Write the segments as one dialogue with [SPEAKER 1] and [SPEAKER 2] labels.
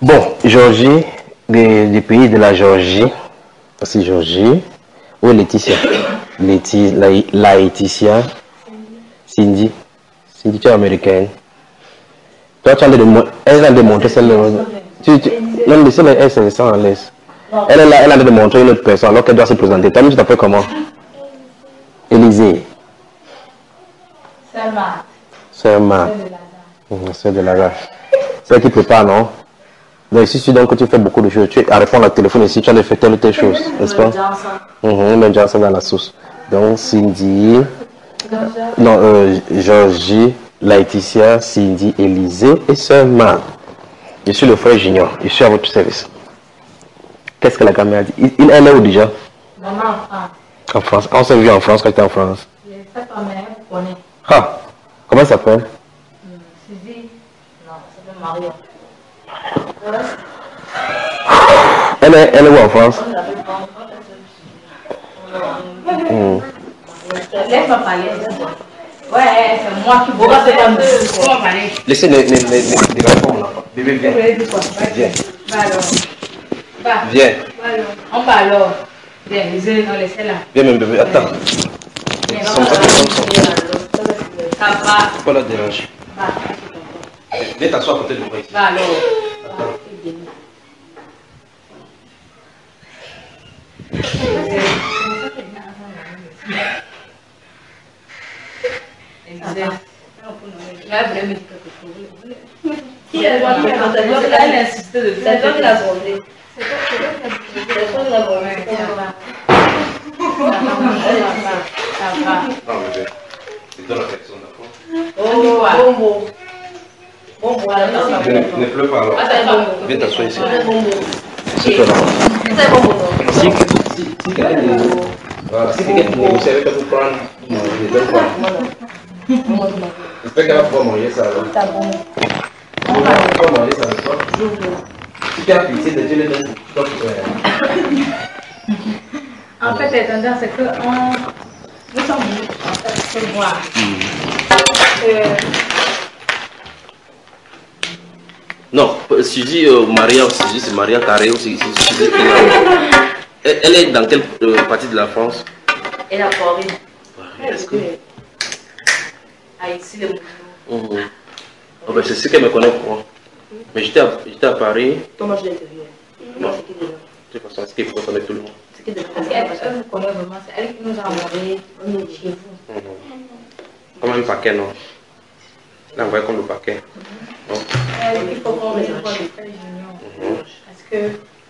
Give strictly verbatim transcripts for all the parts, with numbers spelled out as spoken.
[SPEAKER 1] Bon, Georgie, du pays de la Géorgie, aussi Georgie, ou Laetitia, Laetitia, la, Laetitia, Cindy, Cindy, tu es américaine. Toi, tu as de, elle a démontré celle-là. Tu, tu, non, laissez elle, elle se sent à l'aise. Elle est là, elle a démontré une autre personne alors qu'elle doit se présenter. Toi, tu t'appelles comment? Élisée.
[SPEAKER 2] Sœur Marthe.
[SPEAKER 1] Sœur Marthe. Sœur de Lara. C'est elle qui prépare, non? Donc ici, tu donc que tu fais beaucoup de choses. Tu as répondre au téléphone ici, tu as fait telle ou telle chose, n'est-ce pas? On met déjà ça dans la sauce. Donc Cindy, non, euh, Georgie, Laetitia, Cindy, Élisée et Sœur Marthe. Je suis le frère Junior, je suis à votre service. Qu'est-ce que la caméra a dit? Il, il elle est où déjà?
[SPEAKER 2] Maman en France.
[SPEAKER 1] En France. On s'est vu en France quand tu étais en France.
[SPEAKER 2] Je ne sais pas, mais elle connaît.
[SPEAKER 1] Ah, comment elle s'appelle?
[SPEAKER 2] Suzy. Non, ça s'appelle Maria.
[SPEAKER 1] Elle est, elle est où en France? Mmh.
[SPEAKER 2] Laisse-moi parler. Ouais, c'est moi qui vous c'est comme comment parler.
[SPEAKER 1] Laissez les, les, les, les répondre. Bébé, viens. Viens.
[SPEAKER 2] Va alors. Va.
[SPEAKER 1] Viens.
[SPEAKER 2] On va alors. Viens, les non, laissez-la.
[SPEAKER 1] Viens, même bébé, attends. Son pas
[SPEAKER 2] Ça va.
[SPEAKER 1] Faut pas la déranger.
[SPEAKER 2] Va.
[SPEAKER 1] Viens t'asseoir à côté de moi ici.
[SPEAKER 2] Va alors.
[SPEAKER 1] Attends.
[SPEAKER 2] Qui a elle insiste de faire? C'est toi qui l'as demandé. C'est toi qui l'as demandé. Ça va.
[SPEAKER 1] Non, bébé. C'est dans la personne, d'accord?
[SPEAKER 2] Oh, bon, bon. Bon, bon, alors.
[SPEAKER 1] Ne pleure pas alors. Viens t'asseoir ici.
[SPEAKER 2] C'est
[SPEAKER 1] toi là.
[SPEAKER 2] C'est bon, bon.
[SPEAKER 1] Si, si, si quelqu'un négocie, voilà, si quelqu'un négocie avec toi pour prendre, non, je ne donne pas. J'espère qu'elle va pouvoir manger ça alors.
[SPEAKER 2] C'est bon.
[SPEAKER 1] Elle va pouvoir manger ça, n'est-ce pas? Si tu as pitié de Dieu, le donne pour toi.
[SPEAKER 2] En fait, la tendance, c'est que on... nous sommes venus en fait se voir. Euh...
[SPEAKER 1] Non, Suzy, euh, Maria, Suzy, c'est Maria Carré aussi. Elle, elle est dans quelle euh, partie de la France?
[SPEAKER 2] Elle a Paris.
[SPEAKER 1] Est-ce que...
[SPEAKER 2] Ah, ici, le
[SPEAKER 1] Mmh. Oh, ben, c'est ce qu'elle me connaît pour moi. Mais j'étais à, à Paris.
[SPEAKER 2] Comment je l'intérieur?
[SPEAKER 1] Non. De toute façon, est-ce qu'il faut connaître tout le monde?
[SPEAKER 2] Parce qu'elle vous connaît vraiment, c'est elle qui nous a envoyé chez vous.
[SPEAKER 1] Mmh. Comme un paquet, non? Elle a envoyé comme le paquet. Mmh.
[SPEAKER 2] Il faut qu'on les envoie les frères juniors. Parce que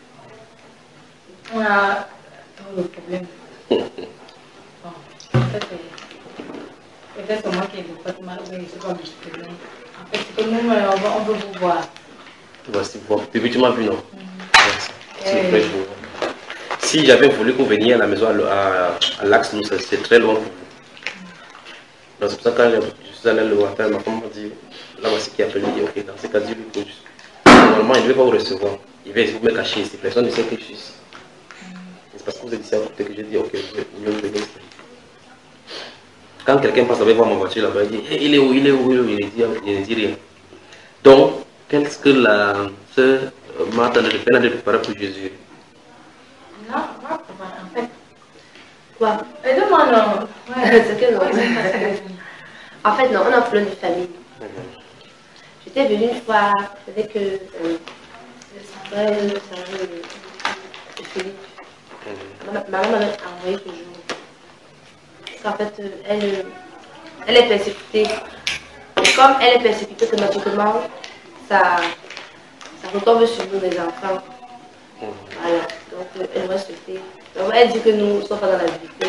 [SPEAKER 2] on a trop de problèmes. Bon, peut-être peut-être c'est moi qui ai des potes mal, mais je ne sais pas distribuer. En fait, c'est que nous, on veut vous voir.
[SPEAKER 1] Voici, bon. Depuis tu m'as vu, non?
[SPEAKER 2] Mmh.
[SPEAKER 1] C'est le frère junior. Si j'avais voulu que vous veniez à la maison à, à, à l'Axe, c'est très loin pour vous. Donc c'est pour ça que quand je suis allé le voir, ma femme m'a dit, là voici qui a appelé, il dit ok, dans ce cas, dis-lui que normalement il ne veut pas vous recevoir. Il va vous me cacher ici, personne ne sait que je suis ici. C'est parce que vous êtes ici à côté que j'ai dit ok, je vais mieux venir ici. Quand quelqu'un passe avec moi ma voiture là-bas, il dit hey, il est où, il est où, il est où, il ne dit, il ne dit rien. Donc, qu'est-ce que la sœur Marthe a préparé pour Jésus?
[SPEAKER 2] Non, non, en fait. Quoi? Mais demande non. Ouais, c'est que non. En fait, non, on a plein de familles. J'étais venue une fois, avec euh, le frère de Philippe. Ma maman m'avait envoyé ce jour. Parce qu'en fait, elle, elle est persécutée. Et comme elle est persécutée automatiquement, ça, ça retombe sur nous, les enfants. Voilà, donc elle va se faire. Donc elle dit que nous ne sommes pas dans la vérité.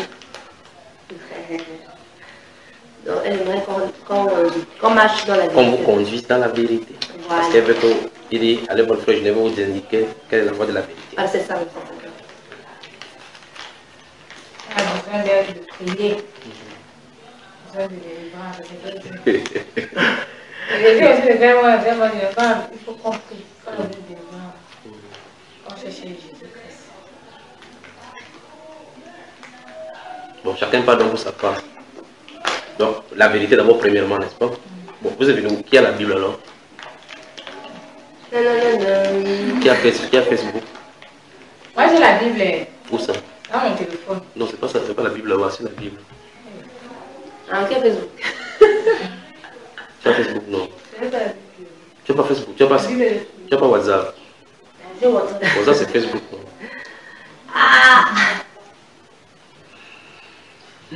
[SPEAKER 2] Donc elle aimerait qu'on qu marche dans la vérité.
[SPEAKER 1] Qu'on vous conduise dans la vérité. Voilà. Parce qu'elle veut qu'il dit, allez votre frère, je vais vous indiquer quelle est la voie de la vérité.
[SPEAKER 2] Ah c'est ça, c'est ça. Elle a besoin d'elle de prier. Besoin de délivrance. J'ai dit aussi, vraiment, vraiment, il faut qu'on prie. Il faut qu'on ait des délivrance. On cherche Jésus-Christ.
[SPEAKER 1] Bon, chacun parle donc pour sa part. Donc, la vérité d'abord, premièrement, n'est-ce pas? Bon, vous êtes venu, qui a la Bible alors?
[SPEAKER 2] Non, non, non, non.
[SPEAKER 1] Qui a, fait, qui a Facebook?
[SPEAKER 3] Moi j'ai la Bible.
[SPEAKER 1] Où ça?
[SPEAKER 3] Dans mon téléphone.
[SPEAKER 1] Non, c'est pas ça, c'est pas la Bible là-bas, c'est la Bible.
[SPEAKER 2] Ah, qui a Facebook?
[SPEAKER 1] Tu as Facebook? Non. Tu n'as pas Facebook, tu n'as pas, tu as pas WhatsApp.
[SPEAKER 2] J'ai WhatsApp.
[SPEAKER 1] WhatsApp c'est Facebook. Non?
[SPEAKER 2] Ah!
[SPEAKER 1] Hmm.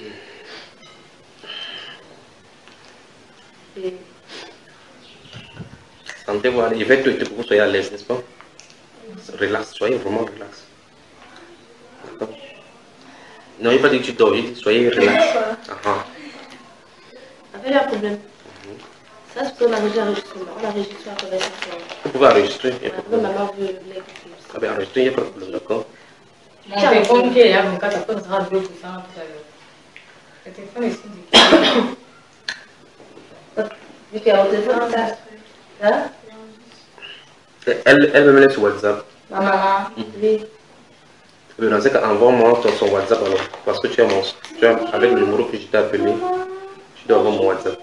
[SPEAKER 1] Sentez voir, il va être que vous soyez à l'aise, n'est-ce pas? Relax, soyez vraiment relax. D'accord? Non, il n'a pas dit que tu dors, il dit soyez relax. Ah,
[SPEAKER 2] En fait, il y a un problème. Ça, c'est parce qu'on a enregistré l'enregistrement. On a enregistré la conversation.
[SPEAKER 1] vous pouvez enregistrer, il n'y a pas de
[SPEAKER 2] Après,
[SPEAKER 1] problème.
[SPEAKER 2] maman veut l'écouter.
[SPEAKER 1] Ah ben, enregistrer, il n'y a pas de problème, d'accord?
[SPEAKER 3] Mon téléphone qui est là, mon cas, ça peut sera deux pour cent tout à l'heure. Le téléphone est ici.
[SPEAKER 2] Vu qu'il y a au téléphone, ça. Hein?
[SPEAKER 1] Elle, elle me met sur WhatsApp.
[SPEAKER 2] Maman. Oui.
[SPEAKER 1] Mais dans ce cas, envoie-moi ton son WhatsApp alors. Parce que tu as mon. Tu as, avec le numéro que je t'ai appelé, tu dois avoir mon WhatsApp.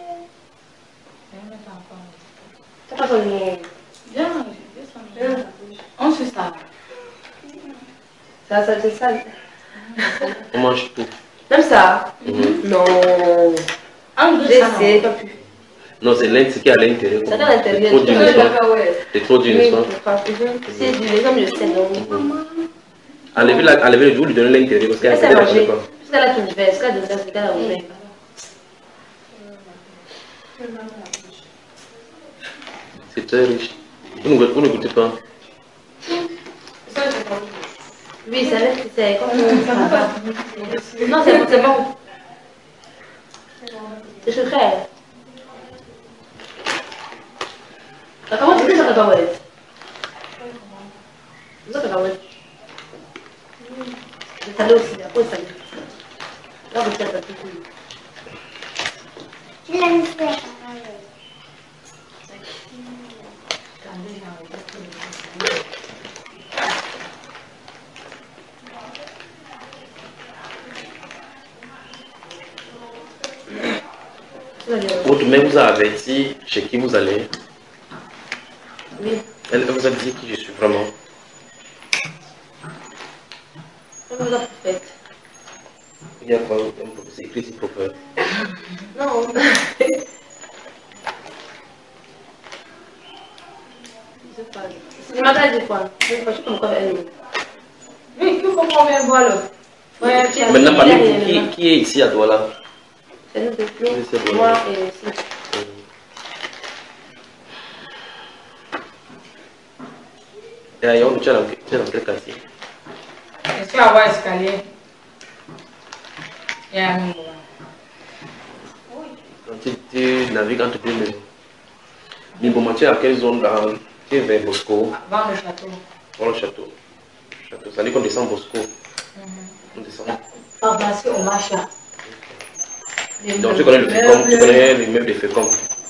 [SPEAKER 2] C'est pas ton numéro.
[SPEAKER 3] Viens, on suit ça.
[SPEAKER 2] Ça, ça, c'est ça.
[SPEAKER 1] On mange tout.
[SPEAKER 2] Même ça?
[SPEAKER 1] Mhm.
[SPEAKER 2] Non.
[SPEAKER 3] Un deux
[SPEAKER 2] J'ai
[SPEAKER 3] ça.
[SPEAKER 2] essayé, pas plus.
[SPEAKER 1] Non, c'est l'Inde, c'est qui est à l'intérieur.
[SPEAKER 2] C'est à l'intérieur.
[SPEAKER 1] C'est trop dur, n'est-ce pas? C'est trop dur, n'est-ce pas?
[SPEAKER 2] C'est du lait comme je sais, donc.
[SPEAKER 1] Enlevez la- enlevez le jour, lui donner l'intérieur parce qu'elle
[SPEAKER 2] Elle s'est
[SPEAKER 1] ne
[SPEAKER 2] mangée.
[SPEAKER 1] connaît pas.
[SPEAKER 2] Parce qu'elle a tout fait. Parce qu'elle a donné ça, c'est qu'elle a ouvert.
[SPEAKER 1] C'est très riche. Vous ne, vous ne goûtez pas.
[SPEAKER 2] Oui, ça laisse, c'est comme non, c'est bon, c'est bon. C'est secret. Comment tu fais ça, cacahuète? C'est ça, cacahuète. C'est salé aussi, la peau est salée. Là, vous faites un petit peu.
[SPEAKER 4] Tu l'aimes faire.
[SPEAKER 1] Votre mère vous a averti chez qui vous allez.
[SPEAKER 2] Oui.
[SPEAKER 1] Elle, elle vous a dit qui je suis vraiment.
[SPEAKER 2] Elle vous a fait.
[SPEAKER 1] Il y a quoi? C'est écrit ici, prophète.
[SPEAKER 2] Non. C'est ma tête des fois. Je ne sais pas pourquoi elle est.
[SPEAKER 3] Oui, qu'il faut qu'on vienne voir le. Ouais, tiens.
[SPEAKER 1] Maintenant, parmi vous, qui, qui est ici à Douala?
[SPEAKER 2] C'est nous deux,
[SPEAKER 1] Oui, c'est bon.
[SPEAKER 2] moi et aussi.
[SPEAKER 1] Et ailleurs, tu es dans tu es dans quel quartier?
[SPEAKER 3] Est-ce qu'il y a un escalier? Il y a un numéro.
[SPEAKER 1] Quand tu, tu navigues entre deux maisons. Nimboma, tu es à quelle zone dans, tu es vers Bosco,
[SPEAKER 3] Avant le château.
[SPEAKER 1] dans le château. Château. Ça veut dire qu'on descend Bosco. On descend.
[SPEAKER 3] Pharmacie au marché.
[SPEAKER 1] Donc tu connais le FECOM, tu connais l'immeuble de FECOM.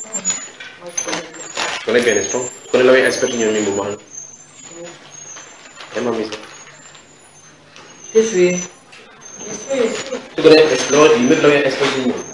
[SPEAKER 1] Tu connais bien, n'est-ce pas? Tu connais là où il y a un expert qui est Nimboma. Elle m'a mis ça.
[SPEAKER 3] Je suis. Je suis ici.
[SPEAKER 1] Tu connais l'immeuble là où il y a un expert qui est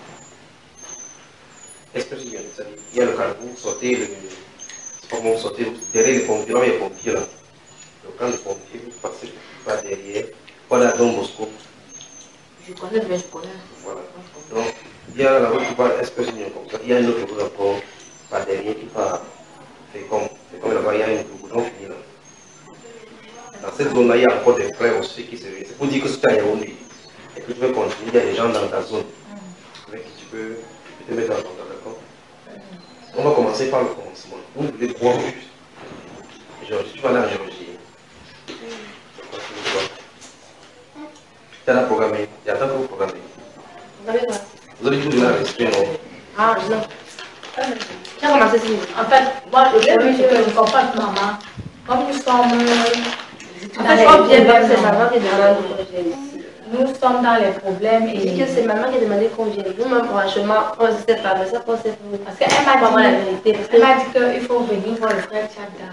[SPEAKER 1] Expert qui est il y a le carrefour, sortez le. C'est pas bon, sortez derrière les pompiers, là où il y a les pompiers là. Donc quand les pompiers, vous passez par derrière. Voilà, dans Bosco.
[SPEAKER 2] Je connais, mais je connais.
[SPEAKER 1] Voilà. Donc, il y a la route qui part espèce union comme ça. Il y a une autre route encore par derrière qui part. C'est comme, c'est comme là-bas, il y a une boudon fini là. Dans cette zone-là, il y a encore des frères aussi qui se. C'est pour dire que si tu as Yaoundé et que tu veux continuer, il y a des gens dans ta zone avec qui tu peux te mettre en contact, d'accord? On va commencer par le commencement. Vous voulez croire au juste. Géorgie, tu vas aller en Géorgie. Tu as la programmée. Il y a tant que vous programmez.
[SPEAKER 2] Vous avez quoi?
[SPEAKER 1] Vous avez tout donné à l'esprit, non?
[SPEAKER 2] Ah, non. Tu as commencé si.
[SPEAKER 3] En fait, moi, le problème, c'est que je comprends pas maman. Comme nous sommes.
[SPEAKER 2] En fait, quand vient, c'est maman qui demande qu'on vienne ici.
[SPEAKER 3] Nous sommes dans les problèmes
[SPEAKER 2] Je dis
[SPEAKER 3] et.
[SPEAKER 2] que c'est maman qui a demandé qu'on vienne. Nous-mêmes, franchement, on ne sait pas, mais ça, on sait pas.
[SPEAKER 3] Parce qu'elle
[SPEAKER 2] Pas
[SPEAKER 3] m'a
[SPEAKER 2] voir la
[SPEAKER 3] dit.
[SPEAKER 2] vérité. Parce
[SPEAKER 3] Elle m'a
[SPEAKER 2] que
[SPEAKER 3] dit qu'il faut venir voir le frère Tchada.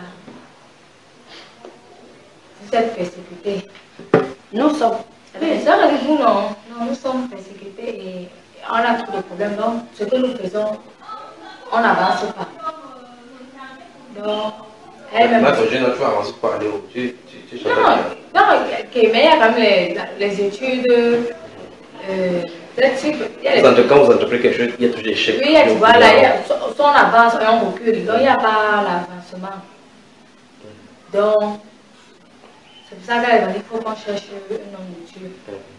[SPEAKER 3] Vous êtes persécutés.
[SPEAKER 2] nous sommes.
[SPEAKER 3] Oui, ça, vous, non. Non, nous sommes persécutés et on a trop de problèmes. Donc, ce que nous faisons, on n'avance pas. Donc, elle-même.
[SPEAKER 1] Là, ton jeune, tu vas avancer pour aller où? Tu tu
[SPEAKER 3] Non, non, ok, mais il y a quand même les, les études. Euh,
[SPEAKER 1] quand vous entreprenez quelque chose, il y a toujours des chèques.
[SPEAKER 3] Oui, tu vois, là, il y a, son avance et on recule, donc il n'y a pas l'avancement. Donc, c'est pour ça qu'elle il faut qu'on cherche un homme de Dieu.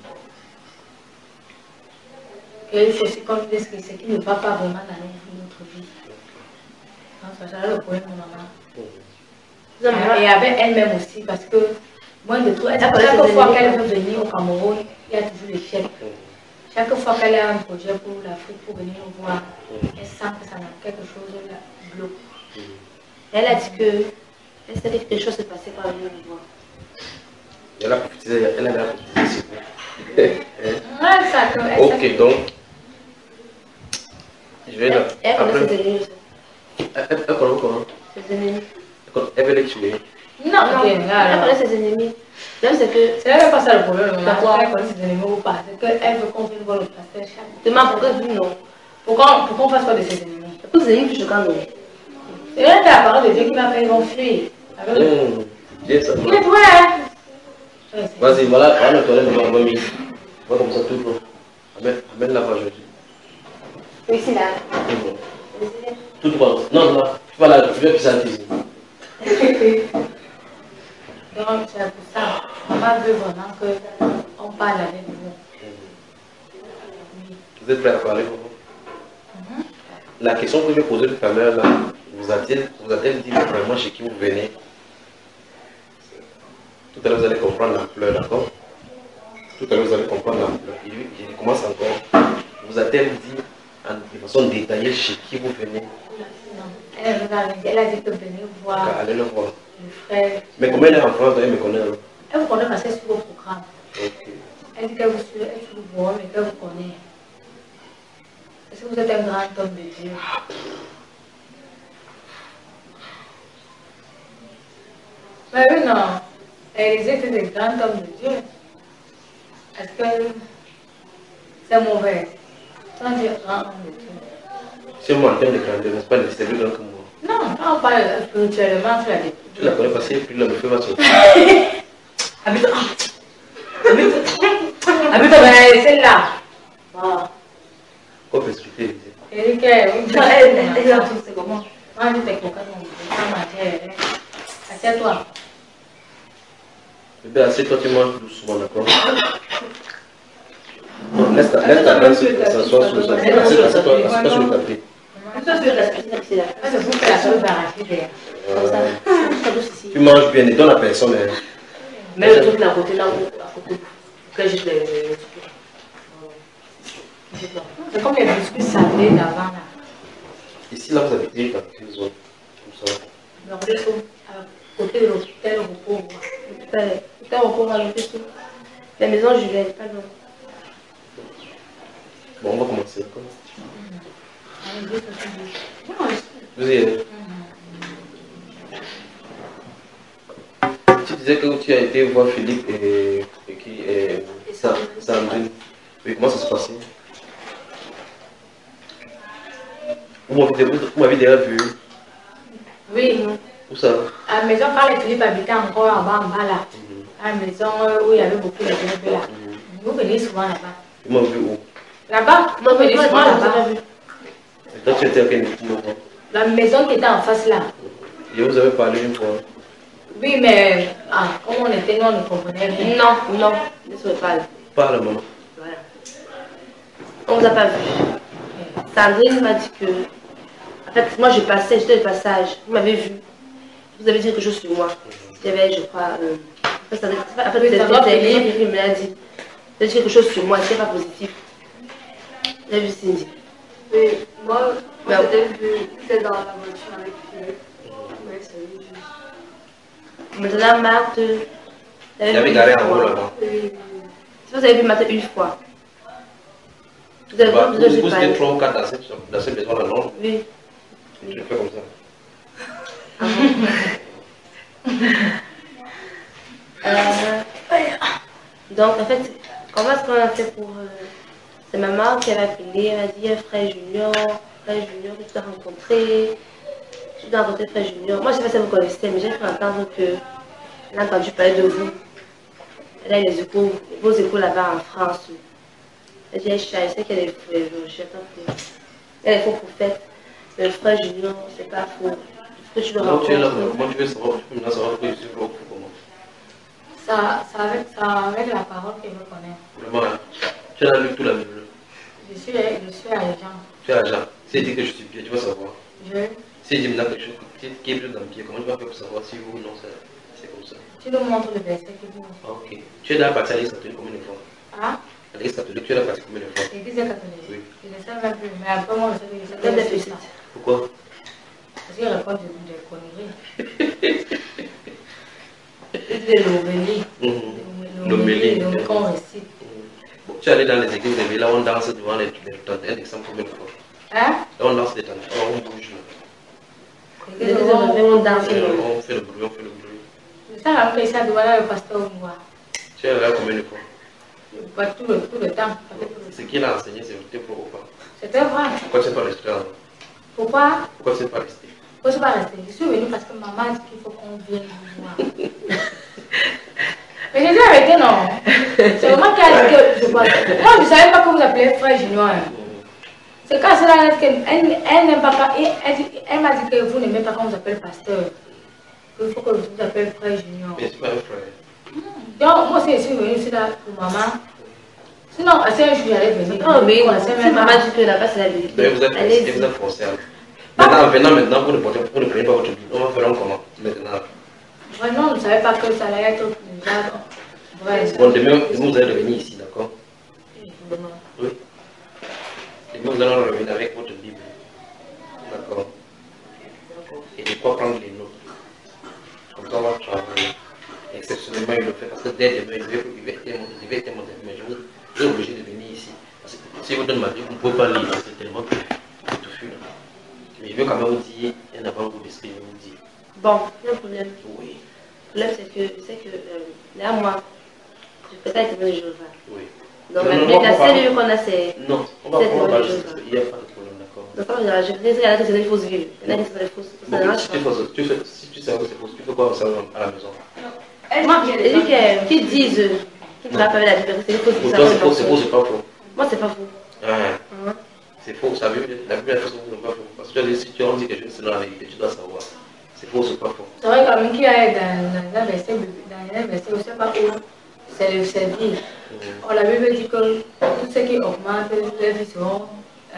[SPEAKER 3] Et il faut aussi qu'on dise que ce qui ne va pas vraiment dans notre vie. Donc, ça sera le problème de maman. Et avec elle-même aussi, parce que, moi, de tout, chaque fois qu'elle veut venir au Cameroun, il y a toujours des chèques. Chaque fois qu'elle a un projet pour l'Afrique, pour venir nous voir, elle sent que ça n'a quelque chose là, bloque. Elle a dit que elle savait que quelque chose se passait par venir nous voir.
[SPEAKER 1] Elle a prophétisé, elle a prophétisé sur vous.
[SPEAKER 3] Ouais, ça, elle,
[SPEAKER 1] ok, donc, je vais là.
[SPEAKER 2] Elle connaît ses ennemis aussi.
[SPEAKER 1] Elle connaît comment?
[SPEAKER 2] Ses ennemis.
[SPEAKER 1] Elle veut les tuer.
[SPEAKER 3] Non, ok,
[SPEAKER 2] elle connaît ses ennemis. C'est que.
[SPEAKER 3] C'est même pas ça le problème. Pourquoi elle connaît ses ennemis ou pas? C'est qu'elle veut qu'on vienne voir le pasteur chaque.
[SPEAKER 2] Demain, pourquoi vous non?
[SPEAKER 3] Pourquoi on fasse quoi de ses ennemis?
[SPEAKER 2] Pour ses ennemis, je quand même.
[SPEAKER 3] C'est vrai que la parole de Dieu qui va faire, ils vont fuir.
[SPEAKER 1] Bien ça.
[SPEAKER 3] Il est vrai.
[SPEAKER 1] Vas-y, voilà, voilà le toilette, on va mettre. Voilà comme ça tout le monde. Amène, amène la page.
[SPEAKER 2] Oui, c'est là.
[SPEAKER 1] Tout le monde. Non, non, tu vas là, tu vas pisser à ici.
[SPEAKER 3] Donc, c'est pour ça. Maman veut vraiment qu'on parle avec vous.
[SPEAKER 1] Vous êtes prêts à parler, vous? Mm -hmm. La question que je vais poser tout à l'heure, là, vous a-t-elle vous a dit vraiment chez qui vous venez? Tout à l'heure, vous allez comprendre l'ampleur, d'accord? Tout à l'heure, vous allez comprendre l'ampleur. Et lui, il commence encore. Vous a-t-elle dit de façon détaillée chez qui vous venez?
[SPEAKER 3] Non. Elle, elle a dit que venez voir.
[SPEAKER 1] Allez le voir.
[SPEAKER 3] Le frère.
[SPEAKER 1] Mais comment elle est en France, elle me connaît? Hein?
[SPEAKER 3] Elle vous connaît parce qu'elle suit vos programmes.
[SPEAKER 1] Okay.
[SPEAKER 3] Elle dit qu'elle vous suit, elle suit vos mais qu'elle vous connaît. Est-ce que vous êtes un grand homme de Dieu? Mais oui, non. Élisée était des grands hommes de Dieu. Est-ce que c'est mauvais? C'est un grand homme de Dieu.
[SPEAKER 1] C'est moi en termes de grandeur, n'est-ce pas? C'est plus grand que moi.
[SPEAKER 3] Non, quand on parle spirituellement, tu l'as dit.
[SPEAKER 1] Tu la connais parce que puis là, le feu va sortir.
[SPEAKER 3] Habite. Habite. Habite, mais c'est là. Wow.
[SPEAKER 1] Quoi peut expliquer, Élisée?
[SPEAKER 3] Elle dit elle a tout, c'est comment? Moi, je t'ai coquin, on va manger. Assieds-toi. Bébé,
[SPEAKER 1] assieds-toi, tu manges doucement, d'accord? Laisse ta main s'asseoir sur le tapis. Assieds-toi sur le tapis. Tu manges bien et donne la personne.
[SPEAKER 2] Mais le truc là, à côté là, à côté. Que juste les.
[SPEAKER 3] C'est comme les biscuits salés d'avant là.
[SPEAKER 1] Ici, là, vous habitez dans quelle zone? Comme ça.
[SPEAKER 3] Le réseau, à côté de l'hôpital repos.
[SPEAKER 2] L'hôpital repos, à l'hôpital. La maison Julienne, pas loin.
[SPEAKER 1] Bon, on va commencer, d'accord? Vous y êtes. Tu disais que tu as été voir Philippe et, et qui est Sandrine. Oui, comment ça se passait? Vous m'avez déjà vu?
[SPEAKER 3] Oui.
[SPEAKER 2] Où ça?
[SPEAKER 3] À la maison, quand les Philippe habitaient encore en bas, en bas là. À la maison où il y avait beaucoup de gens là. Vous venez souvent là-bas.
[SPEAKER 1] Vous m'avez vu où?
[SPEAKER 3] Là-bas? Vous venez souvent là-bas.
[SPEAKER 1] Et toi, tu étais à quel niveau?
[SPEAKER 3] La maison qui était en face là.
[SPEAKER 1] Et vous avez parlé une fois?
[SPEAKER 3] Oui, mais ah, comme on était, nous, on ne comprenait rien.
[SPEAKER 2] Non, non, ne se parle.
[SPEAKER 1] Parle, maman.
[SPEAKER 2] Voilà. On ne vous a pas vu. Sandrine m'a dit que. En fait, moi je passais, j'étais de passage. Vous m'avez vu. Vous avez dit quelque chose sur moi. Il y avait, je crois. Euh... En fait, c'était qui me l'a dit. Vous avez dit quelque chose sur moi, c'était pas positif. J'ai vu Cindy.
[SPEAKER 4] Oui, moi, moi j'étais vu, j'étais dans la voiture avec Philippe. Oui, c'est lui.
[SPEAKER 2] Maintenant, Marthe.
[SPEAKER 1] Il y avait garé en haut là-bas.
[SPEAKER 4] Oui.
[SPEAKER 2] Si vous avez vu Marthe une fois. Vous avez
[SPEAKER 1] bah,
[SPEAKER 2] vu
[SPEAKER 1] vous êtes trois ou quatre dans cette, dans cette maison là, non?
[SPEAKER 2] Oui.
[SPEAKER 1] Je le fais comme ça.
[SPEAKER 2] Ah bon? euh, donc, en fait, comment est-ce qu'on a fait pour. Euh, c'est maman qui avait appelé, elle m'a dit frère Junior, frère Junior que tu as rencontré. tu dois rencontrer Frère Junior. Moi, je ne sais pas si vous connaissez, mais j'ai cru entendre que elle a entendu parler de vous. Elle a les échos, vos échos là-bas en France. Elle dit, je sais qu'elle est frère, j'attends que. Elle est faux prophète. Le Frère Junior, c'est pas faux. Que tu le rencontres.
[SPEAKER 1] Comment tu veux savoir, tu peux maintenant savoir que je suis faux comment?
[SPEAKER 3] Ça, ça, avec, ça avec la parole que je connais.
[SPEAKER 1] Vraiment, hein? Tu as lu tout la Bible?
[SPEAKER 3] Je suis, je suis agent.
[SPEAKER 1] Tu es agent. Si elle dit que je suis pied, tu vas savoir.
[SPEAKER 3] Je.
[SPEAKER 1] Si elle dit maintenant quelque chose qui est plus dans le pied, comment tu vas faire pour savoir si oui ou non c'est comme ça?
[SPEAKER 3] Tu nous montres le verset que vous.
[SPEAKER 1] Ok. Tu es dans la partie à l'église catholique combien de fois?
[SPEAKER 3] Ah?
[SPEAKER 1] À l'église catholique, tu es dans la partie combien de fois?
[SPEAKER 3] L'église catholique?
[SPEAKER 1] Oui.
[SPEAKER 3] Je ne sais même plus, mais après moi, je sais que je sais que je sais ça.
[SPEAKER 1] Pourquoi?
[SPEAKER 3] Parce qu'il répond des conneries. Des l'homélie.
[SPEAKER 1] L'homélie.
[SPEAKER 3] Donc on récite.
[SPEAKER 1] Bon, tu es allé dans les églises, mais là on danse devant les tentes. Un exemple combien de fois?
[SPEAKER 3] Hein?
[SPEAKER 1] Là on danse des tentes. On bouge là.
[SPEAKER 2] Les églises, on danse.
[SPEAKER 1] On fait le bruit, on fait le bruit.
[SPEAKER 3] C'est ça la fait ça devant le pasteur au moi.
[SPEAKER 1] Tu es là combien de fois?
[SPEAKER 3] Pas tout le, tout le temps.
[SPEAKER 1] Ce qu'il a enseigné, c'est vrai ou pas?
[SPEAKER 3] C'était vrai.
[SPEAKER 1] Pourquoi tu n'es pas resté là?
[SPEAKER 3] Pourquoi?
[SPEAKER 1] Pourquoi tu n'es pas resté?
[SPEAKER 3] Pourquoi je ne suis pas restée? Je suis venue parce que maman dit qu'il faut qu'on vienne vous voir. Mais j'ai dit arrêté, non. C'est vraiment qu'elle a dit que je vois. Moi, je ne savais pas que vous appelez Frère Junior. C'est quand c'est là qu'elle elle n'aime pas. Elle, elle, elle m'a dit que vous n'aimez pas quand vous appelez pasteur. Il faut que vous appelez Frère Junior.
[SPEAKER 1] Mais c'est pas un frère.
[SPEAKER 3] Donc, moi, je suis venue ici là pour maman. Sinon, c'est un jour, j'allais venir.
[SPEAKER 2] Non, mais si maman dit que là-bas, c'est la vérité.
[SPEAKER 1] Mais vous êtes resté, vous êtes forcé. Maintenant, venant maintenant, vous ne portez vous ne prenez pas votre Bible. On va faire comment maintenant?
[SPEAKER 3] Vraiment, on ne savait pas que ça allait être déjà.
[SPEAKER 1] Bon, demain, vous allez revenir ici, d'accord? Oui. Demain, vous allez revenir avec votre Bible. D'accord. Et de quoi prendre les notes. Comme ça, on va travailler. Exceptionnellement, il le fait parce que dès demain, il va être mais je suis obligé de venir ici. Parce que si vous donnez ma Bible, vous ne pouvez pas lire, c'est tellement touffu. Mais je veux quand même vous dire, il y en a pas beaucoup d'esprit, je vous dire.
[SPEAKER 2] Bon, il y a un problème.
[SPEAKER 1] Oui.
[SPEAKER 2] Le problème, c'est que, c'est que euh, là, moi, je fais ça avec témoin de Jéhovah.
[SPEAKER 1] Oui.
[SPEAKER 2] Donc,
[SPEAKER 1] non,
[SPEAKER 2] la,
[SPEAKER 1] non,
[SPEAKER 2] la
[SPEAKER 1] non,
[SPEAKER 2] seule lieu qu'on a, c'est.
[SPEAKER 1] Non, on va
[SPEAKER 2] témoin
[SPEAKER 1] pas
[SPEAKER 2] de
[SPEAKER 1] juste.
[SPEAKER 2] Jéhovah.
[SPEAKER 1] Il n'y a pas de problème, d'accord.
[SPEAKER 2] Donc, quand je dis, il y en a que c'est des fausses villes. Il y en a qui sont des fausses. Ça
[SPEAKER 1] Bon,
[SPEAKER 2] dérange
[SPEAKER 1] si,
[SPEAKER 2] pas.
[SPEAKER 1] tu fais, tu fais, si tu sais que c'est faux, tu fais quoi ça à la maison?
[SPEAKER 2] Moi, j'ai dit que- qu'ils disent, euh, qu'ils ne rappellent la Bible, c'est des fausses
[SPEAKER 1] Pour
[SPEAKER 2] villes.
[SPEAKER 1] toi, c'est faux, c'est faux, c'est pas faux.
[SPEAKER 2] Moi, c'est pas faux.
[SPEAKER 1] Ah,
[SPEAKER 2] Hein?
[SPEAKER 1] c'est faux, ça veut dire la Bible est fausse, c'est pas faux. Parce que tu as dit, si tu as dit quelque chose, c'est dans la vérité, tu dois savoir. C'est faux, c'est pas faux.
[SPEAKER 3] C'est vrai quand même qu'il y a dans un verset, dans un verset, je ne sais pas où, c'est le servir. Or, la Bible dit que tout ce qui augmente, les vies seront euh,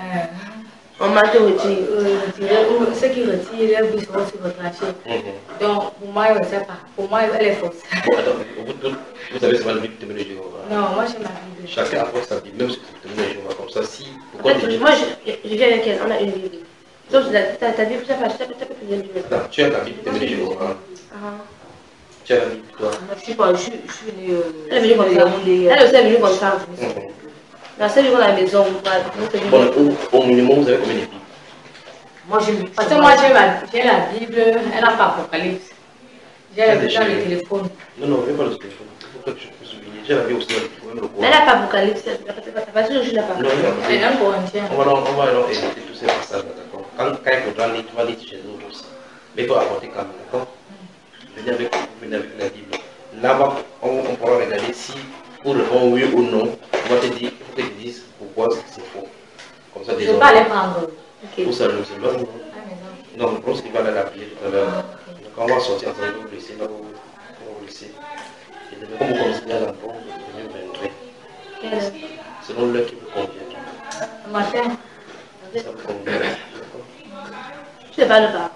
[SPEAKER 2] On m'a tout retiré.
[SPEAKER 3] euh, retirés, ou ceux qui retirent, les vies seront sur votre tranché. Donc, pour moi, je ne sais pas. Pour moi, elle est fausse.
[SPEAKER 1] Bon, attends, vous, vous, vous savez, c'est pas le but de témoigner de Jéhovah.
[SPEAKER 3] Non, moi, j'ai ma Bible.
[SPEAKER 1] Chacun apporte sa Bible, même si vous témoignez de Jéhovah comme ça. Si,
[SPEAKER 2] En
[SPEAKER 1] pourquoi
[SPEAKER 2] fait,
[SPEAKER 1] tu dis
[SPEAKER 2] moi, je, je viens avec elle, on a une Bible. Donc, ta, ta Bible, tu n'as pas acheté, tu n'as pas pu bien Bible.
[SPEAKER 1] attends, tu as ta Bible, témoigner de Jéhovah.
[SPEAKER 2] Ah.
[SPEAKER 1] Tu as la Bible, toi.
[SPEAKER 5] Je suis pas, je suis je suis venue.
[SPEAKER 2] Elle est venue comme ça. Elle aussi est venue comme ça.
[SPEAKER 1] Mhm.
[SPEAKER 2] La seule jour à la maison, voilà, nous, c'est
[SPEAKER 1] Bon,
[SPEAKER 2] Bible.
[SPEAKER 1] au, au minimum, vous avez combien de Bibles?
[SPEAKER 5] Moi, j'ai
[SPEAKER 3] Parce que moi, j'ai ma- j'ai la Bible, elle n'a pas Apocalypse. J'ai la Bible dans le téléphone.
[SPEAKER 1] Non, non, même pas le téléphone. Il faut que je puisse oublier. J'ai la Bible aussi dans le téléphone, même le
[SPEAKER 2] Mais
[SPEAKER 1] Coran.
[SPEAKER 2] elle n'a pas Apocalypse, elle n'a pas toujours juste la
[SPEAKER 1] Non,
[SPEAKER 2] parole.
[SPEAKER 1] non,
[SPEAKER 3] Elle est un Corinthien.
[SPEAKER 1] on va donc, on va donc éviter tous ces passages, d'accord? Quand, quand il faudra lire, tu vas lire chez nous aussi. Mais il faut apporter quand même, d'accord? Venez avec, venez avec la Bible. Là-bas, on, on pourra regarder si, pour répondre oui ou non, on va te dire, il faut que tu dises pourquoi c'est faux. Comme ça,
[SPEAKER 3] Je ne
[SPEAKER 1] déjà.
[SPEAKER 3] vais pas aller prendre.
[SPEAKER 1] Pour ça, je ne sais pas. Non,
[SPEAKER 3] Ah,
[SPEAKER 1] non, je pense qu'il va aller à la prière tout à l'heure. Donc, on va sortir ensemble, vous laisser, là, vous, vous laisser. Et demain, comme vous commencez à l'enfant, vous venez vous rentrer.
[SPEAKER 2] Elle-
[SPEAKER 1] Selon l'heure qui vous convient.
[SPEAKER 3] Le matin.
[SPEAKER 1] Ça vous convient. D'accord?
[SPEAKER 2] Je ne parle pas.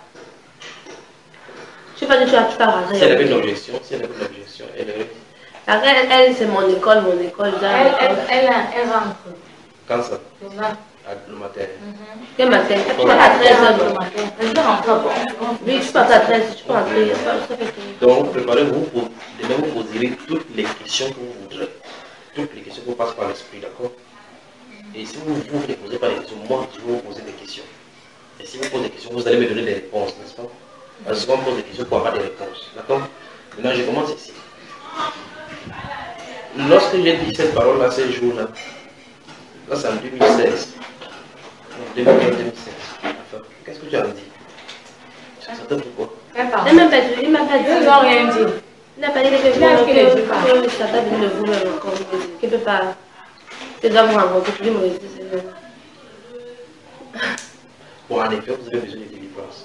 [SPEAKER 2] Je ne sais pas du tout, tu vas rentrer.
[SPEAKER 1] Si elle avait une objection, si elle avait une objection, elle est.
[SPEAKER 2] Après, elle, elle, c'est mon école, mon école.
[SPEAKER 3] Elle, elle, elle, elle rentre.
[SPEAKER 1] Quand ça?
[SPEAKER 3] Demain.
[SPEAKER 1] À- Le matin.
[SPEAKER 2] Quel matin? Tu pars à treize
[SPEAKER 3] Elle rentre le
[SPEAKER 2] heures.
[SPEAKER 3] matin.
[SPEAKER 5] Je vais rentrer avant.
[SPEAKER 2] Oui, tu pars à treize, tu peux rentrer. Ça fait tout.
[SPEAKER 1] Donc, préparez-vous pour. Demain, vous poserez toutes les questions que vous voudrez. Toutes les questions qui vous passent par l'esprit, d'accord? Et si vous vous ne les posez pas les questions, moi, je vais vous poser des questions. Et si vous posez des questions, vous allez me donner des réponses, n'est-ce pas? Parce qu'on pose des questions pour avoir des réponses, d'accord? Maintenant, je commence ici. Lorsque j'ai dit cette parole-là, ces jours-là, là, c'est en deux mille seize. En deux mille quinze deux mille seize. Enfin, qu'est-ce que tu as dit? Attends, pourquoi?
[SPEAKER 2] Il n'a même pas dit. Il m'a pas dit.
[SPEAKER 3] Ils n'ont rien dit.
[SPEAKER 2] Il n'a pas dit que c'est
[SPEAKER 3] Là,
[SPEAKER 2] bon,
[SPEAKER 3] qu'il est dit pas.
[SPEAKER 2] que ça t'a venu de vous-même encore. Qu'il ne peut pas. Que doit vous rencontrer. Puis moi, je dis, c'est
[SPEAKER 1] Bon, en effet, vous avez besoin de délivrance.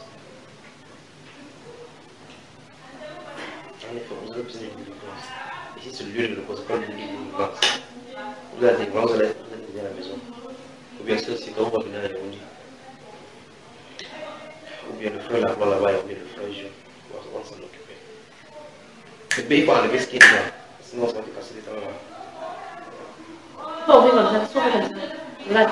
[SPEAKER 1] En effet, vous avez besoin de délivrance. Ici, ce lieu ne repose pas de délivrance. Vous avez la délivrance, vous allez venir à la maison. Ou bien sûr, c'est quand on va venir à la maison. Ou bien le frère là-bas, là-bas, ou bien le frère Jean. On va s'en occuper. Mais il faut enlever ce qui est là. Sinon, ça va te casser les temps là.
[SPEAKER 2] Faut ouvrir comme ça, faut ouvrir comme ça. Regarde.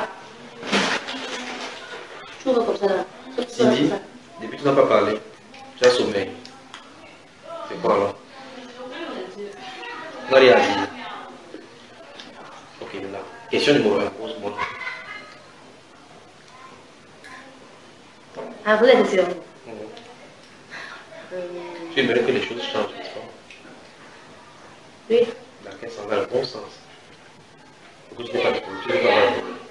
[SPEAKER 2] Tu ouvres comme ça là.
[SPEAKER 1] Cindy, depuis que tu n'as pas parlé, tu as sommeil. C'est quoi alors? Tu n'as rien à dire. Ok, là. Question numéro un, pose-moi.
[SPEAKER 2] Ah, vous êtes question.
[SPEAKER 1] Tu aimerais que les choses changent, n'est-ce pas?
[SPEAKER 2] Oui.
[SPEAKER 1] Dans quel sens? Dans le bon sens. Pourquoi tu n'es pas de problème? Tu ne veux pas avoir de problème.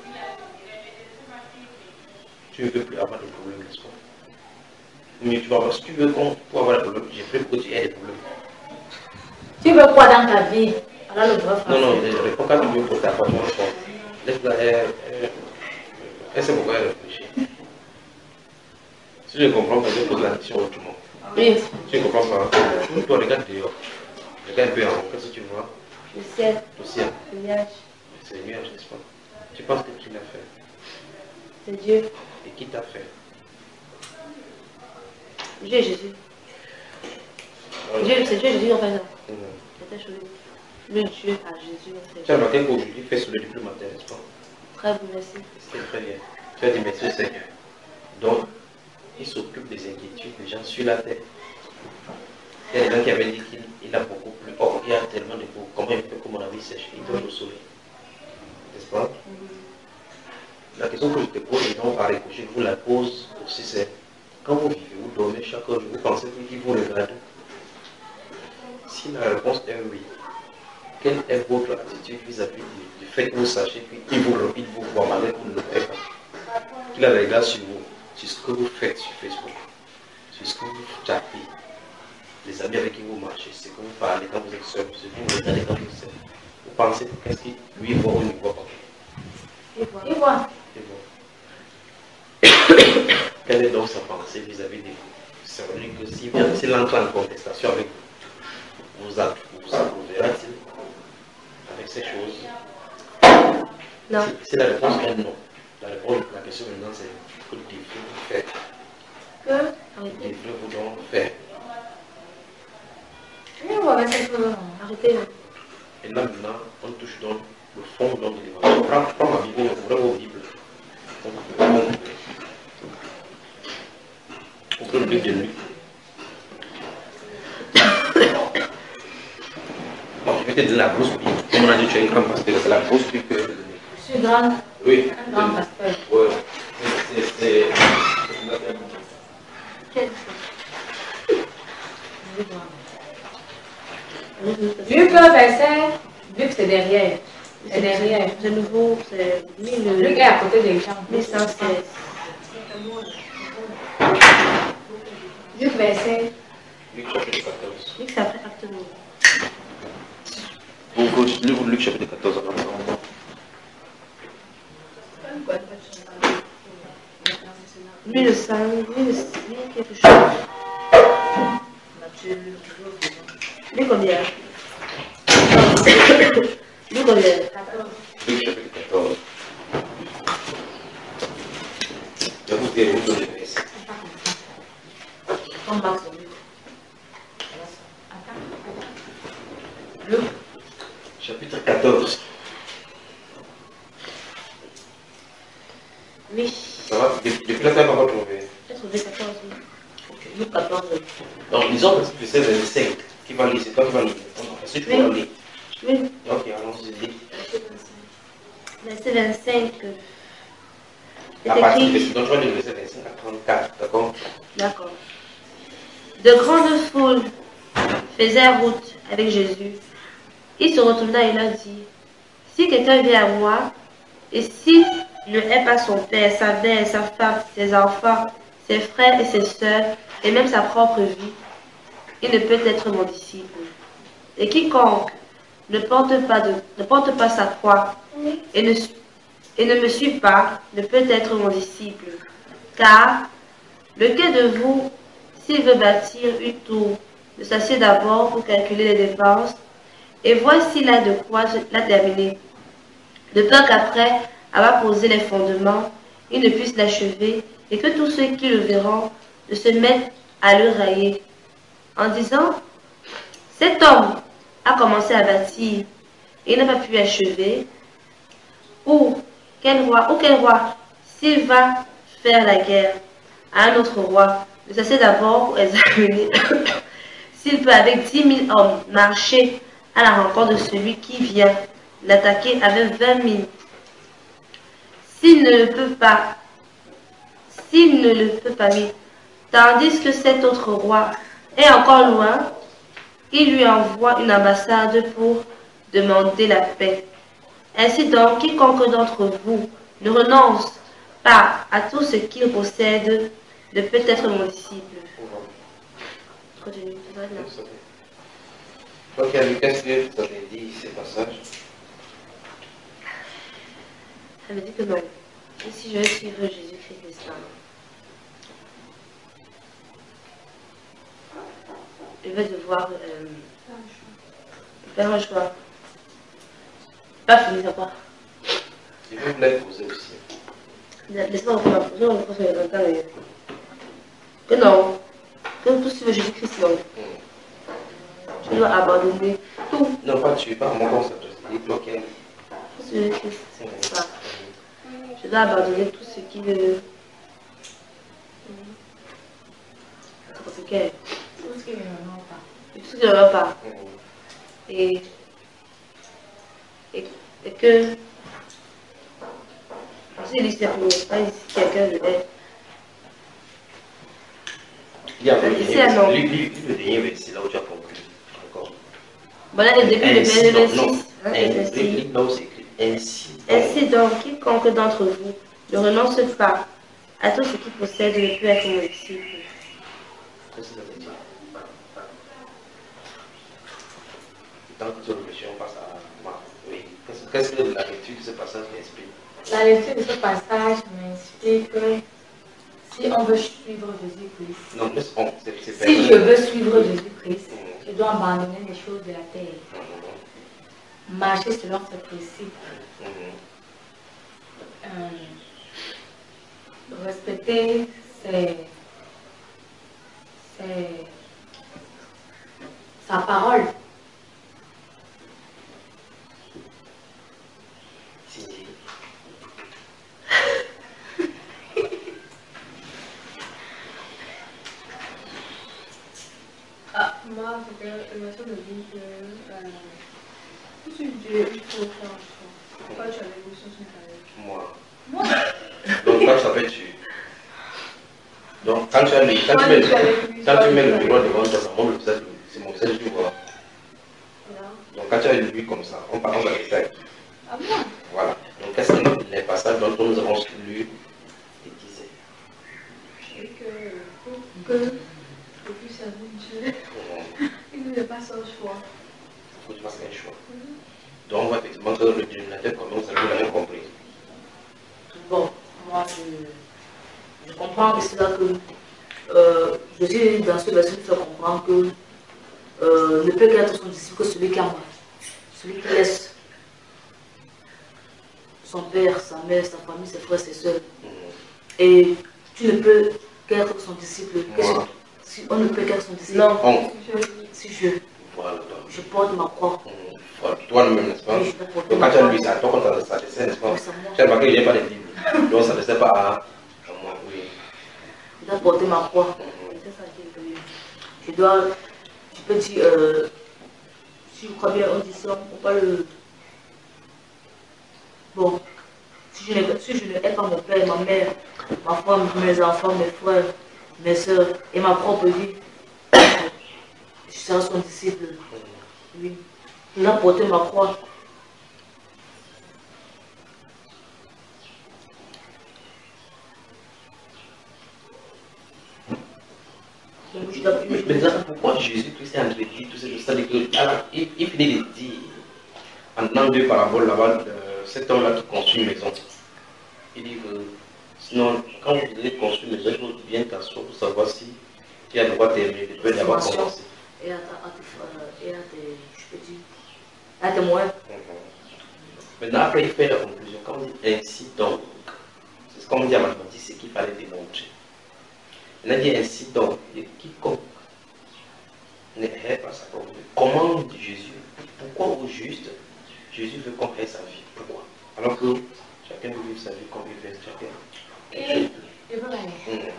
[SPEAKER 1] Tu ne veux plus avoir de problème, n'est-ce pas? Mais tu vas avoir, si tu veux qu'on pour avoir des problèmes, j'ai pris pour que tu aies des problèmes.
[SPEAKER 3] Tu veux quoi dans ta vie? Alors le vrai français.
[SPEAKER 1] Non, non, je réponds quand tu veux pour ta part, tu réponds. Laisse-la, elle, elle, elle sait pourquoi elle réfléchit. Si je comprends pas, je pose la question autrement.
[SPEAKER 2] Oui.
[SPEAKER 1] Si je comprends pas, toi regarde dehors. Regarde un peu en haut, qu'est-ce que tu vois?
[SPEAKER 2] Le ciel.
[SPEAKER 1] Le ciel.
[SPEAKER 2] Le nuage.
[SPEAKER 1] C'est le nuage, n'est-ce pas? Tu penses que qui l'a fait?
[SPEAKER 2] C'est Dieu.
[SPEAKER 1] Et qui t'a fait?
[SPEAKER 2] Dieu et Jésus.
[SPEAKER 1] Voilà.
[SPEAKER 2] Dieu, c'est Dieu et Jésus en fait.
[SPEAKER 1] Mhm.
[SPEAKER 2] C'était choisi. Le Dieu à Jésus en fait.
[SPEAKER 1] Tu as remarqué qu'aujourd'hui, il fait sur le diplôme matin, n'est-ce pas?
[SPEAKER 2] Très bon, merci.
[SPEAKER 1] C'était très bien. Tu as dit merci Seigneur. Donc, il s'occupe des inquiétudes des gens sur la terre. Il y a des gens qui avaient dit qu'il a beaucoup plus. Or, il y a tellement de beaux. Comment il fait comme on a vu sèche? Il doit le sauver. N'est-ce pas? La question que je te pose, et non à récocher, je vous la pose aussi, c'est quand vous vivez, vous dormez chaque jour, vous pensez qu'il vous regarde? Si la réponse est oui, quelle est votre attitude vis-à-vis -vis du fait que vous sachiez qu'il vous, il vous voit malgré que vous ne le faites pas? Qu'il a les regards sur vous, sur ce que vous faites sur Facebook, sur ce que vous chattez, les amis avec qui vous marchez, ce que vous parlez quand vous êtes seul, ce que vous regardez quand vous êtes seul. Vous pensez qu'est-ce qu'il lui voit ou ne voit pas?
[SPEAKER 2] Il voit.
[SPEAKER 3] Il voit.
[SPEAKER 1] Il voit. Quelle est donc sa pensée vis-à-vis de vous? Ça veut dire que s'il vient, s'il entre en contestation avec vous, vous approuvera-t-il avec ces choses?
[SPEAKER 2] Non.
[SPEAKER 1] Si, si la réponse est non, la réponse la question maintenant c'est que devez-vous faire?
[SPEAKER 2] Que
[SPEAKER 1] Que devez-vous donc faire?
[SPEAKER 3] Il voit avec cette chose.
[SPEAKER 2] Arrêtez.
[SPEAKER 1] Et là maintenant, on touche donc le fond donc, de l'évangile. Prends, prends ma Bible, ouvrez vos Bibles. Ouvrez le livre de Luc. Bon, je vais te donner la grosse Bible. Comme on a dit, tu es un grand pasteur, c'est la grosse Bible que je vais te donner.
[SPEAKER 3] Je suis grande.
[SPEAKER 1] Oui.
[SPEAKER 3] Un grand pasteur.
[SPEAKER 1] Oui. C'est.
[SPEAKER 2] Quel
[SPEAKER 3] Vu que verset, vu que c'est derrière. C'est derrière.
[SPEAKER 2] C'est nouveau, c'est mille.
[SPEAKER 3] Luc est à côté des gens.
[SPEAKER 2] mille cent seize.
[SPEAKER 3] Luc verset.
[SPEAKER 1] Luc chapitre quatorze.
[SPEAKER 2] Luc, c'est après acte nouveau.
[SPEAKER 1] Ouvre Luc chapitre quatorze en ensemble.
[SPEAKER 2] mille cinq, mille quelque chose. Lui combien? Lui combien?
[SPEAKER 1] Luc chapitre quatorze. Je vous dirai où les versets.
[SPEAKER 3] On marque sur Luc. Luc.
[SPEAKER 1] Chapitre quatorze.
[SPEAKER 2] Oui.
[SPEAKER 1] Ça va? Depuis là, ça va pas trouver.
[SPEAKER 2] J'ai trouvé quatorze.
[SPEAKER 3] Luc quatorze.
[SPEAKER 1] Donc, disons que c'est le verset vingt-cinq qui va lire. C'est toi qui vas lire. Est-ce que tu vas lire?
[SPEAKER 2] Oui.
[SPEAKER 1] Ok, allons-y.
[SPEAKER 2] Verset vingt-cinq.
[SPEAKER 1] À
[SPEAKER 2] C'est
[SPEAKER 1] partir
[SPEAKER 2] écrit.
[SPEAKER 1] de donc, tu vas lire le verset vingt-cinq à trente-quatre, d'accord?
[SPEAKER 2] D'accord. De grandes foules faisaient route avec Jésus. Il se retourna et leur dit, si quelqu'un vient à moi, et s'il ne hait pas son père, sa mère, sa femme, ses enfants, ses frères et ses sœurs, et même sa propre vie, il ne peut être mon disciple. Et quiconque ne porte pas, de, ne porte pas sa croix et ne, et ne me suit pas ne peut être mon disciple. Car lequel de vous, s'il veut bâtir une tour, ne s'assied d'abord pour calculer les dépenses et voir s'il a de quoi la terminer, de peur qu'après avoir posé les fondements, il ne puisse l'achever et que tous ceux qui le verront ne se mettent à le railler en disant: cet homme a commencé à bâtir et n'a pas pu achever. Ou quel roi, ou quel roi, s'il va faire la guerre à un autre roi, ne s'assied d'abord pour examiner s'il peut avec dix mille hommes marcher à la rencontre de celui qui vient l'attaquer avec vingt mille. S'il ne le peut pas, s'il ne le peut pas, oui, tandis que cet autre roi est encore loin, il lui envoie une ambassade pour demander la paix. Ainsi donc, quiconque d'entre vous ne renonce pas à tout ce qu'il possède ne peut être mon disciple. Continue.
[SPEAKER 1] Ok, qu'est-ce que ça veut dire ces passages?
[SPEAKER 2] Elle me dit que non. Et si je veux suivre Jésus-Christ, n'est-ce pas? Je vais devoir euh, faire un choix. Pas fini d'abord.
[SPEAKER 1] Je vais vous la poser aussi.
[SPEAKER 2] Laisse-moi reprendre ma position, je pense que je vais que non. Que tout suivre Jésus-Christ, non. Je dois abandonner tout.
[SPEAKER 1] Non, pas tu, pas mon concept. Je dis, ok.
[SPEAKER 2] Jésus-Christ, c'est ça. Je dois abandonner tout ce qui me. C'est quel?
[SPEAKER 3] Tout ce qui ne m'en pas.
[SPEAKER 2] Tout ce qui ne va pas. Et, et, et que. Si je dis c'est pour pas ici quelqu'un de l'aide.
[SPEAKER 1] Il y a le
[SPEAKER 2] Ici, non.
[SPEAKER 1] dernier verset là où tu as compris. Encore.
[SPEAKER 2] Voilà le début, le
[SPEAKER 1] Ainsi, non, non.
[SPEAKER 2] vingt-six. Hein,
[SPEAKER 1] Ainsi, lis là où c'est écrit ainsi.
[SPEAKER 2] Ainsi donc, quiconque d'entre vous ne renonce pas à tout ce qu'il possède ne peut être mon disciple.
[SPEAKER 1] Qu'est-ce que ça veut dire? Tant que tu réfléchis, on passe à moi. Oui. Qu'est-ce que la lecture de ce passage m'explique?
[SPEAKER 3] La lecture de ce passage m'inspire que si on veut suivre Jésus-Christ,
[SPEAKER 1] Non, mais on, c'est, c'est
[SPEAKER 3] si je veux suivre Jésus-Christ, je dois abandonner les choses de la terre,
[SPEAKER 1] Mm-hmm.
[SPEAKER 3] marcher selon ses principes,
[SPEAKER 1] Mm-hmm.
[SPEAKER 3] euh, respecter ses, ses, sa parole.
[SPEAKER 1] Si.
[SPEAKER 4] Ah, moi, c'est que l'émotion me dit que euh, pour suivre Dieu, il faut faire un choix. Pourquoi tu as l'émotion sur ta vie?
[SPEAKER 1] Moi.
[SPEAKER 4] Moi.
[SPEAKER 1] Donc, quand ça fait tu. Donc, quand tu, as le, quand
[SPEAKER 4] Moi,
[SPEAKER 1] tu mets,
[SPEAKER 4] je suis avec lui,
[SPEAKER 1] quand
[SPEAKER 4] toi,
[SPEAKER 1] tu mets
[SPEAKER 4] je
[SPEAKER 1] le
[SPEAKER 4] suis
[SPEAKER 1] miroir
[SPEAKER 4] avec
[SPEAKER 1] devant toi, ça montre le visage, c'est mon visage que tu vois.
[SPEAKER 4] Voilà.
[SPEAKER 1] Donc, quand tu as une vue comme ça, on parle de la visage.
[SPEAKER 4] Ah bon?
[SPEAKER 1] Voilà. Donc, qu'est-ce que les passages dont nous avons lu et disaient?
[SPEAKER 4] Et que pour que je puisse servir Dieu, il ne fait pas son choix.
[SPEAKER 1] Il faut que tu fasses un choix. Mm-hmm. Donc, on voit effectivement que le dénominateur commence à vous l'avez compris.
[SPEAKER 5] Bon, moi je, je comprends que c'est là que euh, Jésus, dans ce verset, nous fait comprendre que euh, ne peut qu'être son disciple que celui qui a celui qui laisse son père, sa mère, sa famille, ses frères, ses soeurs. Mm-hmm. Et tu ne peux qu'être son disciple.
[SPEAKER 1] Moi.
[SPEAKER 5] Si on ne peut qu'être son disciple.
[SPEAKER 2] Non.
[SPEAKER 1] On.
[SPEAKER 5] Si je,
[SPEAKER 1] voilà,
[SPEAKER 5] je porte ma croix.
[SPEAKER 1] Mmh. Voilà, toi-même, n'est-ce pas?
[SPEAKER 5] Oui,
[SPEAKER 1] donc quand tu as lu ça, toi quand ça descend, n'est-ce pas? Tu as remarqué qu'il n'y a pas de Bible. Donc ça ne descend pas à, à moi, oui.
[SPEAKER 5] Je dois porter ma croix. Mmh. C'est ça qui est. Je dois, je peux dire, euh, si je crois bien, on dit ça, on parle. Bon, si je, ne, si je ne hais pas mon père, ma mère, ma femme, mes enfants, mes frères, mes soeurs et ma propre vie, je serai son disciple. Oui. Je dois porter ma croix.
[SPEAKER 1] pourquoi Jésus-Christ est en train de dire tout ça? C'est-à-dire qu'il il finit de dire, en donnant deux paraboles là-bas, euh, cet homme-là qui construit une maison. Il dit que sinon, quand vous allez construire une maison, il faut bien t'asseoir pour savoir si il y a de quoi terminer. Tu peux d'abord commencer.
[SPEAKER 5] Et à tes, et à tes, je peux dire, à tes moyens.
[SPEAKER 1] Maintenant, après, il fait la conclusion. Quand on dit ainsi donc, c'est comme on dit à mathématiques, c'est qu'il fallait démontrer. Il a dit ainsi donc, quiconque ne hait pas sa propre vie. Comment Jésus, pourquoi au juste, Jésus veut qu'on hait sa vie? Pourquoi? Alors que chacun veut vivre sa vie comme il veut, chacun.
[SPEAKER 3] Et, je veux aller. Mmh.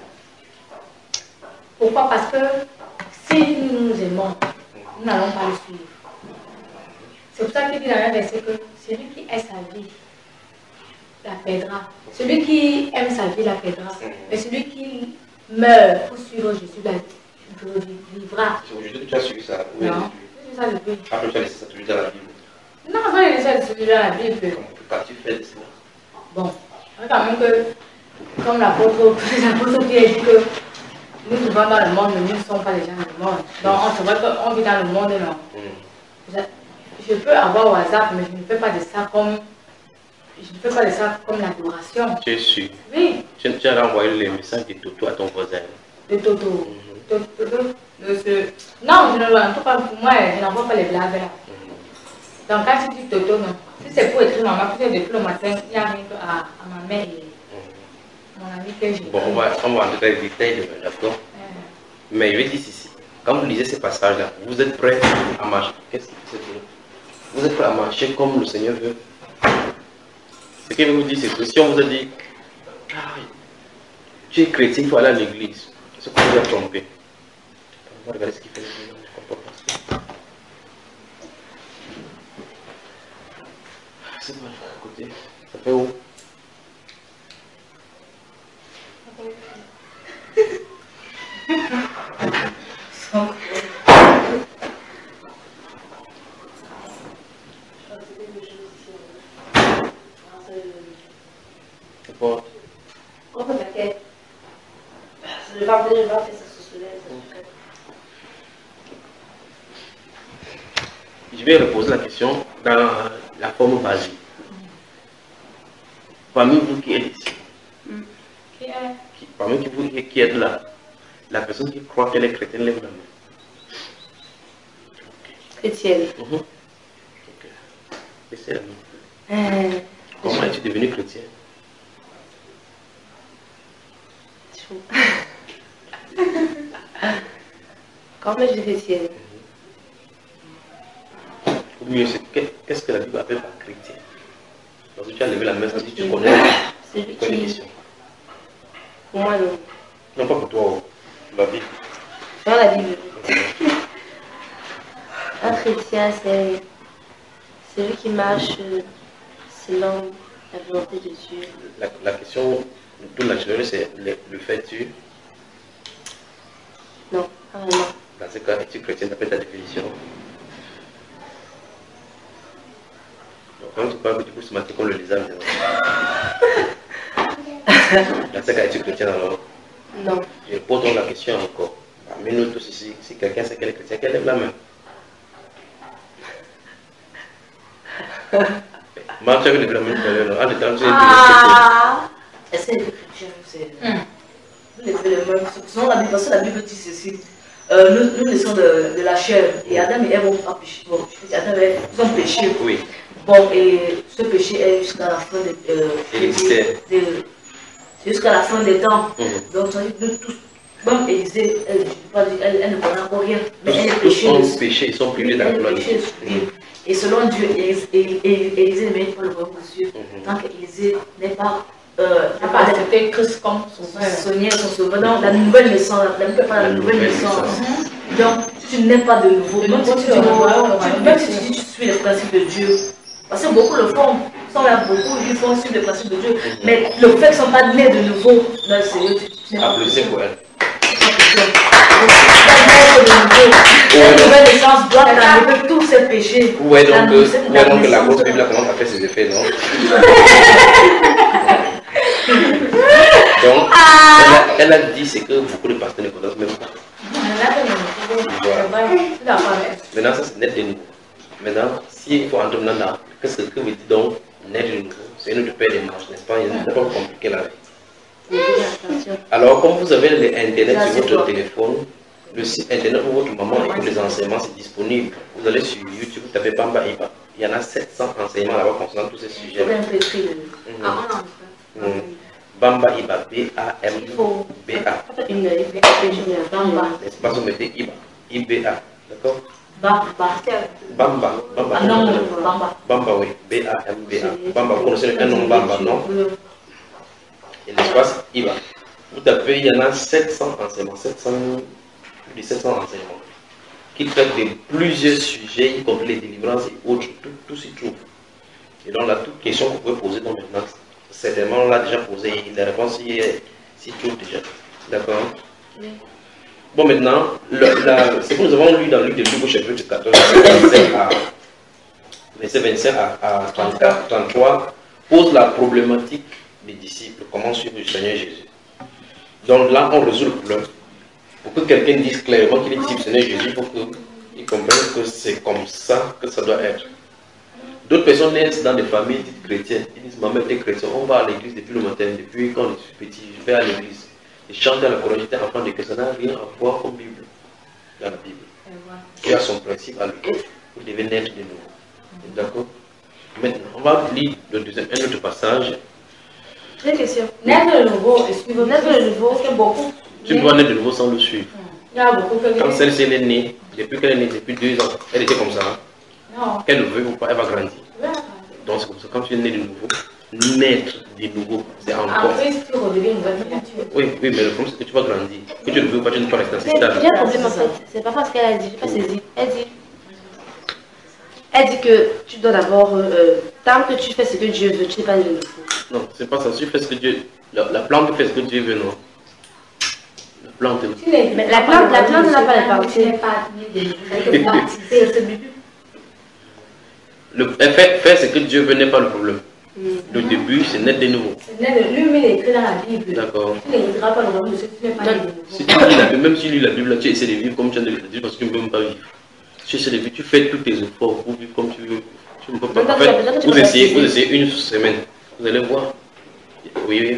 [SPEAKER 3] Pourquoi? Parce que si nous nous aimons, nous n'allons pas le suivre. C'est pour ça qu'il dit dans un verset que celui qui hait sa vie la perdra. Celui qui aime sa vie la perdra. Mais celui qui meurt pour suivre Jésus la vivra.
[SPEAKER 1] C'est aujourd'hui que tu as suivi ça? Oui,
[SPEAKER 3] non, j'ai ça depuis.
[SPEAKER 1] Après, tu as laissé ça toujours dans la Bible?
[SPEAKER 3] Non, je n'ai laissé ça toujours dans la Bible.
[SPEAKER 1] Quand tu fais cela?
[SPEAKER 3] Bon, quand même que, comme l'apôtre Pierre dit que nous vivons dans le monde, mais nous ne sommes pas les gens du monde. Donc, c'est vrai qu'on vit dans le monde, non. Mm. Je peux avoir WhatsApp, mais je ne fais pas de ça comme. Je ne fais pas de ça comme l'adoration.
[SPEAKER 1] Tu es sûr?
[SPEAKER 3] Oui.
[SPEAKER 1] Tu, tu as renvoyé les messages de Toto à ton voisin?
[SPEAKER 3] De Toto. Mm-hmm. Toto, Toto de ce... Non, je ne l'envoie pas pour moi, je n'envoie pas les blagues là. Mm-hmm. Donc, quand tu dis Toto, non. Si c'est pour écrire maman, peut-être depuis le matin, il n'y a rien à, à ma mère et mm-hmm. mon ami que j'ai.
[SPEAKER 1] Bon, on va, on va entrer dans les détails demain, d'accord? Mm-hmm. Mais je vais dire ici, quand vous lisez ces passages-là, vous êtes prêts à marcher? Qu'est-ce qui se passe? Vous êtes prêts à marcher comme le Seigneur veut? Ce qu'il vous dit, c'est que si on vous a dit, ah, tu es chrétien, il faut aller à l'église, c'est ce qu'on vous a trompé. On va regarder ce qu'il fait. C'est pas à côté. Ça fait où? Je vais reposer la question dans la forme basique. Parmi vous qui êtes ici, mm. qui est? Qui, parmi vous qui êtes là, la personne qui croit qu'elle est chrétienne, lève la main.
[SPEAKER 2] Okay. Chrétienne.
[SPEAKER 1] Mm-hmm. Okay. Et c'est la main. Euh, Comment es-tu devenue chrétienne?
[SPEAKER 2] Comment je suis chrétienne?
[SPEAKER 1] Ou mieux, qu'est-ce que la Bible appelle par chrétien? Parce que tu as levé la main, ça dit que tu connais, tu connais les questions.
[SPEAKER 2] Pour moi, non.
[SPEAKER 1] Non, pas pour toi, la Bible.
[SPEAKER 2] Dans la Bible. Un chrétien, c'est celui qui marche selon la volonté de Dieu.
[SPEAKER 1] La, la question tout naturelle, c'est le, le fais-tu?
[SPEAKER 2] Non, pas vraiment.
[SPEAKER 1] Dans ce cas, es-tu chrétien d'après ta définition? Quand tu parles que tu peux se mater comme le lézard, dans ce cas, es-tu chrétien alors?
[SPEAKER 2] Non.
[SPEAKER 1] Je pose donc la question encore. Mais nous tous ici, si quelqu'un sait qu'elle est chrétien, qu'elle lève la main. Marc, tu as levé la main tout à l'heure. En étant, tu es
[SPEAKER 5] ah. Est-ce que les chrétiens, c'est. Vous levez les mains. Sinon, la Bible, parce que la Bible dit ceci. Euh, nous, nous laissons de, de la chair. Et Adam et Ève ont pas péché. Bon, je dis Adam et Ève, ils ont péché.
[SPEAKER 1] Oui.
[SPEAKER 5] Bon, et ce péché est jusqu'à la fin de, euh, de, de, jusqu'à la fin des temps. Mm-hmm. Donc, nous tous, même Élisée, elle, elle, elle ne connaît encore rien. Mais
[SPEAKER 1] tous,
[SPEAKER 5] elle est péché.
[SPEAKER 1] Tous sont péchés, ils sont privés de la gloire de Dieu.
[SPEAKER 5] Et selon Dieu, Élisée ne mérite pas le royaume de Dieu. Mm-hmm. Tant qu'Élisée n'est pas. Euh, n'a pas accepté Christ comme son Seigneur, son sauveur. Donc, la nouvelle naissance, la Bible parle de la nouvelle naissance. Mm-hmm. Donc, si tu n'es pas de nouveau, même si tu, même si tu dis tu suis les principes de Dieu, parce que beaucoup le font, sont là beaucoup, ils font suivre les principes de Dieu, mm-hmm. mais le fait qu'ils ne sont pas nés de nouveau, dans le Seigneur, tu n'es pas
[SPEAKER 1] de nouveau.
[SPEAKER 5] La nouvelle naissance doit enlever tous ces péchés.
[SPEAKER 1] Ouais, donc, euh, ouais, donc la grosse Bible commence à faire ses effets, non? Donc, ah. elle, a, elle a dit ce que beaucoup de pasteurs ne connaissent même pas. Voilà. Maintenant, ça c'est net de nouveau. Maintenant, s'il faut entrer maintenant dans qu'est-ce que veut dire donc net de nouveau, c'est une autre paire de manches, n'est-ce pas? Il n'est pas compliqué la vie. Alors, comme vous avez l'Internet sur votre téléphone, le site Internet où votre maman écoute les enseignements, c'est disponible. Vous allez sur YouTube, vous tapez Bamba Iba. Il y en a sept cents enseignements là-bas concernant tous ces sujets. Mmh. Mmh. Bamba Iba, B A M B A. N'est-ce pas, vous mettez Iba, I B A, d'accord?
[SPEAKER 5] Bamba.
[SPEAKER 1] Bamba. Bamba.
[SPEAKER 5] Ah non, Bamba.
[SPEAKER 1] Bamba, oui. B A M B A. Bamba, vous connaissez un nom Bamba, non? Et l'espace Iba. Vous tapez, il y en a sept cents enseignements, sept cents, plus de sept cents enseignements, qui traitent de plusieurs sujets, y compris les délivrances et autres, tout, tout s'y trouve. Et donc là, toute question que vous pouvez poser, donc maintenant, certainement on l'a déjà posé, les réponses s'y trouvent déjà. D'accord? Oui. Bon, maintenant, le, la, ce que nous avons lu dans le livre de Luc au chapitre quatorze, verset vingt-cinq à, à trente-quatre, trente-trois, pose la problématique des disciples, comment suivre le Seigneur Jésus. Donc là, on résout le problème. Pour que quelqu'un dise clairement qu'il est disciple du Seigneur Jésus, il faut qu'il comprenne que c'est comme ça que ça doit être. D'autres personnes naissent dans des familles dites chrétiennes. Ils disent, maman était chrétienne, on va à l'église depuis le matin, depuis quand je suis petit, je vais à l'église. Et chanter à la chorale, j'étais enfant de que ça n'a rien à voir comme Bible. Dans la Bible. Il a son principe à lui. Vous devez naître de nouveau. D'accord? Maintenant, on va lire le deuxième, un autre passage.
[SPEAKER 3] Très question. Naître de nouveau, excusez-moi, naître de nouveau, parce que beaucoup.
[SPEAKER 1] Tu dois naître de nouveau sans le suivre.
[SPEAKER 3] Il y a beaucoup que.
[SPEAKER 1] Quand celle-ci est née, depuis qu'elle est née, depuis deux ans, elle était comme ça.
[SPEAKER 3] Non.
[SPEAKER 1] Qu'elle le veut ou pas, elle va grandir. Donc c'est comme ça, quand tu es né de nouveau, naître de nouveau, c'est encore.
[SPEAKER 3] Après, tu redeviens une nouvelle créature.
[SPEAKER 1] Oui, oui, mais le problème c'est que tu vas grandir. Que tu le veux ou pas, tu ne peux pas rester dans ce stade.
[SPEAKER 2] Il y a un problème en fait, c'est pas parce qu'elle a dit, je n'ai pas saisi. Elle dit. Elle dit que tu dois d'abord, euh, tant que tu fais ce que Dieu veut, tu n'es pas né de nouveau.
[SPEAKER 1] Non, c'est pas ça. Tu fais ce que Dieu. La, la plante fait ce que Dieu veut, non. La plante.
[SPEAKER 2] Mais la plante, la plante n'a pas les parties.
[SPEAKER 1] Le fait, faire ce que Dieu veut n'est pas le problème. Mm. Le début, c'est naître de nouveau.
[SPEAKER 3] Lui, il est écrit dans la Bible.
[SPEAKER 1] D'accord.
[SPEAKER 3] Tu n'écriras pas le problème de ce que tu n'es pas né de nouveau.
[SPEAKER 1] Si tu lis la Bible, même si tu lis la Bible, tu essaies de vivre comme tu as de le dire parce que tu ne peux même pas vivre. Tu essaies de vivre, tu fais tous tes efforts pour vivre comme tu veux. Tu ne peux pas. En fait, vous essayez, vous essayez une semaine. Vous allez voir. Oui, oui.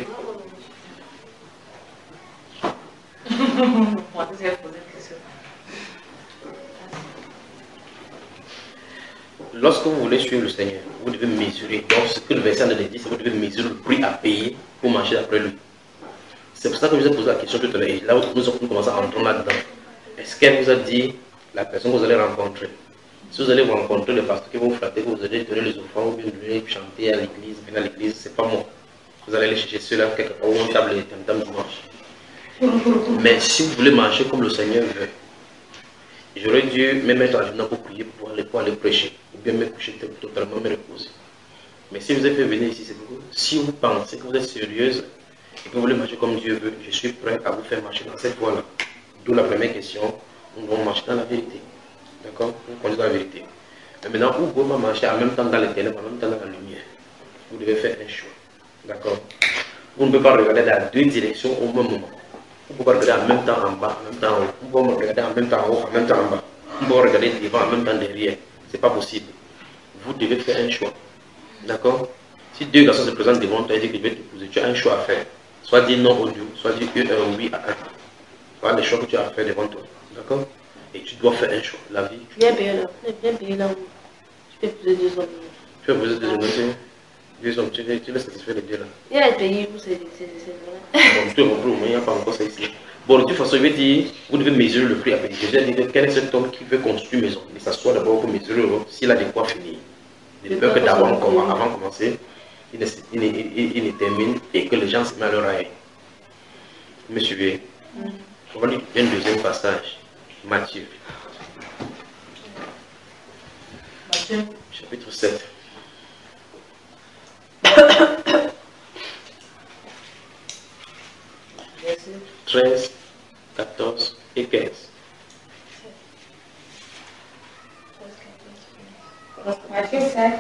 [SPEAKER 1] Lorsque vous voulez suivre le Seigneur, vous devez mesurer. Donc, ce que le verset nous dit, c'est que vous devez mesurer le prix à payer pour marcher après lui. C'est pour ça que je vous ai posé la question tout à l'heure. Là où nous avons commencé à entrer là-dedans. Est-ce qu'elle vous a dit la personne que vous allez rencontrer? Si vous allez vous rencontrer le pasteur qui va vous flatter, que vous allez donner les offrandes, ou bien venir chanter à l'église, venir à l'église, c'est pas moi. Vous allez aller chercher ceux-là quelque part où on table les tam-tam dimanche. Mais si vous voulez marcher comme le Seigneur veut, j'aurais dû me mettre à genoux pour prier, pour aller, pour aller prêcher, ou bien me coucher totalement, me reposer. Mais si vous avez fait venir ici, c'est beaucoup. Si vous pensez que vous êtes sérieuse et que vous voulez marcher comme Dieu veut, je suis prêt à vous faire marcher dans cette voie-là. D'où la première question, nous devons marcher dans la vérité. D'accord? Vous conduisez dans la vérité. Mais maintenant, vous pouvez marcher en même temps dans les ténèbres, en même temps dans la lumière. Vous devez faire un choix. D'accord? Vous ne pouvez pas regarder dans deux directions au même moment. Vous pouvez regarder en même temps en bas, en même temps en haut. Vous pouvez regarder en même temps en haut, en même temps en bas. Vous pouvez regarder devant, en même temps derrière. Ce n'est pas possible. Vous devez faire un choix. D'accord? Si deux garçons se présentent devant toi et disent que je vais t'épouser, tu as un choix à faire. Soit dire non au deux, soit dire un oui à un. Voilà les choix que tu as à faire devant toi. D'accord? Et tu dois faire un choix. La vie.
[SPEAKER 2] Bien payé là. Bien payé là où tu peux épouser deux hommes.
[SPEAKER 1] Tu peux épouser deux hommes. Deux hommes, tu veux satisfaire les deux là.
[SPEAKER 2] Il y a des pays où c'est vrai.
[SPEAKER 1] Bon, tu comprends, il n'y a pas encore ça ici. Bon, de toute façon, je vais dire, vous devez mesurer le prix à payer. Je vais dire quel est cet homme qui veut construire une maison. Il s'assoit d'abord pour mesurer s'il a de quoi finir. De peur que d'avant, avant de commencer, il ne, il, il, il ne termine et que les gens se mettent à leur aïe. Vous me suivez? Mm. On va lire un deuxième passage. Matthieu.
[SPEAKER 5] Matthieu.
[SPEAKER 1] Chapitre sept. treize, quatorze et quinze.
[SPEAKER 3] Matthieu sept.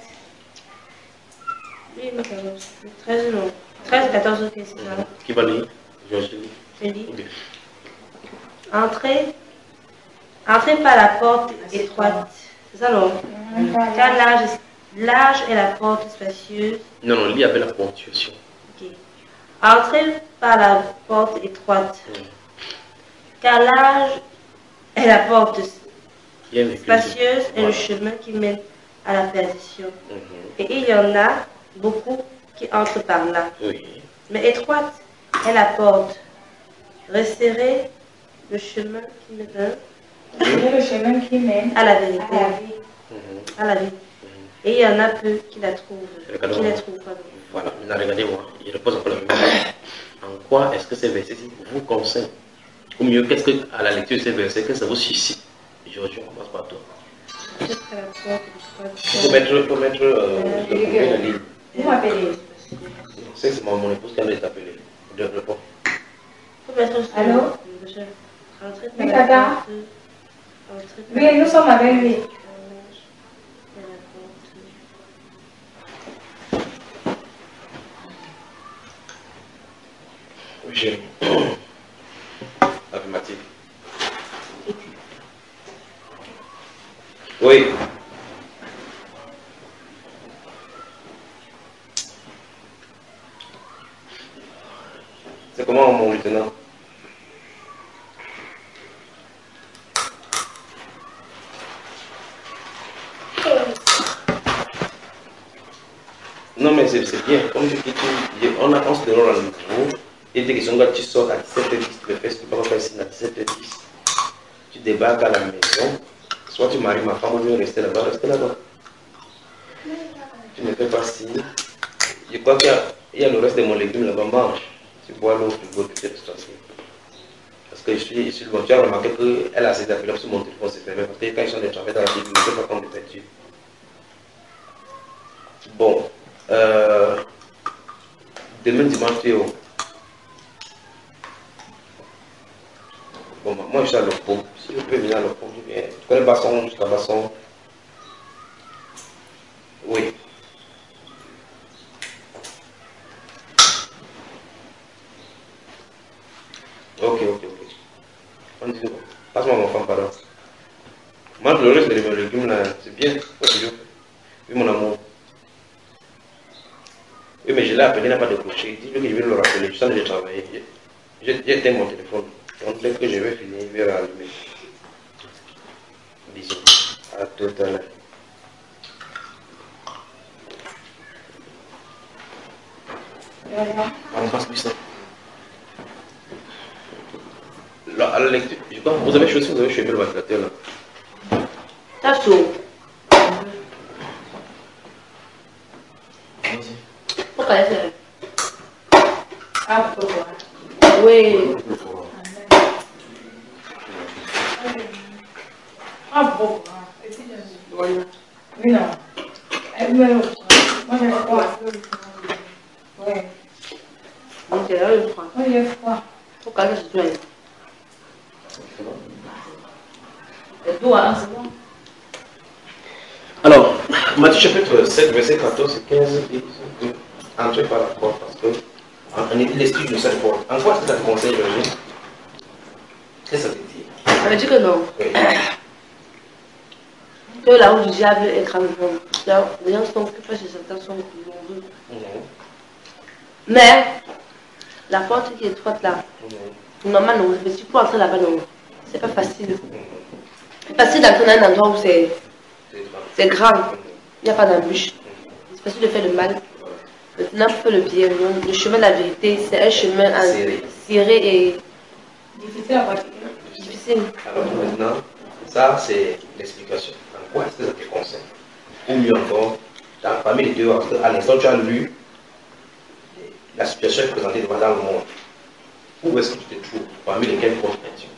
[SPEAKER 2] Oui, treize, non. treize, quatorze et quinze.
[SPEAKER 1] Qui va lire? Georges lit.
[SPEAKER 2] Je lis. Entrez Entrez par la porte étroite. C'est ça, non? Car l'âge l'âge est la porte spacieuse.
[SPEAKER 1] Non, non, lis avec la ponctuation.
[SPEAKER 2] Ok. Entrez par la porte étroite. Mm. Car l'âge est la porte spacieuse et le chemin qui mène à la perdition. Mm-hmm. Et il y en a beaucoup qui entrent par là. Oui. Mais étroite est la porte. Resserrez le chemin qui mène à...
[SPEAKER 3] le chemin qui mène
[SPEAKER 2] à la vérité.
[SPEAKER 3] À la vie.
[SPEAKER 2] Mm-hmm. À la vie. Et il y en a peu qui la trouvent. Qui la trouvent.
[SPEAKER 1] Voilà, maintenant regardez-moi, il repose encore la même chose. En quoi est-ce que ces versets vous conseillent? Ou mieux, qu'est-ce que, à la lecture de ces versets, que ça vous suscite? Aujourd'hui, on commence par toi. Il faut mettre, il faut mettre euh, le premier la ligne.
[SPEAKER 3] Vous m'appelez?
[SPEAKER 1] C'est mon, mon épouse qui vient de t'appeler. De répondre.
[SPEAKER 3] Allô? Oui, Tata? Oui, nous sommes avec lui.
[SPEAKER 1] Oui, chérie. Affirmative. Oui. C'est comment mon lieutenant? Non mais c'est bien, comme je dis, on a on se donne rendez-vous. Il y a des questions que tu sors à dix-sept heures dix, tu le fais ce que tu peux faire ici à dix-sept heures dix. Tu débarques à la maison, soit tu maries ma femme ou tu veux rester là-bas, rester là-bas. Tu ne fais pas signe. Je crois qu'il y, y a le reste de mon légume là-bas, mange. Tu bois l'eau, tu bois peut-être tranquille. Parce que je suis, je suis bon, tu as remarqué qu'elle a ses appels sur mon téléphone, c'est fermé. Parce que quand ils sont des travailleurs dans la ville, je ne sais pas comment les faire. Bon. Euh, demain dimanche, tu es où? Bon, moi je suis à l'Oppo. Si vous pouvez venir à l'Oppo, je viens. Tu connais Basson jusqu'à Basson? Oui. Ok, ok, ok. On dit, passe-moi mon femme, pardon. Moi, le reste de mes légumes là, c'est bien. Oui, mon amour. Oui, mais je l'ai appelé, il n'a pas décroché. Dis-lui que je vais le rappeler. Je sens que j'ai travaillé. J'ai mon téléphone. Donc, dès que je vais finir, il va rallumer. Bisous. À tout à l'heure. On passe plus ça. Là, à la lecture, je crois, vous avez choisi, vous avez choisi le ventilateur là.
[SPEAKER 2] Ça chaud. Pourquoi c'est
[SPEAKER 3] Ah, pourquoi?
[SPEAKER 2] Oui.
[SPEAKER 3] Ah, pourquoi? Oui, non. Moi, j'ai froid. Oui.
[SPEAKER 2] Donc, c'est là le froid.
[SPEAKER 3] Moi, j'ai froid.
[SPEAKER 2] Pourquoi c'est tout?
[SPEAKER 1] Alors, Matthieu chapitre sept, verset quatorze et quinze, entrez par la porte parce que on est l'esprit de cette porte. En quoi est-ce que ça te conseille, Virginie? Qu'est-ce que ça te dit?
[SPEAKER 2] Ça veut dire que non. Oui. Que la route du diable est grande. Les gens sont occupés chez certains sont nombreux. Mm-hmm. Mais la porte qui est étroite là, mm-hmm. Normalement, non. Mais si tu peux entrer là-bas, non. C'est pas facile. Mm-hmm. C'est facile d'entrer dans un endroit où c'est c'est grand. Il n'y a pas d'embûche. C'est facile de faire le mal. Maintenant, pour faire le bien. Le chemin de la vérité, c'est un chemin serré et
[SPEAKER 3] difficile à pratiquer.
[SPEAKER 2] Difficile.
[SPEAKER 1] Alors maintenant, ça c'est l'explication. En quoi est-ce que ça te concerne? Ou mieux encore, dans, parmi les deux, parce qu'à l'instant tu as lu la situation est présentée devant dans le monde. Où est-ce que tu te trouves? Parmi lesquels portes es-tu?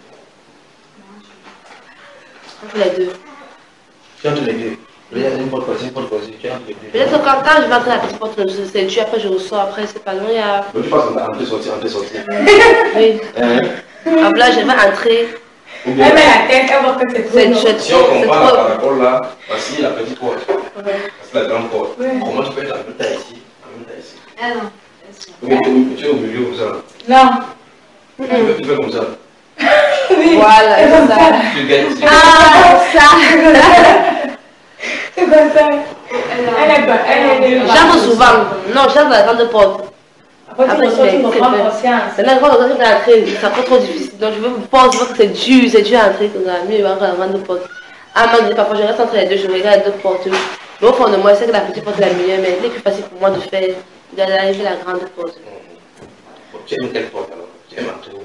[SPEAKER 2] Entre les deux.
[SPEAKER 1] Tu es entre les deux. Il y a une porte voisine, une porte voisine, tu es entre les deux.
[SPEAKER 2] Peut-être quand, quand je vais entrer à la petite porte, c'est Dieu, après je ressors, après c'est pas loin, il y a...
[SPEAKER 1] Donc tu passes entre sortir, entre sortir.
[SPEAKER 2] Oui. Alors là, je vais entrer.
[SPEAKER 3] Elle met la tête, elle voit que c'est trop.
[SPEAKER 1] Si on compare la parabole là, voici la petite porte. C'est la grande porte. Comment tu peux être en même temps ici, en même temps ici?
[SPEAKER 3] Ah non.
[SPEAKER 1] Oui, tu es au milieu comme ça.
[SPEAKER 3] Non.
[SPEAKER 1] Tu fais comme ça.
[SPEAKER 3] Oui.
[SPEAKER 2] Voilà, c'est ça.
[SPEAKER 1] Tu gagnes.
[SPEAKER 2] Ah, ça.
[SPEAKER 3] C'est comme ça. Elle est pas. Elle est.
[SPEAKER 2] J'entre souvent. Non, j'entre à la grande porte.
[SPEAKER 3] Après, tu reçois, tu reprends conscience.
[SPEAKER 2] C'est là quand on est entré, ça pas trop difficile. Donc je veux penser que c'est dur, c'est dur à entrer comme ça. Mieux, il va rentrer à la grande porte. À un moment donné, parfois je reste entre les deux, je regarde les deux portes. Mais au fond de moi, je sais que la petite porte est la meilleure, mais c'est plus facile pour moi de faire, d'arriver à la grande porte.
[SPEAKER 1] Tu aimes quelle porte alors? Tu aimes entrer où?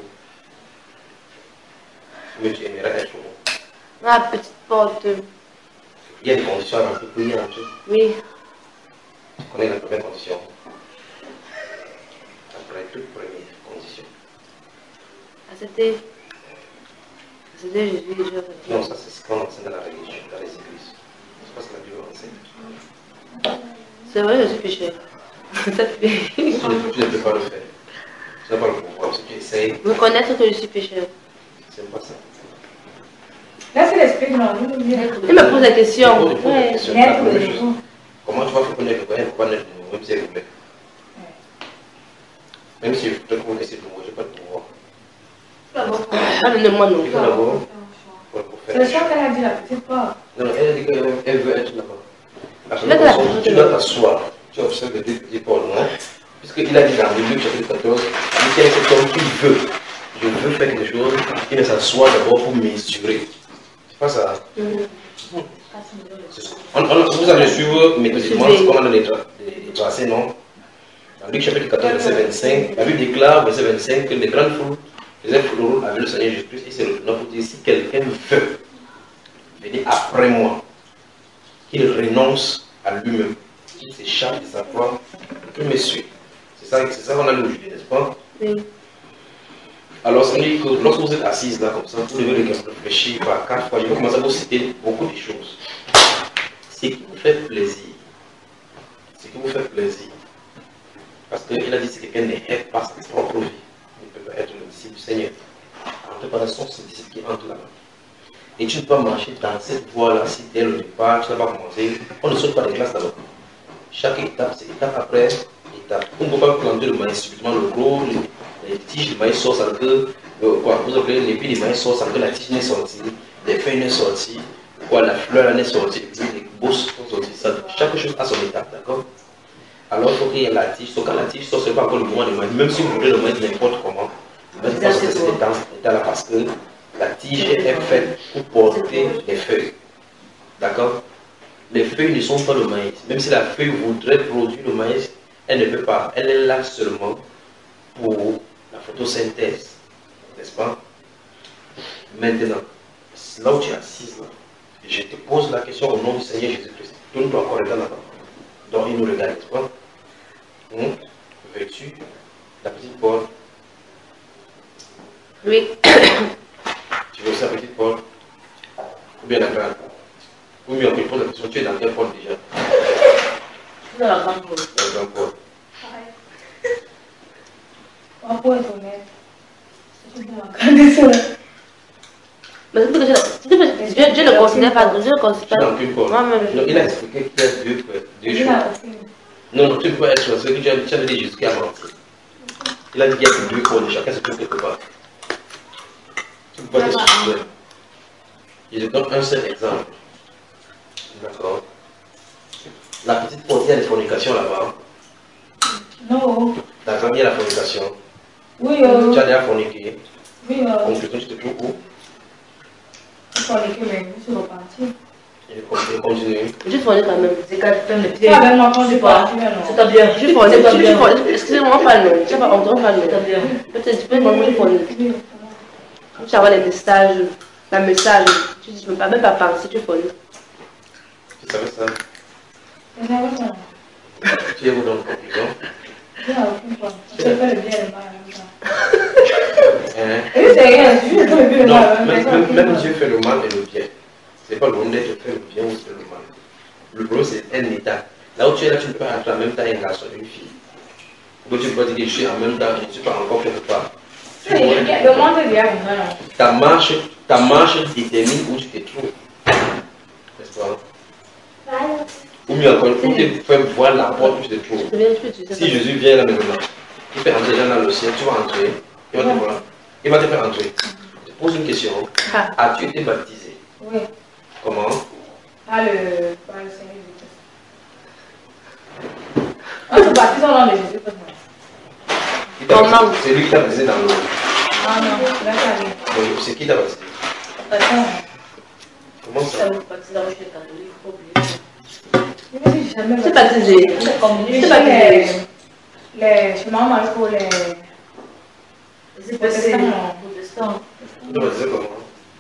[SPEAKER 1] Mais tu aimerais être où?
[SPEAKER 2] La petite porte.
[SPEAKER 1] Il y a des conditions à rentrer pour y entrer.
[SPEAKER 2] Oui.
[SPEAKER 1] Tu connais la première condition? Après toute première condition.
[SPEAKER 2] Accepter. Accepter Jésus et Dieu.
[SPEAKER 1] Non, ça c'est ce qu'on enseigne dans la religion, dans les églises. C'est pas ce que la Bible enseigne.
[SPEAKER 2] C'est vrai, je suis pécheur. Ça fait.
[SPEAKER 1] Tu ne, tu ne peux pas le faire. Tu n'as pas le pouvoir. Si tu essayes.
[SPEAKER 2] Reconnaître que je suis pécheur.
[SPEAKER 1] C'est pas ça.
[SPEAKER 3] Là, c'est l'esprit de l'envie.
[SPEAKER 2] Il me pose la question.
[SPEAKER 1] Il faut poser la question. La première chose. Comment tu vas reconnaître le voyage pour pas naître de nouveau, même si elle voulait? Même si je te trouve que c'est de moi, je n'ai pas de pouvoir.
[SPEAKER 2] Ah, mais moi non.
[SPEAKER 1] Il faut d'abord pour
[SPEAKER 3] C'est
[SPEAKER 1] faire.
[SPEAKER 3] le choix qu'elle a dit, la petite porte.
[SPEAKER 1] Non, non, elle a dit qu'elle veut être là-bas. La première façon, tu dois t'asseoir. Tu observes les deux petits Paul, non? Puisqu'il a dit dans le Luc chapitre quatorze, il y a cet homme qui veut. Je veux faire quelque chose, il ne s'assoit d'abord pour mesurer. C'est pas ça. On, on, vous allez suivre méthodiquement comment on les tracés, non? Dans Luc chapitre quatorze, verset vingt-cinq, la Bible déclare, verset vingt-cinq, que les grandes foules faisaient le rôle avec le Seigneur Jésus-Christ. Et c'est le pour dire si quelqu'un veut venir après moi, qu'il renonce à lui-même, qu'il s'échappe de sa foi, qu'il me suit. C'est ça, c'est ça qu'on a lu aujourd'hui, n'est-ce pas?
[SPEAKER 2] Oui.
[SPEAKER 1] Alors, ça veut dire que lorsque vous êtes assise là comme ça, vous devez réfléchir par quatre fois. Je vais commencer à vous citer beaucoup de choses. Ce qui vous fait plaisir, ce qui vous fait plaisir, parce qu'il a dit que si quelqu'un n'aime pas sa propre vie, il ne peut pas être le disciple du Seigneur. En préparation, c'est le disciple qui entre là-bas. Et tu ne peux pas marcher dans cette voie-là si dès le départ, tu n'as pas commencé. On ne saute pas des classes d'abord. Chaque étape, c'est étape après étape. On ne peut pas planter le maïs subitement, le gros, les, les tiges de maïs sortent sans que, euh, quoi, vous appelez les pieds de maïs sortent sans que la tige n'est sortie, les feuilles n'est sortie, quoi, la fleur n'est sortie, les bosses sont sorties. Ça, chaque chose a son étape, d'accord? Alors il faut qu'il y ait la tige. Donc quand la tige sort, ce n'est pas encore le moment de maïs. Même si vous voulez le maïs n'importe comment, le maïs passe cet état-là parce que la tige est faite pour porter les feuilles. D'accord? Les feuilles ne sont pas le maïs. Même si la feuille voudrait produire le maïs, elle ne peut pas. Elle est là seulement pour la photosynthèse. N'est-ce pas? Maintenant, là où tu es assise, là, je te pose la question au nom du Seigneur Jésus-Christ. Tourne-toi encore regarde là-bas. Donc il nous regarde, n'est-ce pas? Hum? Veux-tu la petite porte?
[SPEAKER 2] Oui.
[SPEAKER 1] Tu veux aussi la petite porte? Ou bien la grande? Ou bien on te pose la question, tu es dans quelle porte déjà?
[SPEAKER 5] Dans la grande porte.
[SPEAKER 1] Dans la grande porte.
[SPEAKER 3] On peut être honnête. C'est pour ma connaissance.
[SPEAKER 2] Mais c'est parce que je, je, je ne considère pas, je ne considère pas.
[SPEAKER 1] Dans quelle porte?
[SPEAKER 2] Moi-même.
[SPEAKER 1] Non, il a expliqué qu'il y a deux, deux choses. Non, non, tu ne peux pas être sûr. C'est que tu avais dit Jésus qui a menti. Il a dit qu'il y a que deux portes, chacun se trouve quelque part. Tu ne peux pas être sûr. Je te donne un seul exemple. D'accord. La petite porte, il y a des fornications là-bas.
[SPEAKER 3] Non.
[SPEAKER 1] D'accord, il y a la fornication.
[SPEAKER 3] Oui, euh.
[SPEAKER 1] Tu as déjà forniqué.
[SPEAKER 3] Oui, euh.
[SPEAKER 1] Conclusion, tu te trouves où?
[SPEAKER 3] Je suis forniqué, mais je suis reparti.
[SPEAKER 1] Et continue.
[SPEAKER 2] Je fornique quand même.
[SPEAKER 5] C'est quand tu
[SPEAKER 3] Tu as même entendu pas.
[SPEAKER 5] C'est pas bien.
[SPEAKER 2] Je fornique, je fornique. Excusez-moi, pas le nom. Je sais pas, on doit pas le nom.
[SPEAKER 5] C'est bien.
[SPEAKER 2] Peut-être tu peux demander une fornique. Tu as les messages, la message. Tu dis, je ne peux même pas penser, tu forniques.
[SPEAKER 1] Tu savais ça?
[SPEAKER 3] Je savais pas.
[SPEAKER 1] Tu es où dans la conclusion?
[SPEAKER 3] Je n'ai aucune fois. Je fais le bien et le mal en même temps.
[SPEAKER 1] Hein?
[SPEAKER 3] Et c'est rien, je fais le bien et le
[SPEAKER 1] Non,
[SPEAKER 3] mal en
[SPEAKER 1] même,
[SPEAKER 3] même
[SPEAKER 1] même,
[SPEAKER 3] temps.
[SPEAKER 1] même Dieu fait le mal et le bien. Ce n'est pas le monde d'être fait le bien ou faire le mal. Le problème, c'est un état. Là où tu es là, tu ne peux pas être en même temps un garçon et une fille. Donc tu ne peux pas dire que je suis en même temps, je ne suis pas encore quelque part. Tu vois,
[SPEAKER 3] Le monde est bien, voilà.
[SPEAKER 1] ta marche, ta marche détermine où tu te trouves. N'est-ce pas? Ou mieux encore, pour te faire voir la porte où tu te trouves. Si Jésus vient là maintenant, il fait entrer dans le ciel, tu vas entrer, il va te voir, il va te faire entrer. pose une question. Ah. As-tu été baptisé?
[SPEAKER 3] Oui.
[SPEAKER 1] Comment?
[SPEAKER 3] Par le, par le Seigneur Jésus-Christ. On se baptise au nom de Jésus-Christ.
[SPEAKER 1] C'est lui qui t'a baptisé dans l'eau.
[SPEAKER 3] Ah non, c'est là qu'il
[SPEAKER 1] c'est qui t'a baptisé? Comment ça?
[SPEAKER 5] Ça vous baptise dans le catholique, il faut oublier.
[SPEAKER 3] Je ne suis jamais
[SPEAKER 2] baptisé.
[SPEAKER 3] C'est baptisé. C'est baptisé. Les chemins mal pour les.
[SPEAKER 5] C'est protestants. Protestants.
[SPEAKER 1] Tu t'es baptisé comment?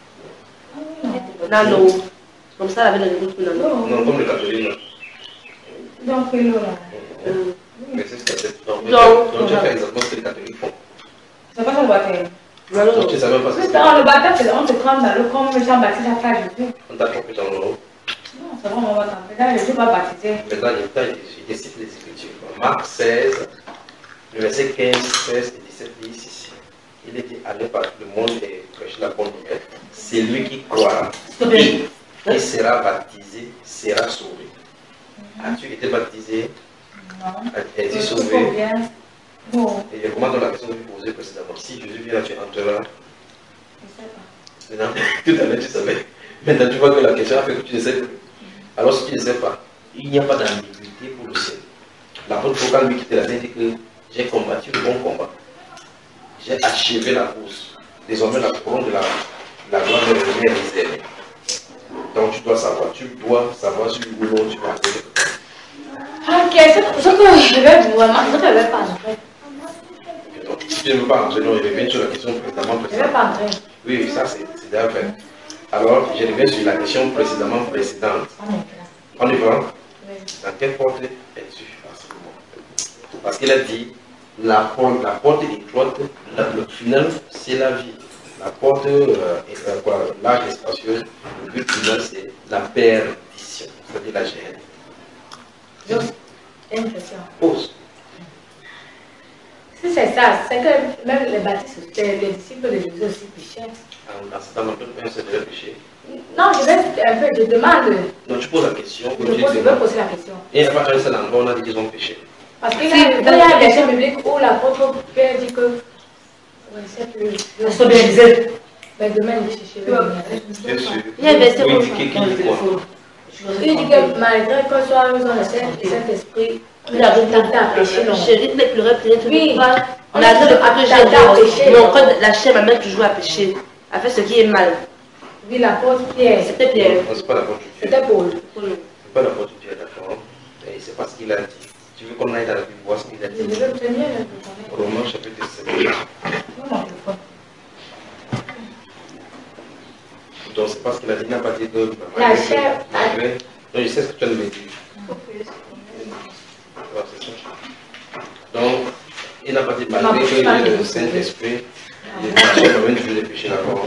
[SPEAKER 2] Dans l'eau. Comme ça, avec le groupe dans l'eau.
[SPEAKER 1] Non, comme les catholiques.
[SPEAKER 3] Donc, l'eau là.
[SPEAKER 1] Mais c'est ce que c'est. Donc, tu as fait exactement ce que les catholiques font.
[SPEAKER 3] C'est pas son baptême.
[SPEAKER 1] Donc, tu ne savais pas ce que c'est.
[SPEAKER 3] Le baptême, c'est on se trempe dans l'eau comme Jean-Baptiste a fait à Jésus.
[SPEAKER 1] On t'a trompé dans l'eau.
[SPEAKER 3] Non, c'est vraiment on va tremper. Là, Jésus va baptiser.
[SPEAKER 1] Maintenant, il décide les Écritures. Marc seize, le verset quinze, seize et dix-sept dit ici. Il était allé par le monde et prêcher la bonne nouvelle. C'est lui qui croira et qui sera baptisé, sera sauvé. As-tu été baptisé?
[SPEAKER 3] Non.
[SPEAKER 1] Es-tu sauvé?
[SPEAKER 3] Non.
[SPEAKER 1] Et je recommande la question que je posais précédemment. Si Jésus vient, tu entreras.
[SPEAKER 3] Je ne sais pas.
[SPEAKER 1] Tout à l'heure, tu savais. Maintenant, tu vois que la question a fait que tu ne sais plus. Alors, si tu ne sais pas, il n'y a pas d'ambiguïté pour le ciel. L'apôtre Paul, quand lui quittait la terre, dit que j'ai combattu le bon combat. J'ai achevé la course. Désormais, la couronne de la, la gloire de l'ennemi est réservée. Donc, tu dois savoir. Tu dois savoir sur où l'on tu vas aller.
[SPEAKER 3] Ok, c'est pour ça que je vais vraiment. Je ne vais pas entrer.
[SPEAKER 1] Donc, si tu ne veux pas entrer, non, je reviens sur la question précédemment.
[SPEAKER 3] Je ne vais pas entrer.
[SPEAKER 1] Oui, ça c'est déjà fait. Alors, je reviens sur la question précédemment précédente. On y va? Dans quelle porte es-tu? Parce qu'il a dit, la porte, la porte étroite, le final, c'est la vie. La porte euh, est quoi, large et spacieuse, le but final, c'est la perdition, c'est-à-dire la gêne.
[SPEAKER 3] J'ai une question.
[SPEAKER 1] Pause.
[SPEAKER 3] Si c'est ça, c'est que même les baptistes, les disciples de Jésus aussi péchaient.
[SPEAKER 1] Dans ce temps, un seul de péché.
[SPEAKER 3] Non, je vais un peu, je demande.
[SPEAKER 1] Donc tu poses la question.
[SPEAKER 3] Je, pose, je vais poser la question.
[SPEAKER 1] Et il n'y a pas un seul endroit où on a dit qu'ils ont péché.
[SPEAKER 3] Parce qu'il y a un verset biblique où l'apôtre Pierre dit que. Oui, c'est plus.
[SPEAKER 5] Je suis bien disait.
[SPEAKER 3] Mais demain, il chercher.
[SPEAKER 1] Bien sûr.
[SPEAKER 2] Il y a un verset
[SPEAKER 1] oui,
[SPEAKER 2] comme
[SPEAKER 1] qui, qui, qui dit quoi?
[SPEAKER 3] Il dit que malgré que soit nous en le Saint-Esprit, il a tenté à pécher.
[SPEAKER 2] Je dis que les pleurer, pleurer, tout le monde.
[SPEAKER 3] On a dit
[SPEAKER 2] à pécher. Non, quand la chair m'amène toujours à pécher, à faire ce qui est mal.
[SPEAKER 3] Oui, l'apôtre Pierre.
[SPEAKER 2] C'était Pierre.
[SPEAKER 1] Non, c'est pas l'apôtre Pierre.
[SPEAKER 3] C'était Paul.
[SPEAKER 1] C'est pas l'apôtre Pierre, d'accord. Et c'est pas ce qu'il a dit. Tu veux qu'on aille dans la Bible voir ce qu'il a dit?
[SPEAKER 3] Je vais le tenir.
[SPEAKER 1] Romains chapitre sept. Donc c'est pas ce qu'il a dit, il n'a pas dit que...
[SPEAKER 3] La chair...
[SPEAKER 1] Non, je sais ce que tu as de me dire. Ouais, c'est ça. Donc, il n'a pas dit malgré que il y a le Saint-Esprit, il est parti même toujours des péchés d'abord.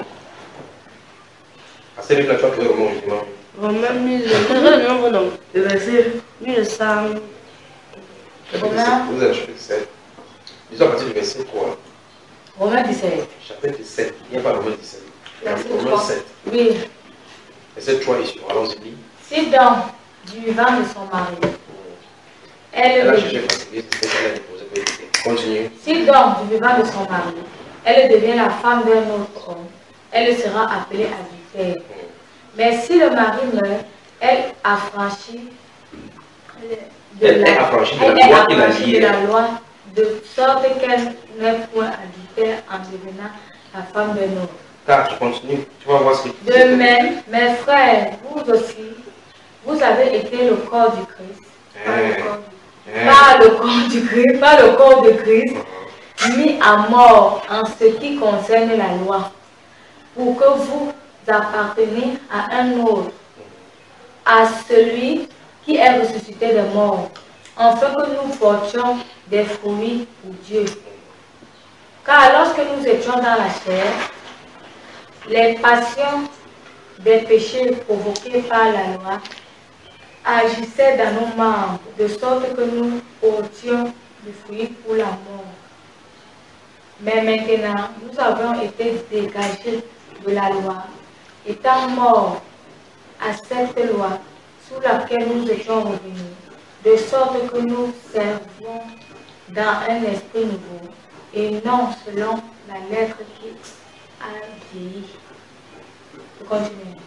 [SPEAKER 1] À cette minute-là, tu vas trouver Romains justement.
[SPEAKER 2] Romains mille, le nombre non. Le verset mille cent.
[SPEAKER 3] Romains.
[SPEAKER 1] Vous avez chapitre sept. Disons à partir du verset trois.
[SPEAKER 3] Romains dix-sept.
[SPEAKER 1] Chapitre sept. Il n'y a pas Romains dix-sept.
[SPEAKER 3] Verset
[SPEAKER 1] Romains
[SPEAKER 3] trois.
[SPEAKER 1] sept.
[SPEAKER 3] Oui.
[SPEAKER 1] Verset trois ici. Allons-y. Dit.
[SPEAKER 3] Si donc, du vivant de son mari, elle,
[SPEAKER 1] Elle a
[SPEAKER 3] devient...
[SPEAKER 1] cherché fatiguée, c'est ce qu'elle a déposé pour éviter. Continue.
[SPEAKER 3] Si donc, du vivant de son mari, elle devient la femme d'un autre homme, elle sera appelée adultère. Mais si le mari meurt, elle affranchit de
[SPEAKER 1] Elle
[SPEAKER 3] la,
[SPEAKER 1] est affranchie de
[SPEAKER 3] elle
[SPEAKER 1] la
[SPEAKER 3] est
[SPEAKER 1] loi qu'il a
[SPEAKER 3] affranchie de
[SPEAKER 1] liée.
[SPEAKER 3] la loi, de sorte qu'elle n'est point adultère en devenant la femme d'un autre.
[SPEAKER 1] Car tu continues, tu vas voir ce que tu
[SPEAKER 3] De même, mes frères, vous aussi, vous avez été le corps du Christ. Pas le corps du, pas le corps du Christ, pas le corps de Christ, mis à mort en ce qui concerne la loi, pour que vous apparteniez à un autre, à celui qui est ressuscité des morts, afin que nous portions des fruits pour Dieu. Car lorsque nous étions dans la chair, les passions des péchés provoqués par la loi agissaient dans nos membres, de sorte que nous portions du fruit pour la mort. Mais maintenant, nous avons été dégagés de la loi, étant morts à cette loi sous laquelle nous étions revenus, de sorte que nous servons dans un esprit nouveau, et non selon la lettre qui a vieilli. Je continue.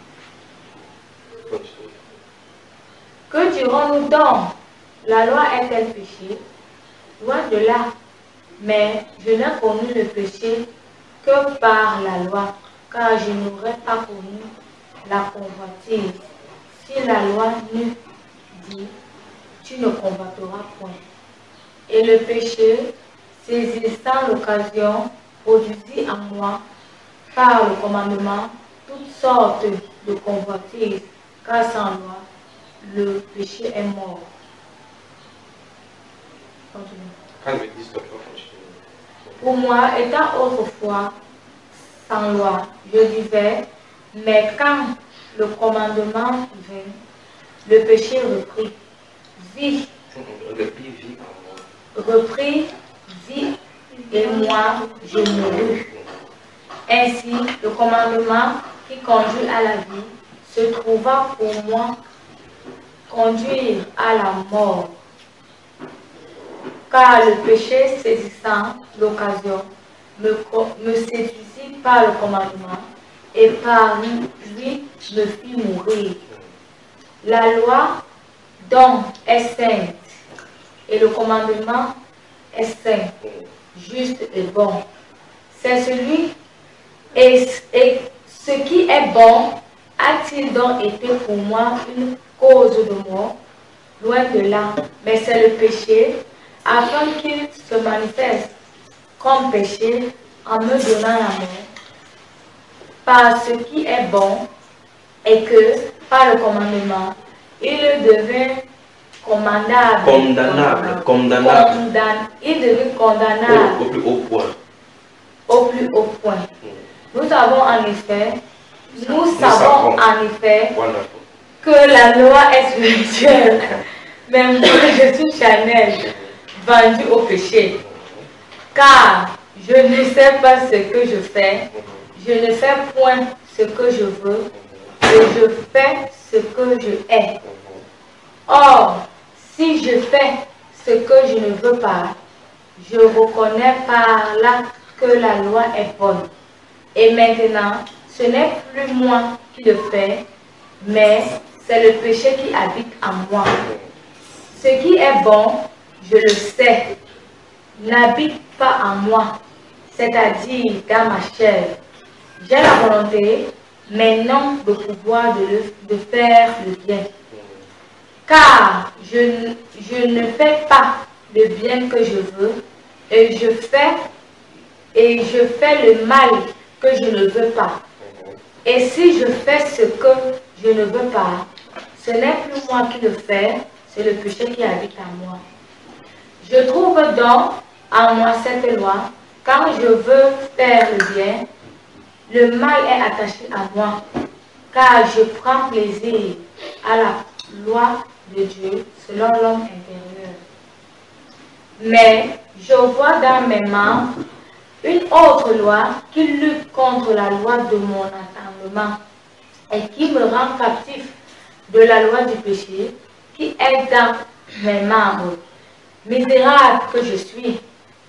[SPEAKER 3] Que dirons-nous donc? La loi est-elle péché? Loin de là. Mais je n'ai connu le péché que par la loi, car je n'aurais pas connu la convoitise. Si la loi n'eût dit, tu ne convoiteras point. Et le péché, saisissant l'occasion, produisit en moi, par le commandement, toutes sortes de convoitises, car sans loi, le péché est mort. Continue. Pour moi, étant autrefois sans loi, je vivais, mais quand le commandement vint, le péché reprit vie, reprit vie, et moi, je mourus. Ainsi, le commandement qui conduit à la vie se trouva pour moi conduire à la mort. Car le péché saisissant l'occasion me, me séduisit par le commandement et par lui me fit mourir. La loi donc est sainte et le commandement est saint, juste et bon. C'est celui et, et ce qui est bon a-t-il donc été pour moi une cause de mort? Loin de là, mais c'est le péché afin qu'il se manifeste comme péché en me donnant la mort par ce qui est bon et que par le commandement il devint commandable,
[SPEAKER 1] condamnable, condamnable.
[SPEAKER 3] Condamn, il devint condamnable
[SPEAKER 1] au, au plus haut point.
[SPEAKER 3] Au plus haut point. Nous savons en effet, nous, nous savons, savons en effet
[SPEAKER 1] voilà.
[SPEAKER 3] que la loi est spirituelle, mais moi je suis charnel, vendu au péché. Car je ne sais pas ce que je fais, je ne fais point ce que je veux, et je fais ce que je hais. Or, si je fais ce que je ne veux pas, je reconnais par là que la loi est bonne. Et maintenant, ce n'est plus moi qui le fais, mais c'est le péché qui habite en moi. Ce qui est bon, je le sais, n'habite pas en moi, c'est-à-dire dans ma chair. J'ai la volonté, mais non le pouvoir de, le, de faire le bien. Car je, je ne fais pas le bien que je veux, et je fais, et je fais le mal que je ne veux pas. Et si je fais ce que je ne veux pas, ce n'est plus moi qui le fais, c'est le péché qui habite en moi. Je trouve donc en moi cette loi, quand je veux faire le bien, le mal est attaché à moi, car je prends plaisir à la loi de Dieu selon l'homme intérieur. Mais je vois dans mes membres une autre loi qui lutte contre la loi de mon entendement et qui me rend captif de la loi du péché qui est dans mes membres. Misérable que je suis,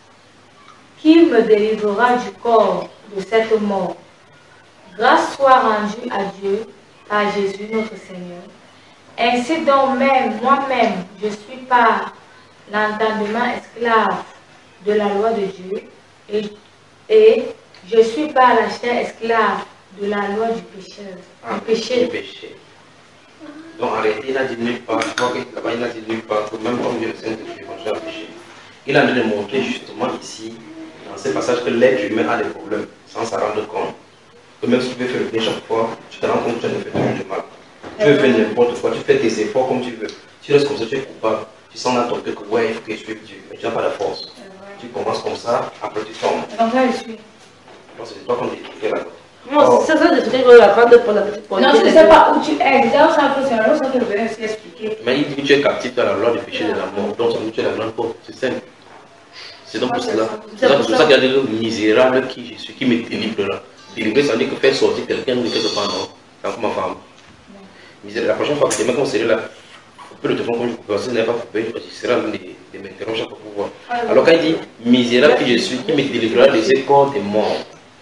[SPEAKER 3] qui me délivrera du corps de cette mort? Grâce soit rendue à Dieu par Jésus notre Seigneur. Ainsi donc même, moi-même, je suis par l'entendement esclave de la loi de Dieu et, et je suis par la chair esclave de la loi du pécheur.
[SPEAKER 1] Ah,
[SPEAKER 3] du péché.
[SPEAKER 1] Du péché. Donc en réalité, il a dit nulle part, je crois que là-bas il a dit nulle part, que même comme Dieu le Seigneur de l'évangile a péché. Il a de montrer justement ici, dans ce passage, que l'être humain a des problèmes sans s'en rendre compte. Que même si tu veux faire le bien chaque fois, tu te rends compte que tu as fait toujours du mal. Tu veux faire n'importe quoi, tu fais tes efforts comme tu veux. Tu restes comme ça, tu es coupable. Tu sens dans ton cœur que ouais, il faut que je suive Dieu, mais tu n'as pas la force. Tu commences comme ça, après tu tombes.
[SPEAKER 3] Donc là, je suis.
[SPEAKER 1] Donc c'est toi qu'on dit que là.
[SPEAKER 2] Non, c'est ça de ce que la grande pour la petite poignée.
[SPEAKER 3] Non, je ne sais pas où tu es. C'est un peu, c'est un autre que je vais aussi expliquer.
[SPEAKER 1] Mais il dit que tu es captif dans la loi du péché de la mort. Donc ça veut dire que tu es la grande porte. C'est simple. C'est donc pour cela. C'est pour ça qu'il y a des misérable qui je suis, qui me délivre là. Délivrer, ça veut dire que faire sortir quelqu'un de quelque part, non. C'est comme ma femme. Misérable. La prochaine fois que demain, quand on serait là, peu de temps, quand je vous ce n'est pas coupé, il sera de, de m'interroger pour pouvoir. Alors quand il dit misérable que je suis, qui me délivrera des corps des morts.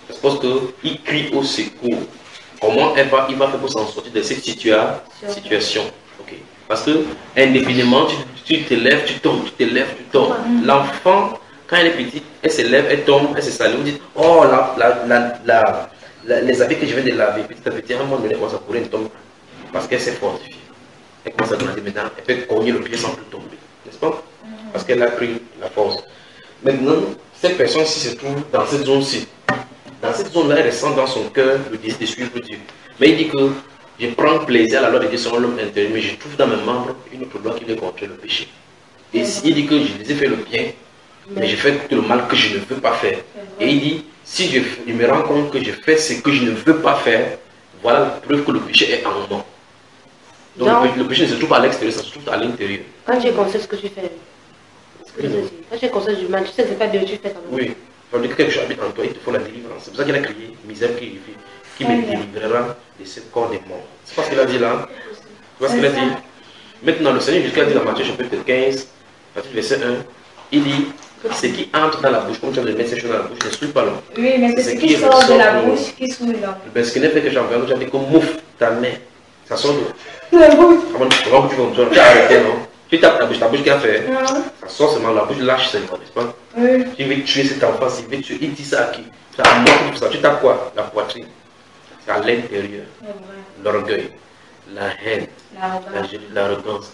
[SPEAKER 1] je suppose qu'il crie au secours. Comment elle va, il va faire pour s'en sortir de cette situa situation? Okay. Parce que indéfiniment, tu, tu te lèves, tu tombes, tu te lèves, tu tombes. Mm. L'enfant, quand elle est petite, elle se lève, elle tombe, elle se salue, vous dites, oh, la, la, la, la, la, les habits que je viens de laver, petit à petit, à un moment donné, elle commence à courir, elle tombe. Parce qu'elle s'est fortifiée. Elle commence à demander maintenant, elle peut cogner le pied sans plus tomber. N'est-ce pas? Mm. Parce qu'elle a pris la force. Maintenant, cette personne-ci se trouve dans cette zone-ci. Dans cette zone-là, elle ressent dans son cœur le désir de suivre Dieu. Mais il dit que je prends plaisir à la loi de Dieu selon l'homme intérieur, mais je trouve dans mes membres une autre loi qui vient contre le péché. Et il dit que je les ai fait le bien, mais je fais tout le mal que je ne veux pas faire. Et il dit, si je, je me rends compte que je fais ce que je ne veux pas faire, voilà la preuve que le péché est en moi. Donc, Donc le, le péché ne se trouve pas à l'extérieur, ça se trouve à l'intérieur.
[SPEAKER 2] Quand tu conscience ce que tu fais, ce que tu dis, quand tu es conscience du mal, tu sais que ce n'est pas Dieu que tu fais quand même. Oui. Il faut que quelque chose habite en toi, il te faut la délivrance. C'est pour ça qu'il a crié, misère qui, qui me délivrera de ce corps des morts. C'est pas ce qu'il a dit là. Tu vois ce qu'il a dit? Maintenant, le Seigneur jusqu'à dit dans Matthieu chapitre quinze, verset un, il dit, ce qui entre dans la bouche, comme tu viens de mettre ces choses dans la bouche, ne souille pas l'homme.
[SPEAKER 3] Oui, mais c'est ce qui sort de la bouche qui souille l'homme.
[SPEAKER 1] Ben, ce qui n'est fait que j'ai envoyé, j'ai dit comme mouffe ta main. Ça sort de la bouche. Tu as arrêté, non? Tu tapes ta bouche, ta bouche qui a fait, ça sort seulement, la bouche lâche seulement, n'est-ce pas? Oui. Tu veux tuer cet enfant, il veut tuer, il dit ça à qui? Ça a montré tout ça. Tu tapes quoi? La poitrine. C'est à l'intérieur. L'orgueil, la haine, l'arrogance.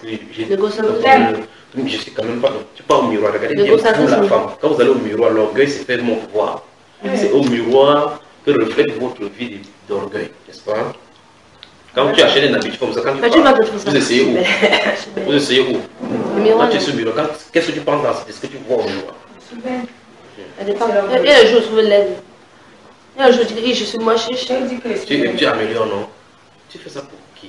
[SPEAKER 1] Je, je suis quand même pas. Tu parles au miroir, regardez bien pour la femme. Quand vous allez au miroir, l'orgueil c'est fait mon pouvoir. C'est au miroir que reflète votre vie d'orgueil, n'est-ce pas? Quand tu achètes un habit comme ça, quand tu parles, vous essayez où? Vous essayez où? Quand tu es sur le miroir, qu'est-ce que tu penses dans ce que tu vois au miroir?
[SPEAKER 2] Il y a un jour où je l'aide. Il y a un jour où je dis, je suis moche.
[SPEAKER 1] Tu, tu améliores, non? Tu fais ça pour qui?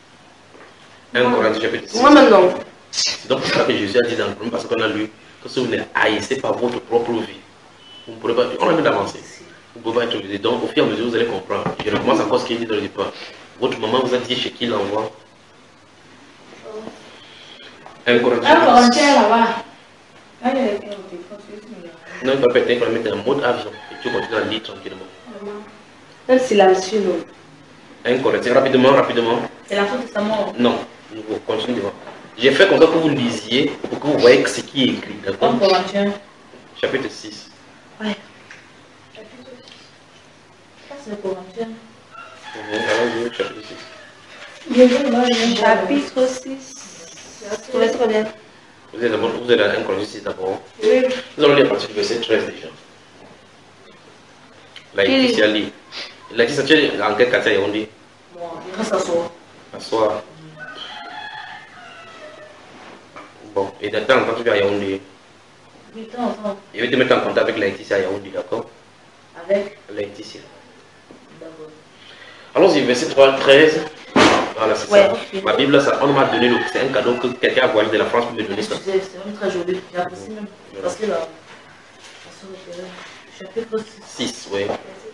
[SPEAKER 1] un Corinthiens chapitre six.
[SPEAKER 2] Moi-même, non.
[SPEAKER 1] C'est donc pour ça que Jésus a dit dans le premier passage qu'on a lu que si vous ne haïssez pas votre propre vie, vous ne pourrez pas. On a mis d'avancer. Vous ne pouvez pas être visé. Donc, au fur et à mesure, vous allez comprendre. Je recommence encore ce qu'il dit dans le départ. Votre maman vous a dit chez qui l'envoie? un Corinthiens là-bas. Non, il ne faut pas être mettre un mode avion et tu continues à lire tranquillement.
[SPEAKER 2] Même silencieux, non.
[SPEAKER 1] un Corinthiens, rapidement, rapidement.
[SPEAKER 5] C'est l'Ancien Testament.
[SPEAKER 1] Non, vous continuez devant. J'ai fait comme ça pour que vous lisiez, pour que vous voyez ce qui est écrit. D'accord?
[SPEAKER 5] un Corinthiens.
[SPEAKER 1] Chapitre six.
[SPEAKER 5] Ouais. Chapitre six. Ça, c'est le Corinthiens.
[SPEAKER 1] Allons-y, chapitre six.
[SPEAKER 2] Chapitre six. Vous êtes combien?
[SPEAKER 1] Vous êtes d'abord, vous êtes à un Corinthiens six d'abord. Oui. Nous allons lire à partir du verset treize déjà. La Laetitia lit. La Laetitia, tu es en quel quartier on dit?
[SPEAKER 5] Bon, il reste à soi.
[SPEAKER 1] À soi. Bon, et de temps en temps tu vas à Yaoundé.
[SPEAKER 5] Oui, de temps en temps.
[SPEAKER 1] Je vais te mettre en contact avec la Laetitia à Yaoundé, d'accord?
[SPEAKER 5] Avec
[SPEAKER 1] la Laetitia.
[SPEAKER 5] D'accord.
[SPEAKER 1] Allons-y, verset treize. Voilà, c'est
[SPEAKER 2] ouais,
[SPEAKER 1] ça.
[SPEAKER 2] Okay.
[SPEAKER 1] Ma Bible, ça, on m'a donné, c'est un cadeau que quelqu'un a voyagé de la France pour me donner ça.
[SPEAKER 5] C'est même très joli, j'apprécie même. Parce que là, chapitre six.
[SPEAKER 1] six, oui.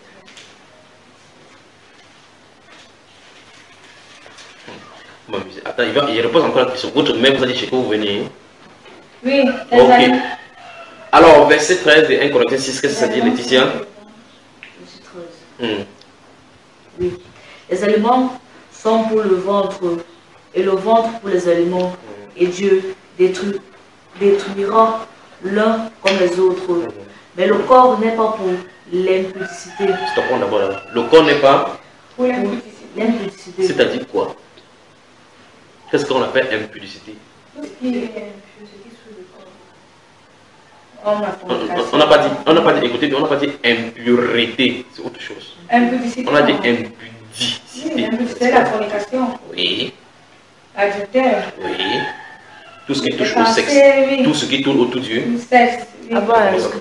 [SPEAKER 1] Bon, attends, il, va, il repose encore la question. Votre mère vous a dit chez quoi vous venez?
[SPEAKER 3] Oui,
[SPEAKER 1] ok. Alors, verset treize et un Corinthiens six, qu'est-ce que ça dit, Laetitia?
[SPEAKER 5] Verset treize.
[SPEAKER 1] Hmm.
[SPEAKER 5] Oui. Les aliments sont pour le ventre et le ventre pour les aliments. Et Dieu détruit, détruira l'un comme les autres. Mais le corps n'est pas pour l'impudicité.
[SPEAKER 1] Stoppons d'abord là. Le corps n'est pas
[SPEAKER 3] pour l'impudicité.
[SPEAKER 1] C'est-à-dire quoi? Qu'est-ce qu'on appelle impudicité?
[SPEAKER 3] Tout ce qui est sous le corps.
[SPEAKER 1] On n'a pas dit, on n'a pas dit, écoutez, on n'a pas dit impurité, c'est autre chose.
[SPEAKER 3] Impudicité.
[SPEAKER 1] On a dit impudicité.
[SPEAKER 3] Oui, impudicité, la fornication.
[SPEAKER 1] Oui.
[SPEAKER 3] L'adultère.
[SPEAKER 1] Oui. Tout ce qui touche au sexe. Oui. Tout ce qui tourne autour du
[SPEAKER 3] sexe.
[SPEAKER 2] Ah bon,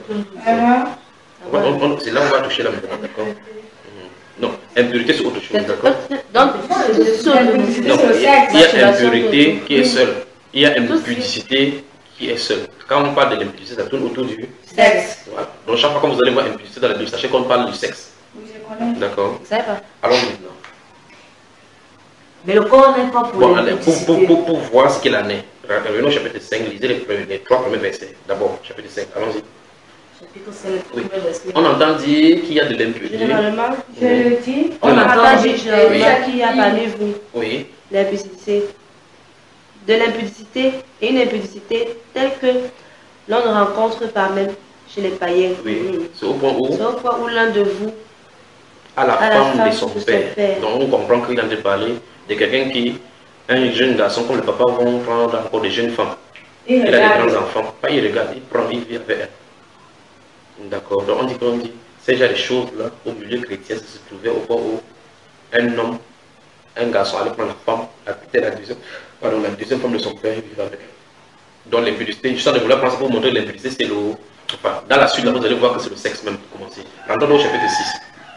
[SPEAKER 1] c'est là où on va toucher la maintenant, d'accord? Non, impurité c'est autre chose, d'accord?
[SPEAKER 2] Donc,
[SPEAKER 1] il y a impurité qui est seule. Il y a impudicité qui est seule. Quand on parle de l'impudicité, ça tourne autour du
[SPEAKER 3] sexe.
[SPEAKER 1] Voilà. Donc chaque fois que vous allez voir impudicité dans la Bible, sachez qu'on parle du sexe. D'accord? Alors maintenant.
[SPEAKER 5] Mais le corps n'est pas pour
[SPEAKER 1] bon, allez, pour, pour, pour, pour voir ce qu'il en est. Revenons au chapitre cinq, lisez les, premiers, les trois premiers versets. D'abord, chapitre cinq, allons-y. Oui. On entend dire qu'il y a de l'impudicité.
[SPEAKER 2] Généralement,
[SPEAKER 3] Je le dis.
[SPEAKER 2] on entend dire généralement
[SPEAKER 1] Oui.
[SPEAKER 2] qu'il y a parmi vous
[SPEAKER 1] Oui.
[SPEAKER 2] l'impudicité. De l'impudicité et une impudicité telle que l'on ne rencontre pas même chez les païens.
[SPEAKER 1] Oui.
[SPEAKER 2] Mm.
[SPEAKER 1] C'est au point où,
[SPEAKER 2] C'est au point où l'un de vous
[SPEAKER 1] à la
[SPEAKER 2] à la
[SPEAKER 1] femme
[SPEAKER 2] femme
[SPEAKER 1] de son
[SPEAKER 2] de son
[SPEAKER 1] père.
[SPEAKER 2] père.
[SPEAKER 1] Donc on comprend qu'il est en train de parler de quelqu'un qui, un jeune garçon comme le papa, vont prendre encore des jeunes femmes.
[SPEAKER 3] Et
[SPEAKER 1] Il a des
[SPEAKER 3] regarde.
[SPEAKER 1] grands enfants. Pas il regarde, il prend, il vit avec elle. D'accord. Donc on dit qu'on dit, ces genre de choses-là, au milieu chrétien, ça se trouvait au point où un homme, un garçon allait prendre la femme, la, peut-être la deuxième, pardon, la deuxième femme de son père et vivre avec elle. Donc l'impudicité, je sens de vouloir penser pour vous montrer l'impudicité, c'est le. Enfin, dans la suite, là, vous allez voir que c'est le sexe même pour commencer. Entendons au chapitre six.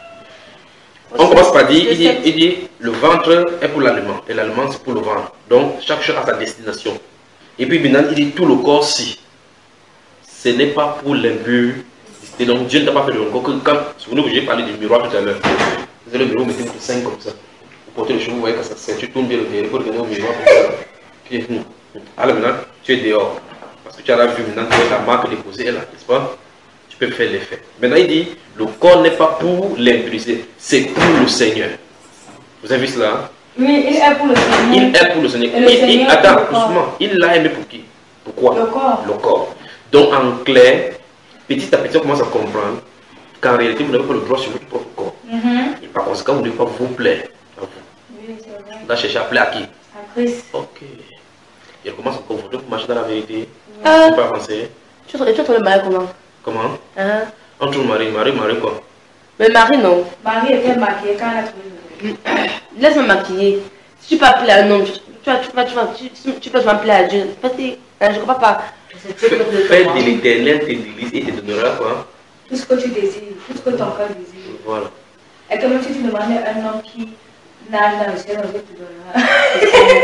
[SPEAKER 1] On commence par dire, il dit, il dit, le ventre est pour l'aliment, et l'aliment c'est pour le ventre. Donc, chaque chose a sa destination. Et puis maintenant, il dit, tout le corps si. Ce n'est pas pour l'impudicité. Donc, Dieu ne t'a pas fait le corps que quand, souvenez-vous, j'ai parlé du miroir tout à l'heure. Vous allez le miroir, vous mettez le sein comme ça. Vous portez le cheveu, vous voyez que ça ceinture tourne bien le derrière, vous regardez au miroir comme ça. Puis, alors maintenant, tu es dehors. Parce que tu as la vue, maintenant, tu as ta marque déposée là, n'est-ce pas? Tu peux faire l'effet. Maintenant, il dit, le corps n'est pas pour l'impudicité, c'est pour le Seigneur. Vous avez vu cela?
[SPEAKER 3] Oui, il est pour le Seigneur.
[SPEAKER 1] Il est pour le Seigneur.
[SPEAKER 3] Et le
[SPEAKER 1] Il, il,
[SPEAKER 3] Seigneur
[SPEAKER 1] attends,
[SPEAKER 3] pour le corps.
[SPEAKER 1] doucement. Il l'a aimé pour qui? Pourquoi?
[SPEAKER 3] Le corps.
[SPEAKER 1] Le corps. Donc, en clair, petit à petit, on commence à comprendre qu'en réalité, vous n'avez pas le droit sur votre propre corps.
[SPEAKER 3] Mhm.
[SPEAKER 1] Et par conséquent, vous ne devez pas vous plaire. à vous.
[SPEAKER 3] Oui, c'est vrai.
[SPEAKER 1] Vous allez chercher à plaire à qui?
[SPEAKER 3] À Christ.
[SPEAKER 1] Ok. Il commence à confronter pour marcher dans la vérité.
[SPEAKER 2] Euh,
[SPEAKER 1] Vous pas avancer.
[SPEAKER 2] Tu tu trouves le mari comment?
[SPEAKER 1] Comment?
[SPEAKER 2] Hein?
[SPEAKER 1] On trouve Marie, Marie, Marie quoi?
[SPEAKER 2] Mais Marie, non.
[SPEAKER 3] Marie était maquillée quand elle a trouvé le bébé.
[SPEAKER 2] Laisse-moi maquiller. Si tu peux appeler un homme, tu, tu, vas- tu, vas- tu, vas- tu, tu, tu peux m'appeler à Dieu. Parce que, hein, je ne comprends pas.
[SPEAKER 1] Fais de l'éternel tes délices et te donnera quoi?
[SPEAKER 3] Tout ce que tu désires, tout ce que ton cœur désire.
[SPEAKER 1] Voilà.
[SPEAKER 3] Et que même si tu demandes à un homme qui nage dans le ciel, on te donnera.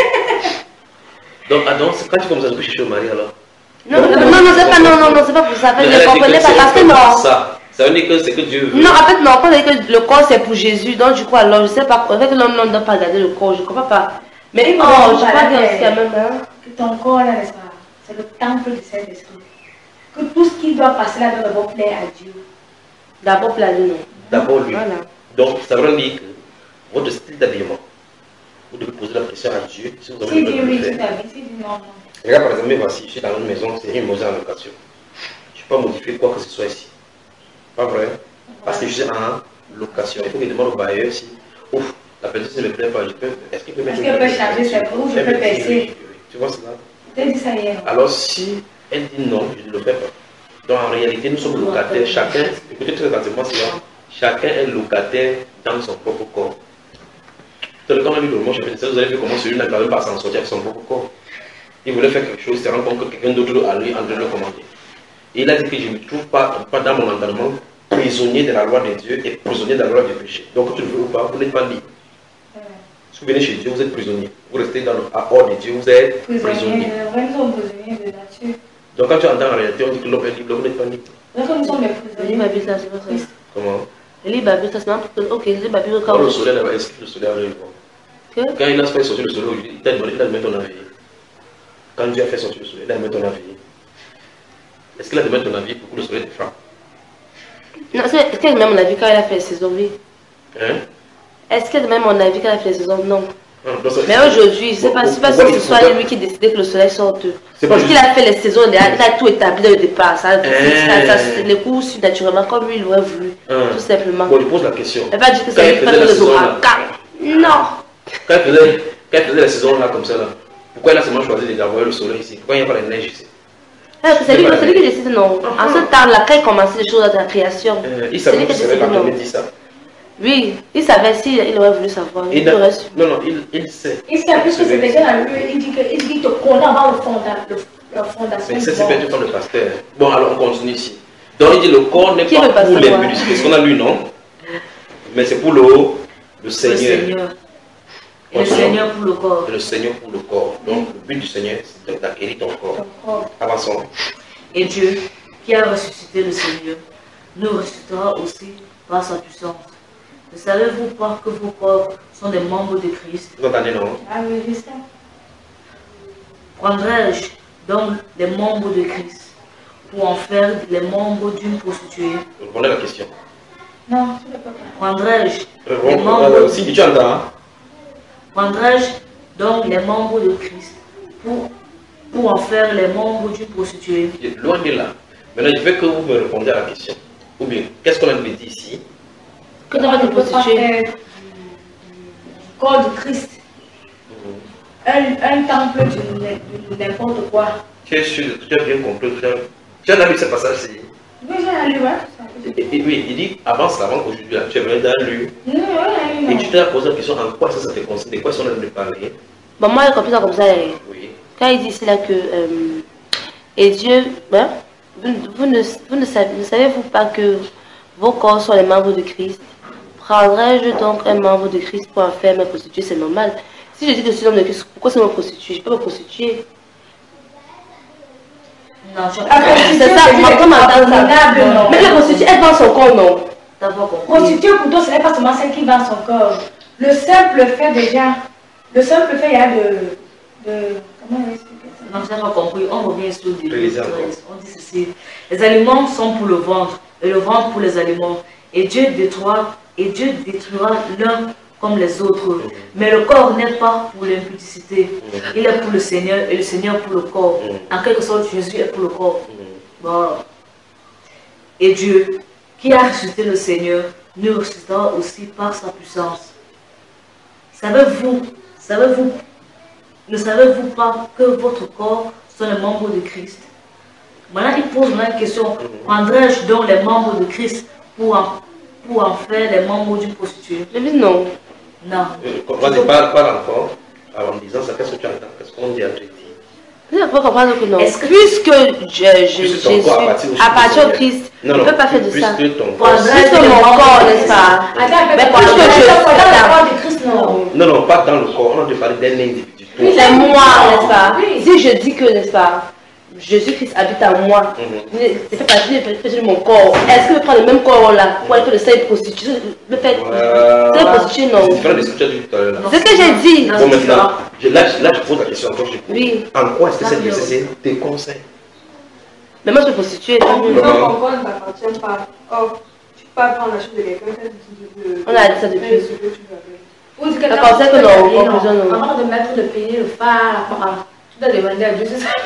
[SPEAKER 1] Donc, ah, donc quand tu commences à chercher au mari alors?
[SPEAKER 2] Non, non, non, non, c'est pas, non, non, non, c'est pas pour ça. En fait,
[SPEAKER 1] Mais
[SPEAKER 2] je
[SPEAKER 1] elle
[SPEAKER 2] ne
[SPEAKER 1] a dit
[SPEAKER 2] comprenais
[SPEAKER 1] que
[SPEAKER 2] pas
[SPEAKER 1] c'est
[SPEAKER 2] parce que
[SPEAKER 1] pas
[SPEAKER 2] non.
[SPEAKER 1] Ça. Ça veut dire que c'est que Dieu veut.
[SPEAKER 2] Non, en fait, non, on dit que le corps c'est pour Jésus. Donc, du coup, alors, je sais pas. En fait, l'homme ne doit pas garder le corps. Je ne comprends pas. Mais,
[SPEAKER 3] Il
[SPEAKER 2] oh,
[SPEAKER 3] faut
[SPEAKER 2] je
[SPEAKER 3] pas
[SPEAKER 2] crois
[SPEAKER 3] la
[SPEAKER 2] qu'il y a
[SPEAKER 3] faire.
[SPEAKER 2] aussi quand même. Hein.
[SPEAKER 3] Que ton corps là, n'est-ce pas? C'est le temple du Saint-Esprit. Que tout ce qui doit passer là doit d'abord plaire à Dieu.
[SPEAKER 2] D'abord, planer, non.
[SPEAKER 1] D'abord lui.
[SPEAKER 2] Voilà.
[SPEAKER 1] Donc, ça veut dire que votre style d'habillement, vous devez poser la pression à Dieu si vous avez
[SPEAKER 3] Si
[SPEAKER 1] le
[SPEAKER 3] dit
[SPEAKER 1] droit de
[SPEAKER 3] oui,
[SPEAKER 1] le
[SPEAKER 3] tu
[SPEAKER 1] faire.
[SPEAKER 3] t'habilles, si dit non, non.
[SPEAKER 1] Regarde par exemple, voici, je suis dans une maison, c'est une maison en location. Je ne peux pas modifier quoi que ce soit ici. Pas vrai? Parce que je suis en location. Il faut que je demande au bailleur si, ouf, la peinture ne me plaît pas, je peux, est-ce qu'il peut mettre
[SPEAKER 3] Est-ce
[SPEAKER 1] une
[SPEAKER 3] qu'elle peut
[SPEAKER 1] peinture
[SPEAKER 3] changer ses
[SPEAKER 1] dessus?
[SPEAKER 3] roues, je
[SPEAKER 1] Elle
[SPEAKER 3] peux
[SPEAKER 1] me dit oui,
[SPEAKER 3] baisser.
[SPEAKER 1] oui, oui. Tu vois cela?
[SPEAKER 3] Tu t'es dit ça hier.
[SPEAKER 1] Alors si elle dit non, je ne le fais pas. Donc en réalité, nous sommes locataires, chacun, écoutez très attentivement cela, chacun est locataire dans son propre corps. Dans le cas où on a vu le moment, je vous avez vu comment celui-là n'arrivait pas à s'en sortir avec son propre corps. Il voulait faire quelque chose, il se rend compte que quelqu'un d'autre a lui en train de le commander. Et il a dit que je ne me trouve pas, pas dans mon entendement prisonnier de la loi de Dieu et prisonnier de la loi du péché. Donc que tu le veux ou pas, vous n'êtes pas libre. Si vous venez chez Dieu, vous êtes prisonnier. Vous restez dans le hors de Dieu, vous êtes prisonnier.
[SPEAKER 3] Prisonniers, vrai, nous sommes prisonniers de nature.
[SPEAKER 1] Donc quand tu entends en réalité, on dit que l'homme est libre, vous n'êtes pas libre.
[SPEAKER 3] Parce que nous sommes les
[SPEAKER 2] Le
[SPEAKER 3] prisonniers.
[SPEAKER 2] livre Bible, ça, c'est pas ça.
[SPEAKER 1] Comment?
[SPEAKER 2] Le livre Bible, ça, c'est n'importe quoi. Ok, le livre Bible,
[SPEAKER 1] Quand
[SPEAKER 2] quand
[SPEAKER 1] le soleil là-bas, est-ce que le soleil arrive?
[SPEAKER 2] Que?
[SPEAKER 1] Quand il a fait sortir le soleil aujourd'hui, il t'a demandé de mettre ton avis. Quand Dieu a fait sortir le soleil, il a mis ton avis. Est-ce qu'il a demandé ton avis pour que le soleil te frappe?
[SPEAKER 2] Non, est-ce qu'elle a même mon avis quand elle a fait les saisons, oui.
[SPEAKER 1] Hein?
[SPEAKER 2] Est-ce qu'elle a même mon avis quand elle a fait les saisons? Non.
[SPEAKER 1] Ah, donc ça-
[SPEAKER 2] Mais aujourd'hui, je ne sais pas, je sais pas
[SPEAKER 1] Pourquoi
[SPEAKER 2] si
[SPEAKER 1] il
[SPEAKER 2] ce
[SPEAKER 1] faut
[SPEAKER 2] soit
[SPEAKER 1] pas-
[SPEAKER 2] lui qui décidait que le soleil sorte.
[SPEAKER 1] C'est pas
[SPEAKER 2] Parce qu'il
[SPEAKER 1] juste-
[SPEAKER 2] a fait les saisons, il a, il a tout établi dès le départ. Ça,
[SPEAKER 1] Eh.
[SPEAKER 2] ça, ça, ça- les cours suivent naturellement comme lui il l'aurait voulu.
[SPEAKER 1] Hein.
[SPEAKER 2] Tout simplement.
[SPEAKER 1] Bon, je pose la question.
[SPEAKER 2] Elle va pas dire que
[SPEAKER 1] Quand
[SPEAKER 2] c'est
[SPEAKER 1] il
[SPEAKER 2] lui qui
[SPEAKER 1] faisait
[SPEAKER 2] fait
[SPEAKER 1] la
[SPEAKER 2] les
[SPEAKER 1] saison là,
[SPEAKER 2] ouragans. Non.
[SPEAKER 1] quand il faisait, quand il faisait la saison là comme ça là, pourquoi il a seulement choisi d'avoir le soleil ici? Pourquoi il n'y a pas la neige ici?
[SPEAKER 2] Eh, C'est lui, c'est lui qui décide, non. En ce temps-là, quand il commençait les choses de la création,
[SPEAKER 1] Euh, il
[SPEAKER 2] c'est
[SPEAKER 1] savait
[SPEAKER 2] lui
[SPEAKER 1] que
[SPEAKER 2] qui
[SPEAKER 1] c'était
[SPEAKER 2] décide,
[SPEAKER 1] la
[SPEAKER 2] non.
[SPEAKER 1] première dit ça.
[SPEAKER 2] Oui, il savait si il aurait voulu savoir.
[SPEAKER 1] Il
[SPEAKER 2] Il
[SPEAKER 1] a-
[SPEAKER 2] aurait su.
[SPEAKER 1] Non, non, il, il sait.
[SPEAKER 3] Il sait plus que c'est déjà dans lui, il dit que il dit te connaît avant le fonda- le- la fondation.
[SPEAKER 1] Mais
[SPEAKER 3] du
[SPEAKER 1] ça, c'est
[SPEAKER 3] monde.
[SPEAKER 1] perdu par le pasteur. Bon, alors on continue ici. Donc il dit le corps n'est
[SPEAKER 2] Qui
[SPEAKER 1] pas
[SPEAKER 2] veut pas
[SPEAKER 1] pour les
[SPEAKER 2] savoir?
[SPEAKER 1] impudicités. Ce qu'on a lu, non? Mais c'est pour le, le
[SPEAKER 5] Le
[SPEAKER 1] Seigneur.
[SPEAKER 5] Seigneur. Et le
[SPEAKER 1] Continuons.
[SPEAKER 5] Seigneur pour le corps.
[SPEAKER 1] Et le Seigneur pour le corps. Donc le but du Seigneur, c'est d'acquérir ton corps.
[SPEAKER 3] Ton corps.
[SPEAKER 1] Avançons.
[SPEAKER 5] Et Dieu, qui a ressuscité le Seigneur, nous ressuscitera aussi par sa puissance. Ne savez-vous pas que vos corps sont des membres de Christ?
[SPEAKER 1] Vous entendez, non?
[SPEAKER 3] Ah oui, je sais.
[SPEAKER 5] Prendrai-je donc les membres de Christ pour en faire les membres d'une prostituée?
[SPEAKER 1] Répondez à la question.
[SPEAKER 3] Non, je ne peux pas.
[SPEAKER 5] Prendrais-je les
[SPEAKER 1] Réponds,
[SPEAKER 5] membres...
[SPEAKER 1] euh, si tu entends, hein?
[SPEAKER 5] Prendrais-je donc les membres de Christ pour, pour en faire les membres d'une prostituée?
[SPEAKER 1] Loin de là. Maintenant, je veux que vous me répondiez à la question. Ou bien, qu'est-ce qu'on a dit ici?
[SPEAKER 5] Que devrait
[SPEAKER 3] On
[SPEAKER 5] une
[SPEAKER 3] ne peut pas
[SPEAKER 5] prostituée?
[SPEAKER 3] faire du corps de Christ. Un, un temple de, de n'importe quoi.
[SPEAKER 1] Tu es sûr, tu as bien compris. Tu as, tu as lu ce passage-ci?
[SPEAKER 3] Oui, j'ai lu, hein.
[SPEAKER 1] Et, et, oui, il dit avant ça, avant qu'aujourd'hui, tu es venu dans lu.
[SPEAKER 3] Oui, oui, oui.
[SPEAKER 1] Et tu t'es posé la question en quoi ça, ça te concerne? De quoi sont en train de parler?
[SPEAKER 2] Bon, moi, j'ai compris ça comme ça. eh.
[SPEAKER 1] Oui.
[SPEAKER 2] Quand il dit ici là que. euh, et Dieu. hein, vous, vous ne, vous ne savez, ne savez-vous pas que vos corps sont les membres de Christ? Prendrais-je donc un membre de Christ pour en faire me prostituer? C'est normal. Si je dis que je suis l'homme de Christ, pourquoi c'est me prostituer? Je peux me prostituer.
[SPEAKER 5] Non, tu
[SPEAKER 3] Ah,
[SPEAKER 5] as
[SPEAKER 3] prostituée,
[SPEAKER 2] C'est ça,
[SPEAKER 3] c'est
[SPEAKER 2] comment comment entendre ça?
[SPEAKER 3] abominable, non.
[SPEAKER 2] Mais la prostituée, elle vend son corps, non?
[SPEAKER 5] pas compris.
[SPEAKER 3] Prostituée pour toi, ce n'est pas seulement celle qui vend son corps. Le simple fait déjà, le simple fait, il y a de, de comment on va expliquer ça?
[SPEAKER 5] Non, tu n'as pas compris. On revient sur le début.
[SPEAKER 1] Réalisez encore.
[SPEAKER 5] On dit ceci. Les aliments sont pour le ventre et le ventre pour les aliments. Et Dieu détruira, et Dieu détruira l'un comme les autres. Mais le corps n'est pas pour l'impudicité. Il est pour le Seigneur et le Seigneur pour le corps. En quelque sorte, Jésus est pour le corps. Bon. Et Dieu, qui a ressuscité le Seigneur, nous ressuscitera aussi par sa puissance. Savez-vous, savez-vous, ne savez-vous pas que votre corps sont les membres de Christ? Maintenant, il pose une question. Prendrais-je donc les membres de Christ pour en, pour en faire les membres d'une prostituée?
[SPEAKER 2] Je dis non.
[SPEAKER 5] Non.
[SPEAKER 1] Euh, Vas-y, parle, parle encore. Alors, en disant ça, qu'est-ce que tu entends? Qu'est-ce qu'on dit à te dire?
[SPEAKER 2] Je ne peux comprendre que non.
[SPEAKER 5] Est-ce que-
[SPEAKER 2] Puisque je, je,
[SPEAKER 1] Puisque ton
[SPEAKER 2] Jésus,
[SPEAKER 1] corps appartient au
[SPEAKER 2] à partir de
[SPEAKER 1] Seigneur.
[SPEAKER 2] Christ,
[SPEAKER 1] Non,
[SPEAKER 2] je ne
[SPEAKER 1] non,
[SPEAKER 2] peux pas faire de ça.
[SPEAKER 1] puisque ton corps.
[SPEAKER 5] Prendrais-
[SPEAKER 2] Puisque mon corps, n'est-ce pas?
[SPEAKER 3] Attends,
[SPEAKER 2] Mais
[SPEAKER 3] mais
[SPEAKER 2] puisque je suis
[SPEAKER 3] dans le
[SPEAKER 2] là,
[SPEAKER 3] corps de Christ, non.
[SPEAKER 1] Non, non, pas dans le corps. On a parlé d'un individu.
[SPEAKER 3] Oui,
[SPEAKER 2] c'est moi, n'est-ce pas?
[SPEAKER 3] Oui.
[SPEAKER 2] Si je dis que, n'est-ce pas, Jésus-Christ habite en moi,
[SPEAKER 1] Mhm.
[SPEAKER 2] c'est fait partie de mon corps. Est-ce que je prends le même corps là pour être le seul prostitué? Le fait,
[SPEAKER 1] Voilà.
[SPEAKER 2] c'est prostitué, non.
[SPEAKER 1] C'est différent de ce que tu as dit tout à l'heure. là.
[SPEAKER 5] Non.
[SPEAKER 2] C'est ce que j'ai dit.
[SPEAKER 5] Non.
[SPEAKER 1] Bon, maintenant, je, là, je- là, je pose la question encore. Je...
[SPEAKER 2] Oui,
[SPEAKER 1] En quoi est-ce que cette
[SPEAKER 5] Ah, oui.
[SPEAKER 1] nécessité te conseille?
[SPEAKER 2] mais moi je suis prostituée, tant mieux.
[SPEAKER 1] Non.
[SPEAKER 4] Non, ton corps ne t'appartient pas. Or, tu peux pas prendre la chose de quelqu'un qui de, de,
[SPEAKER 2] On a dit ça depuis.
[SPEAKER 4] de ce que tu veux avec.
[SPEAKER 3] Vous dites que
[SPEAKER 2] Ça
[SPEAKER 3] quand
[SPEAKER 2] pensait
[SPEAKER 3] tu
[SPEAKER 2] que
[SPEAKER 3] fais
[SPEAKER 2] non,
[SPEAKER 3] payer,
[SPEAKER 2] en conclusion, non.
[SPEAKER 3] Avant de mettre le payer, le phare, la phare, tu dois demander à Dieu, c'est ça.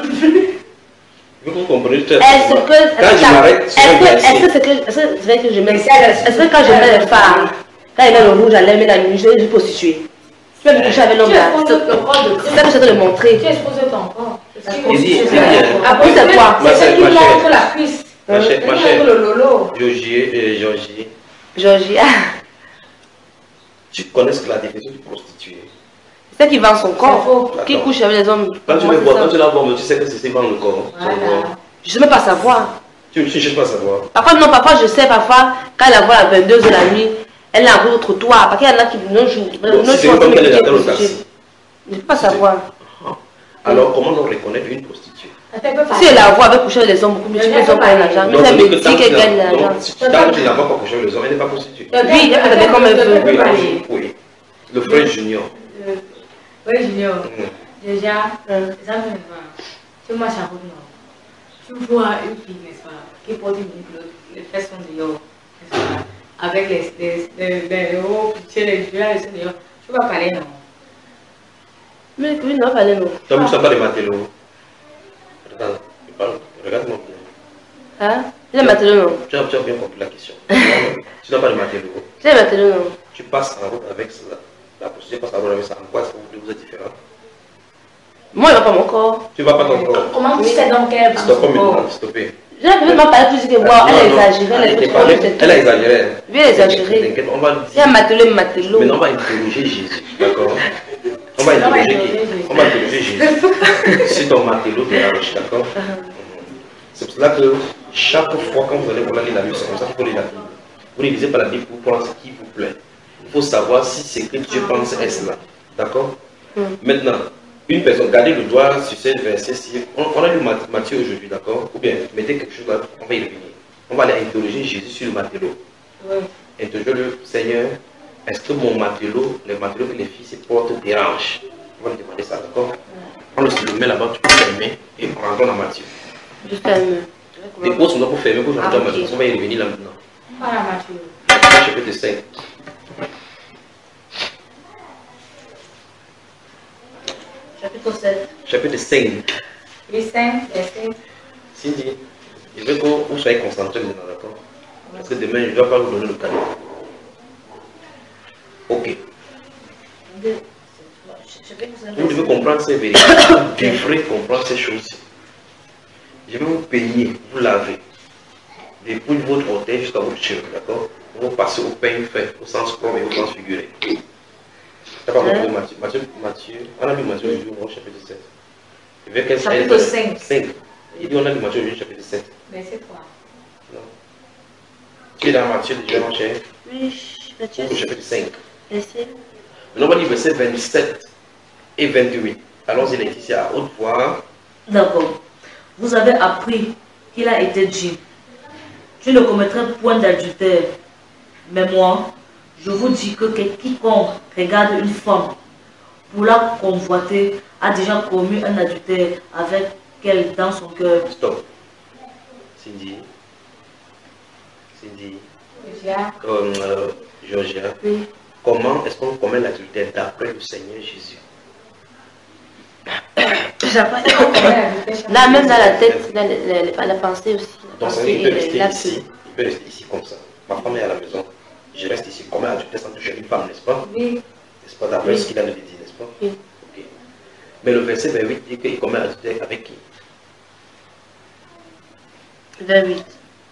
[SPEAKER 1] Je veux que vous compreniez tout à
[SPEAKER 2] Est-ce
[SPEAKER 1] fait.
[SPEAKER 2] que,
[SPEAKER 1] Quand je m'arrête,
[SPEAKER 2] est-ce que, est-ce que c'est que, est-ce que c'est vrai que je mets, est-ce que quand je mets le phare, quand il met le rouge à l'air, mais la nuit, je suis prostituée. Tu peux me coucher avec l'homme
[SPEAKER 3] Tu
[SPEAKER 2] là.
[SPEAKER 3] exposes
[SPEAKER 2] C'est
[SPEAKER 3] le corps de
[SPEAKER 2] c'est
[SPEAKER 3] Christ.
[SPEAKER 2] ça que je te le montrer.
[SPEAKER 3] Tu exposes ton corps. C'est ce qui
[SPEAKER 1] Il dit,
[SPEAKER 3] est
[SPEAKER 1] il dit,
[SPEAKER 3] Après,
[SPEAKER 2] Oui, c'est quoi?
[SPEAKER 1] Ma
[SPEAKER 3] c'est
[SPEAKER 1] chère,
[SPEAKER 3] ce qui
[SPEAKER 1] ma chère.
[SPEAKER 3] montre la cuisse.
[SPEAKER 1] Ma chère,
[SPEAKER 3] C'est
[SPEAKER 1] ma
[SPEAKER 3] qui
[SPEAKER 1] chère.
[SPEAKER 3] montre le lolo.
[SPEAKER 1] Georgie, euh, Georgie,
[SPEAKER 2] Georgie, ah,
[SPEAKER 1] tu connais ce que la définition du prostitué.
[SPEAKER 2] c'est ça qui vend son
[SPEAKER 3] C'est
[SPEAKER 2] corps,
[SPEAKER 3] faux.
[SPEAKER 2] qui couche avec les hommes.
[SPEAKER 1] Quand tu
[SPEAKER 2] Moi,
[SPEAKER 1] le
[SPEAKER 2] c'est
[SPEAKER 1] vois,
[SPEAKER 2] ça.
[SPEAKER 1] quand tu la vois, mais tu sais que c'est c'est dans le corps. son
[SPEAKER 3] Voilà.
[SPEAKER 1] corps.
[SPEAKER 2] Je ne sais même pas savoir.
[SPEAKER 1] Tu ne cherches pas à savoir.
[SPEAKER 2] Parfois, non, parfois je sais, parfois, quand elle la voit à vingt-deux heures la nuit, elle est en route au trottoir. Parce qu'il y en a qui ne jouent.
[SPEAKER 1] Donc, si c'est une femme qu'elle est dans le taxi.
[SPEAKER 2] Je ne peux pas savoir.
[SPEAKER 1] Alors, comment on reconnaît une prostituée?
[SPEAKER 3] Attends, elle peut pas.
[SPEAKER 2] Si elle la voit avec coucher avec les hommes, beaucoup mieux, tu peux les hommes gagner l'argent. Mais
[SPEAKER 1] Donc,
[SPEAKER 2] ça
[SPEAKER 1] ça
[SPEAKER 2] me
[SPEAKER 1] veut dire que
[SPEAKER 2] dit
[SPEAKER 1] tant
[SPEAKER 2] qu'elle
[SPEAKER 1] que
[SPEAKER 2] gagne
[SPEAKER 1] tu la-
[SPEAKER 2] l'argent.
[SPEAKER 1] donc, si- tant que tu ne la vois pas coucher avec les hommes, elle n'est pas prostituée.
[SPEAKER 2] Oui, elle peut faire comme elle veut.
[SPEAKER 1] Oui,
[SPEAKER 3] pas.
[SPEAKER 1] oui, oui. Le frère Junior.
[SPEAKER 3] Euh, Oui, Junior.
[SPEAKER 1] Mm.
[SPEAKER 3] Déjà,
[SPEAKER 2] Hum.
[SPEAKER 3] les amis, tu marches en route, non. Tu vois une fille, n'est-ce pas, qui porte une culotte, les fesses sont dehors, n'est-ce pas, avec les, les, les, les hauts, pitié, les yeux, les seigneurs. Tu vas parler, non.
[SPEAKER 2] Mais oui, non, fallait non.
[SPEAKER 1] Toi, tu ne pas de matelot. Regarde, il parle. Regarde-moi bien.
[SPEAKER 2] Hein? Il est matelot, non.
[SPEAKER 1] Tu as, tu as bien compris la question. Tu n'as pas de matelot.
[SPEAKER 2] Il est matelot, non.
[SPEAKER 1] Tu passes en route avec ça. La prostituée passe en route avec ça. En quoi est-ce que vous, vous êtes différents?
[SPEAKER 2] Moi, il va pas mon corps.
[SPEAKER 1] Tu ne vas pas ton corps.
[SPEAKER 3] Comment tu sais donc qu'elle
[SPEAKER 1] Stop,
[SPEAKER 3] parle
[SPEAKER 1] comme
[SPEAKER 3] son
[SPEAKER 1] une s'il te plaît.
[SPEAKER 2] J'ai l'impression de parler plus que wow, elle a exagéré.
[SPEAKER 1] Elle,
[SPEAKER 2] Elle
[SPEAKER 1] était parlée- elle a exagéré.
[SPEAKER 2] Oui, elle a exagéré.
[SPEAKER 1] T'inquiète, on va
[SPEAKER 2] Il y a
[SPEAKER 1] dire.
[SPEAKER 2] matelot et matelot.
[SPEAKER 1] Maintenant, on va interroger Jésus. D'accord? On va
[SPEAKER 3] On va
[SPEAKER 1] interroger
[SPEAKER 3] interroger
[SPEAKER 1] qui?
[SPEAKER 3] Jésus.
[SPEAKER 1] On va interroger Jésus. Si ton matelot te lâche, d'accord? C'est pour cela que chaque fois quand vous allez voir lire la Bible, c'est comme ça qu'il faut lire la Bible. Vous ne lisez pas la Bible pour prendre ce qui vous plaît. Il faut savoir si c'est que Dieu pense est cela. D'accord? Maintenant, une personne, gardez le doigt sur ce verset-ci. On, on a lu Math- Matthieu aujourd'hui, d'accord? Ou bien, mettez quelque chose là, on va y revenir. On va aller interroger Jésus sur le matelot.
[SPEAKER 3] Oui.
[SPEAKER 1] Interroger le Seigneur, est-ce que mon matelot, le matelot que les filles se portent dérange? On va lui demander ça, d'accord? On le met là-bas, tu peux fermer et on rentre dans Matthieu.
[SPEAKER 2] Je ferme.
[SPEAKER 1] Dépose mon pour fermer, pour
[SPEAKER 2] Ah,
[SPEAKER 1] changer
[SPEAKER 2] ok.
[SPEAKER 1] ma maison. On va y revenir là maintenant.
[SPEAKER 3] Voilà, Mathieu.
[SPEAKER 1] Chapitre cinq.
[SPEAKER 5] Chapitre sept.
[SPEAKER 1] Chapitre cinq.
[SPEAKER 3] Les cinq, verset.
[SPEAKER 1] Cindy, je veux que vous soyez concentrés maintenant, d'accord? Parce que demain, je ne dois pas vous donner le cadeau. Ok.
[SPEAKER 5] Chapitre sept.
[SPEAKER 1] Vous devez comprendre ces vérités. Vous devrez comprendre ces choses-ci. Je vais vous peigner, vous laver. Depuis votre orteil jusqu'à votre cheveux, d'accord? Vous passez au peigne fait, au sens propre et au sens figuré. Tu n'as pas compris Matthieu? Matthieu, Matthieu, on a lu Matthieu aujourd'hui au chapitre sept. Je veux qu'elle
[SPEAKER 5] Chapitre cinq.
[SPEAKER 1] cinq. Il dit on a lu Matthieu aujourd'hui chapitre sept.
[SPEAKER 3] Verset trois.
[SPEAKER 1] Non. Tu es dans Matthieu déjà, mon cher?
[SPEAKER 2] Oui, Matthieu.
[SPEAKER 1] Au chapitre cinq.
[SPEAKER 2] Verset.
[SPEAKER 1] Maintenant, on va lire verset vingt-sept et vingt-huit. Alors, il est ici à haute voix.
[SPEAKER 5] D'accord. Vous avez appris qu'il a été dit, tu ne commettrais point d'adultère. Mais moi, je vous dis que quiconque regarde une femme pour la convoiter a déjà commis un adultère avec elle dans son cœur.
[SPEAKER 1] Stop. Cindy. Cindy.
[SPEAKER 3] Déjà.
[SPEAKER 1] Comme euh, Georgia.
[SPEAKER 2] Oui.
[SPEAKER 1] Comment est-ce qu'on commet l'adultère d'après le Seigneur Jésus?
[SPEAKER 2] Là, même dans la tête, la, la, la, la pensée aussi. La
[SPEAKER 1] Donc, ça
[SPEAKER 2] pensée
[SPEAKER 1] veut dire
[SPEAKER 2] et
[SPEAKER 1] qu'il peut
[SPEAKER 2] l'acte.
[SPEAKER 1] rester ici. Il peut rester ici comme ça. Ma femme est à la maison. Je reste ici. Comment adultère sans toucher une femme, n'est-ce pas?
[SPEAKER 3] Oui.
[SPEAKER 1] N'est-ce pas d'après
[SPEAKER 2] Oui.
[SPEAKER 1] ce qu'il a dit, n'est-ce pas?
[SPEAKER 2] Oui.
[SPEAKER 1] Ok. Mais le verset vingt-huit dit qu'il commet adultère avec qui?
[SPEAKER 2] vingt-huit.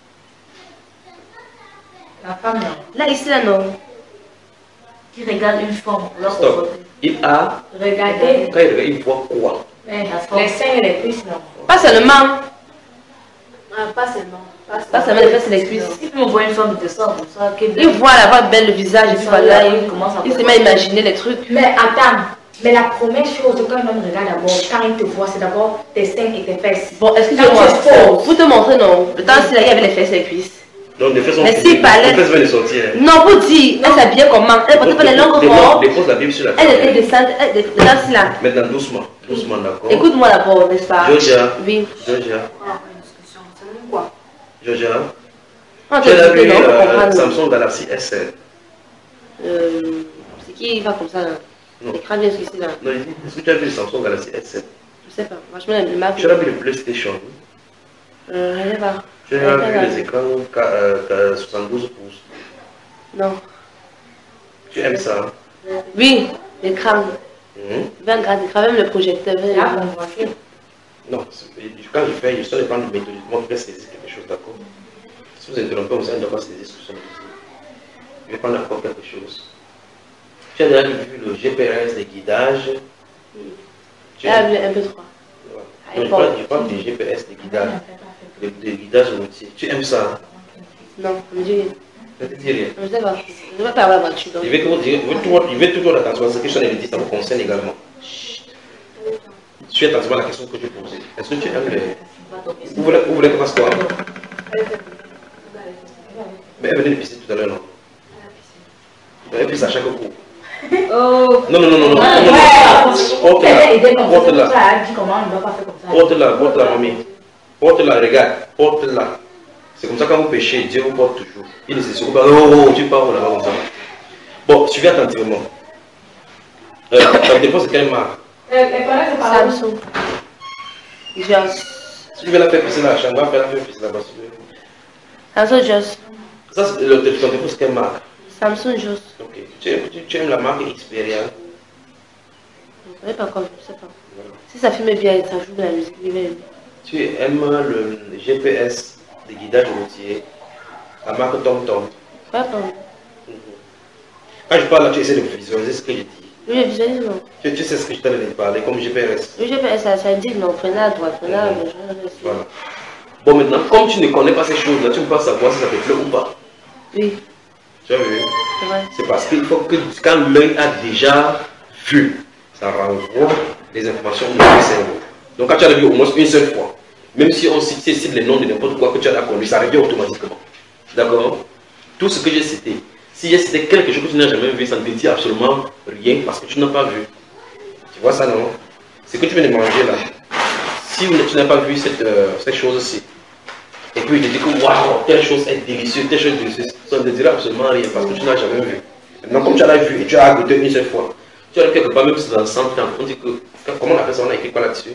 [SPEAKER 3] La femme, non.
[SPEAKER 2] Là, ici, là, non.
[SPEAKER 5] Qui regarde une femme pour la
[SPEAKER 1] Stop.
[SPEAKER 5] convoiter.
[SPEAKER 1] Il a.
[SPEAKER 3] Regardez.
[SPEAKER 1] Quand il regarde, il voit quoi?
[SPEAKER 3] Mais les seins et les cuisses, non.
[SPEAKER 2] Pas seulement.
[SPEAKER 6] Ah, pas seulement. Pas seulement.
[SPEAKER 2] Pas seulement les fesses et les cuisses.
[SPEAKER 5] Si on voit une femme de ça, comme ça, qu'elle
[SPEAKER 2] Il voit la voix belle, le visage, et puis voilà, il,
[SPEAKER 5] commence à
[SPEAKER 2] il se met à imaginer les trucs.
[SPEAKER 3] Mais attends, mais la première chose qu'un homme regarde d'abord, quand il te voit, c'est d'abord tes seins et tes fesses.
[SPEAKER 2] Bon, excusez-moi,
[SPEAKER 3] Quand tu es fausse.
[SPEAKER 2] pour te montrer, non. Le temps, s'il y avait les fesses et les cuisses.
[SPEAKER 1] Donc, les fesses sont
[SPEAKER 2] Mais
[SPEAKER 1] finies.
[SPEAKER 2] s'il parlait-
[SPEAKER 1] Les fesses viennent de sortir. hein.
[SPEAKER 2] Non, pour dire, elle s'habillait comment? Elle portait pas les longues
[SPEAKER 1] Dépose-
[SPEAKER 2] robes.
[SPEAKER 1] Dépose la Bible sur la
[SPEAKER 2] Elle était
[SPEAKER 1] table.
[SPEAKER 2] descente, elle était dans là.
[SPEAKER 1] Maintenant, doucement. Doucement, d'accord?
[SPEAKER 2] Écoute-moi d'abord, n'est-ce pas?
[SPEAKER 1] Georgia.
[SPEAKER 2] Oui.
[SPEAKER 1] Georgia.
[SPEAKER 6] Ah, une discussion. C'est même quoi?
[SPEAKER 1] Georgia.
[SPEAKER 2] On
[SPEAKER 1] Tu as
[SPEAKER 2] t'a
[SPEAKER 1] vu
[SPEAKER 2] dit, non, on
[SPEAKER 1] euh,
[SPEAKER 2] comprend.
[SPEAKER 1] Samsung Galaxy S sept?
[SPEAKER 2] Euh, c'est qui va comme ça là?
[SPEAKER 1] Non.
[SPEAKER 2] L'écran vient jusqu'ici là.
[SPEAKER 1] Non, il dit, est-ce que tu as vu le Samsung Galaxy S sept?
[SPEAKER 2] Je sais pas. Franchement, la marque.
[SPEAKER 1] Tu as vu le PlayStation?
[SPEAKER 2] Euh, rien à voir.
[SPEAKER 1] Tu as vu les écrans K- euh, K- soixante-douze pouces?
[SPEAKER 2] Non.
[SPEAKER 1] Tu aimes ça?
[SPEAKER 2] Oui, l'écran.
[SPEAKER 1] Mhm.
[SPEAKER 2] vingt grand écran, même le projecteur.
[SPEAKER 3] Là, on voit que
[SPEAKER 1] Non, c'est- quand je fais, je suis prendre méthodiquement pour saisir quelque chose, d'accord? Si vous interrompez, vous ne doit pas saisir ce que je suis en train de dire. Je vais prendre encore quelque chose. Tu as déjà vu le G P S des guidages? Tu
[SPEAKER 2] Là,
[SPEAKER 1] aimes-
[SPEAKER 2] un peu trop.
[SPEAKER 1] Ouais. Non, je parle, je parle des G P S des guidages, des, des guidages routiers. Tu aimes ça?
[SPEAKER 2] Non, ça me dit rien.
[SPEAKER 1] Ça te dit rien.
[SPEAKER 2] Je sais pas. Je ne vais pas avoir la voiture. Donc.
[SPEAKER 1] Je vais, que vous dire- je veux toujours, je veux toujours attention à ce que je suis en train de dire, ça vous concerne également. Suis attention à la question que je posais. Est-ce que tu aimes les. Vous voulez, vous voulez qu'on fasse quoi? Mais elle venait de pisser tout à l'heure, non? Elle pisse à chaque coup.
[SPEAKER 3] Oh.
[SPEAKER 1] Non, non, non, non, non.
[SPEAKER 3] Elle a aidé comme ça, c'est pour
[SPEAKER 1] Porte-la.
[SPEAKER 3] ça, elle dit comment on ne doit pas faire comme ça.
[SPEAKER 1] Porte-la, porte-la, mamie. Porte-la, regarde. Porte-la. C'est comme ça quand vous péchez, Dieu vous porte toujours. Il ne se soucie pas. Oh, oh, tu parles là-bas comme ça. Bon, suivez attentivement. Euh, ta défense, c'est quelle marque?
[SPEAKER 3] Elle connaît ses paroles.
[SPEAKER 2] Samsung. Just.
[SPEAKER 1] Si tu veux la faire pisser dans la chambre, va faire la faire pisser là-bas. si tu veux.
[SPEAKER 2] Samsung Just.
[SPEAKER 1] Ça, c'est le téléphone, c'est quelle marque?
[SPEAKER 2] Samsung Just.
[SPEAKER 1] Ok. Tu aimes, tu, tu aimes la marque Xperia?
[SPEAKER 2] Je ne sais pas encore, je sais pas. Si ça filme bien, ça joue de la musique, je vais aimer.
[SPEAKER 1] Tu aimes le G P S des guidages routiers, la marque TomTom?
[SPEAKER 2] Pas pas.
[SPEAKER 1] Quand je parle là, tu essaies de visualiser ce que je dis.
[SPEAKER 2] Oui, je visualise, non.
[SPEAKER 1] Tu, tu sais ce que je t'en ai parlé comme G P S.
[SPEAKER 2] Le G P S, ça, ça dit non, prenez à droite, prenez à gauche.
[SPEAKER 1] Voilà. Bon, maintenant, comme tu ne connais pas ces choses-là, tu ne peux pas savoir si ça te plaît ou pas.
[SPEAKER 2] Oui,
[SPEAKER 1] Tu as vu?
[SPEAKER 2] c'est vrai.
[SPEAKER 1] C'est parce qu'il faut que quand l'œil a déjà vu, ça renvoie les informations au cerveau. Donc quand tu as vu au moins une seule fois, même si on cite, cite les noms de n'importe quoi que tu as connu, ça revient automatiquement. D'accord? Tout ce que j'ai cité, si j'ai cité quelque chose que tu n'as jamais vu, ça ne te dit absolument rien parce que tu n'as pas vu. Tu vois ça, non? C'est que tu viens de manger là. Si tu n'as pas vu cette, euh, cette chose-ci, et puis il te dit que waouh, telle chose est délicieuse, telle chose est délicieuse, ça ne te dira absolument rien parce que tu n'as jamais vu. Maintenant, comme tu l'as vu et tu as goûté une seule fois, tu as quelque part, même si c'est dans cent ans, on dit que, comment on appelle ça, on a écrit quoi là-dessus?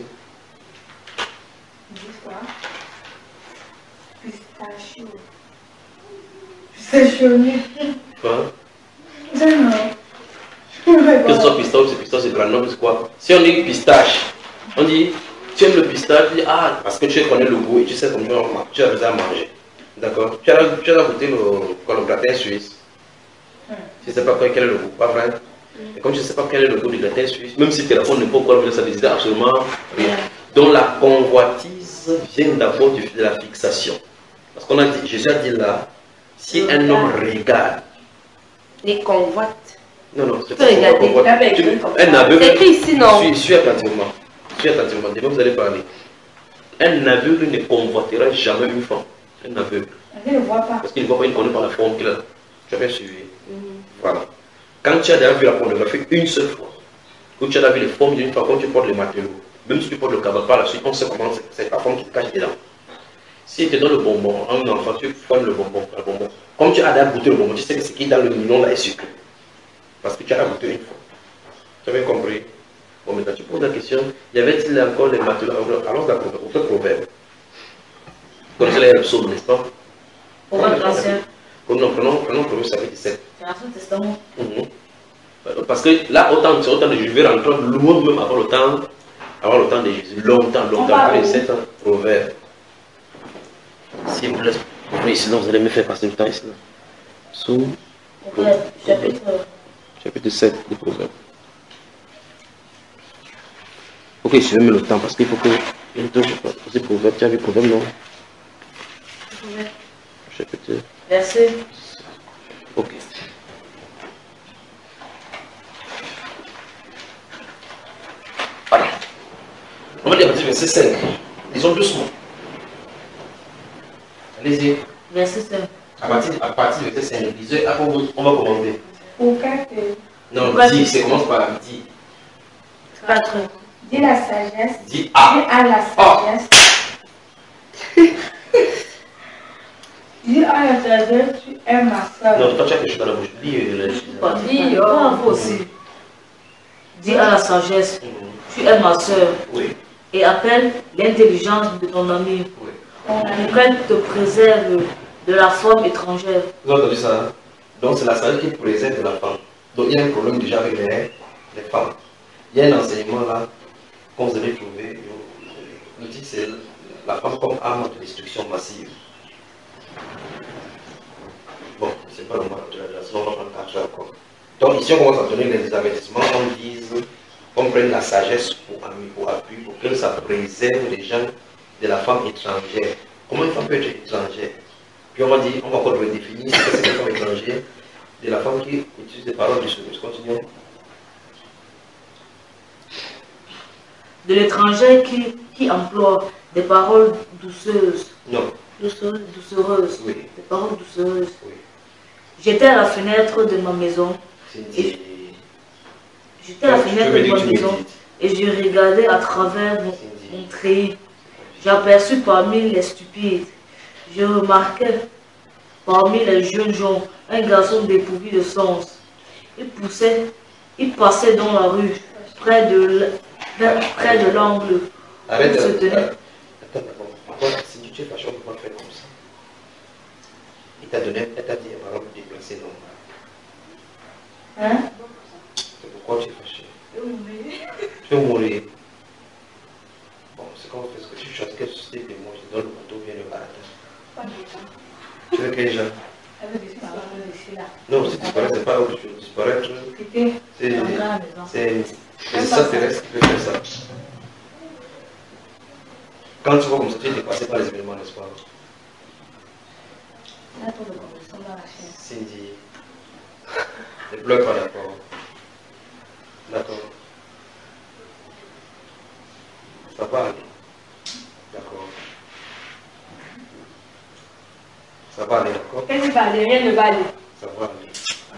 [SPEAKER 3] Pistachio. Pistachio.
[SPEAKER 1] Quoi?
[SPEAKER 3] Non.
[SPEAKER 1] Que ce soit pistache, c'est pistache, c'est granola, c'est quoi? Si on dit pistache, on dit, tu aimes le pistache, tu dis, ah, parce que tu connais le goût et tu sais comment tu as besoin à manger. D'accord? Tu as, tu as goûté le, le gratin suisse. Tu ne sais pas quel est le goût, pas vrai? Et comme tu ne sais pas quel est le goût du gratin suisse, même si tu téléphones n'importe quoi, ça ne décide absolument rien. Donc la convoitise vient d'abord de la fixation. Parce qu'on a dit, Jésus a dit là, si un homme regarde,
[SPEAKER 2] les convoites.
[SPEAKER 1] non, non,
[SPEAKER 2] tu peux regarder.
[SPEAKER 1] Un aveugle.
[SPEAKER 2] C'est écrit ici, non?
[SPEAKER 1] Suis, suis attentivement. Suis attentivement. Demain, vous allez parler. Un aveugle ne convoitera jamais une femme. Un aveugle.
[SPEAKER 3] Il ne voit pas.
[SPEAKER 1] Parce qu'il ne voit pas, il ne connaît pas la forme qu'il a. Tu as bien suivi. Voilà. Quand tu as déjà vu la pornographie une seule fois, ou tu as déjà vu les formes d'une femme, quand tu portes le matelot, même si tu portes le cabas par la suite, on sait comment c'est la forme qui te cache dedans. Si tu donnes le bonbon à un enfant, tu fournes le bonbon, le bonbon. Comme tu as déjà goûté le bonbon, tu sais que ce qui est dans le nylon là est sucré. Parce que tu as goûté une fois. Tu as bien compris? Bon, maintenant tu poses la question, y avait-il encore les matelots? Alors, la proverbe. Vous connaissez les psaumes, n'est-ce pas?
[SPEAKER 5] Proverbe ancien.
[SPEAKER 1] Non, prenons, prenons Proverbe chapitre dix-sept.
[SPEAKER 5] C'est l'Ancien Testament.
[SPEAKER 1] Mmh. Parce que là, autant, c'est autant de Jésus, je vais rentrer loin même avant le temps, avant le temps de Jésus. Longtemps, longtemps, après les sept ans. Proverbe. Si vous laissez ouvrir ici, vous allez me faire passer le temps ici. Sous
[SPEAKER 5] Proverbe, chapitre.
[SPEAKER 1] Chapitre sept du Proverbe. Ok, je vais mettre le temps parce qu'il faut que. Il faut que je fasse Proverbe. Tu as vu Proverbe, non?
[SPEAKER 5] Proverbe.
[SPEAKER 1] Chapitre.
[SPEAKER 5] Verset.
[SPEAKER 1] Ok. Voilà. On va dire verset cinq. Disons doucement. Allez-y.
[SPEAKER 5] Verset cinq.
[SPEAKER 1] À partir, à partir du verset cinq, lisez, après on va commenter.
[SPEAKER 3] Pourquoi que...
[SPEAKER 1] Non, dis, ça commence par dis.
[SPEAKER 5] quatre.
[SPEAKER 3] Dis la sagesse.
[SPEAKER 1] Dis à.
[SPEAKER 3] Dis à la sagesse. Dis à la sagesse, tu es ma soeur.
[SPEAKER 1] Non, toi tu as quelque chose dans la bouche. Dis le.
[SPEAKER 5] Dis, oh, vous aussi. Dis à la sagesse, tu es ma soeur.
[SPEAKER 1] Oui.
[SPEAKER 5] Et appelle l'intelligence de ton ami.
[SPEAKER 1] Oui.
[SPEAKER 5] Pour qu'elle te préserve de la femme étrangère.
[SPEAKER 1] Vous avez entendu ça? Hein? Donc c'est la sagesse qui préserve de la femme. Donc il y a un problème déjà avec les, les femmes. Il y a un enseignement là qu'on vous avez trouvé. Le titre c'est la femme comme arme de destruction massive. Bon, c'est pas le moment de la sinon on va prendre quatre heures encore. Donc ici on commence à donner les avertissements, on dise, on prenne la sagesse pour ami, pour appui, pour que ça préserve les gens de la femme étrangère. Comment une femme peut être étrangère? Puis on va dire, on va encore redéfinir ce que c'est une femme étrangère, de la femme qui utilise des paroles du Seigneur. Continuons.
[SPEAKER 5] De l'étranger qui, qui emploie des paroles douceuses.
[SPEAKER 1] Non.
[SPEAKER 5] Douceuses, doucereuses.
[SPEAKER 1] Oui.
[SPEAKER 5] Des paroles doucereuses.
[SPEAKER 1] Oui.
[SPEAKER 5] J'étais à la fenêtre de ma maison. Et J'étais à la fenêtre de ma maison et je regardais à travers mon, mon treillis. J'aperçus parmi les stupides. Je remarquais parmi les jeunes gens un garçon dépourvu de sens. Il poussait, il passait dans la rue, près de près de l'angle.
[SPEAKER 1] Arrête de
[SPEAKER 5] se tenait.
[SPEAKER 1] Attends, pourquoi si tu es fâché, on ne peut pas faire comme ça. Il t'a donné, elle t'a dit un parole déplacée, non?
[SPEAKER 3] Hein?
[SPEAKER 1] C'est pourquoi tu es fâché?
[SPEAKER 4] Je vais mourir.
[SPEAKER 1] Tu veux mourir. Bon, c'est qu'on fait ce que tu chantes, quelle société de moi, je donne le bateau, viens le baratin.
[SPEAKER 4] Pas de temps.
[SPEAKER 1] Tu veux quel genre?
[SPEAKER 3] Elle veut disparaître ici là.
[SPEAKER 1] Non, si disparaître, c'est pas autre chose. Disparaître,
[SPEAKER 3] Quitter.
[SPEAKER 1] c'est
[SPEAKER 3] Rentrer à la maison.
[SPEAKER 1] c'est les extraterrestres qui peuvent faire ça. Quand tu vois comme ça, tu es dépassé par les événements, n'est-ce pas?
[SPEAKER 3] Là, tout le conversation dans la chaîne.
[SPEAKER 1] Cindy, ne pleure pas, d'accord? D'accord. Ça va aller. D'accord. Ça va aller, d'accord?
[SPEAKER 3] Qu'est-ce qui va aller? Rien ne va aller.
[SPEAKER 1] Ça va aller.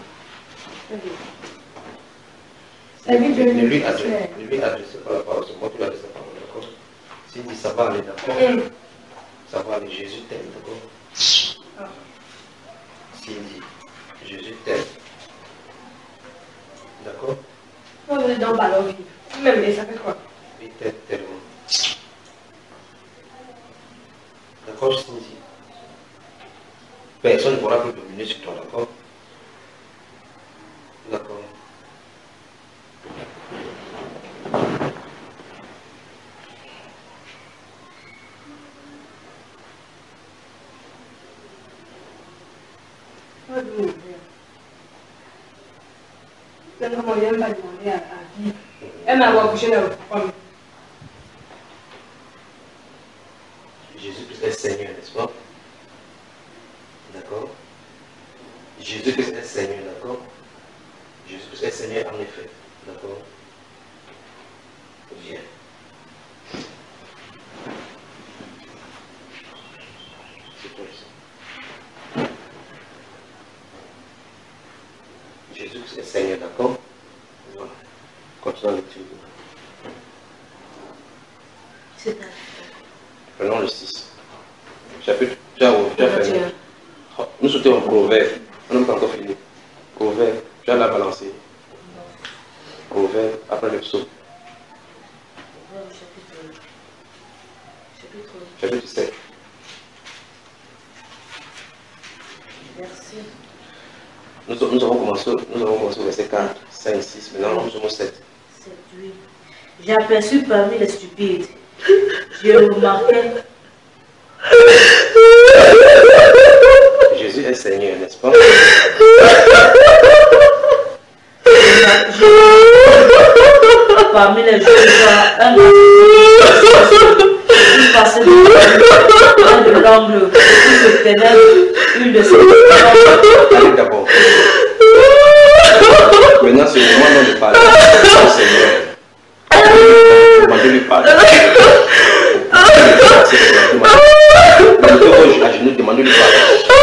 [SPEAKER 3] Ça lui donne
[SPEAKER 1] Ne
[SPEAKER 3] une
[SPEAKER 1] lui
[SPEAKER 3] question.
[SPEAKER 1] adresse, ne lui adresse pas la parole, c'est moi qui lui adresse la parole, d'accord? Cindy, ça va aller, d'accord?
[SPEAKER 3] Hum.
[SPEAKER 1] savoir les Jésus t'aime, d'accord?
[SPEAKER 4] Ah.
[SPEAKER 1] S'il dit Jésus t'aime, d'accord?
[SPEAKER 4] On est dans le ballon vide. Même, mais ça fait quoi?
[SPEAKER 1] Il t'aime tellement. D'accord, Cindy? Personne ne pourra plus dominer sur toi, d'accord? D'accord.
[SPEAKER 4] Même comment il n'aime pas demander à, à vivre. Elle m'a accouché dans le femme.
[SPEAKER 1] Jésus-Christ est Seigneur, n'est-ce pas? D'accord? Jésus-Christ est Seigneur, d'accord? Jésus-Christ est Seigneur en effet, d'accord? Viens. C'est toi ici. Jésus-Christ est Seigneur, d'accord? Voilà. Continuons le lecture.
[SPEAKER 5] C'est un.
[SPEAKER 1] Prenons le six. Chapitre, tu as, tu as fait. Nous sautons en Proverbe. On n'a pas encore fini. Proverbe, tu as la balancer. Proverbe, après le psaume. Chapitre sept.
[SPEAKER 5] Merci.
[SPEAKER 1] Nous, nous, avons commencé, nous avons commencé au verset quatre, cinq, six. Maintenant, nous sommes au sept.
[SPEAKER 5] sept, huit. J'ai aperçu parmi les stupides. J'ai remarqué.
[SPEAKER 1] Jésus est Seigneur, n'est-ce pas?
[SPEAKER 5] Parmi les juifs, un qui passait de l'angle où se tenait une de ses
[SPEAKER 1] Allez d'abord. Maintenant, c'est le moment de parler au Seigneur. Demandez-lui pardon. Demandez-lui à genoux, demandez-lui pardon.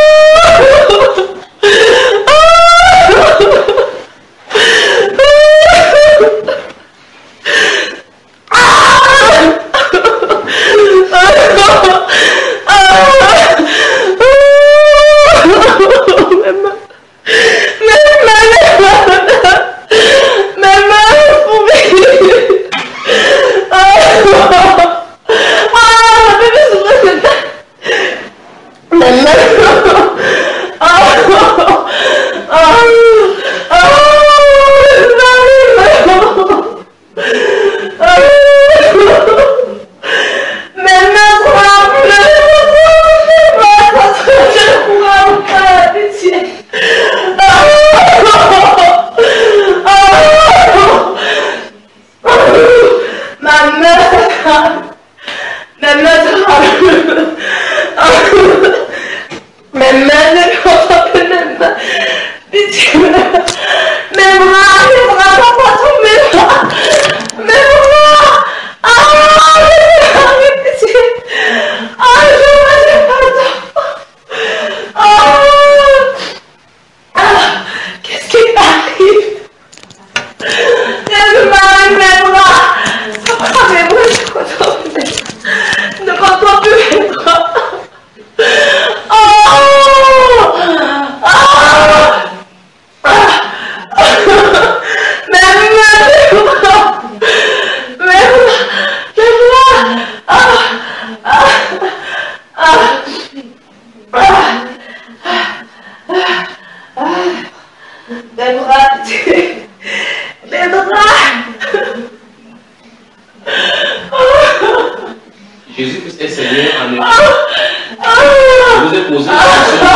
[SPEAKER 1] Jésus-Christ est Seigneur en effet. Je vous ai posé la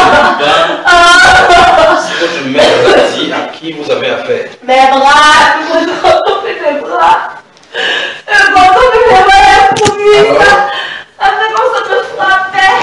[SPEAKER 1] question si votre mère vous a dit à qui vous avez affaire.
[SPEAKER 2] Mes bras, je me retrouve mes bras. Je me retrouve mes bras pour lui. Ça fait comme ça me frappait.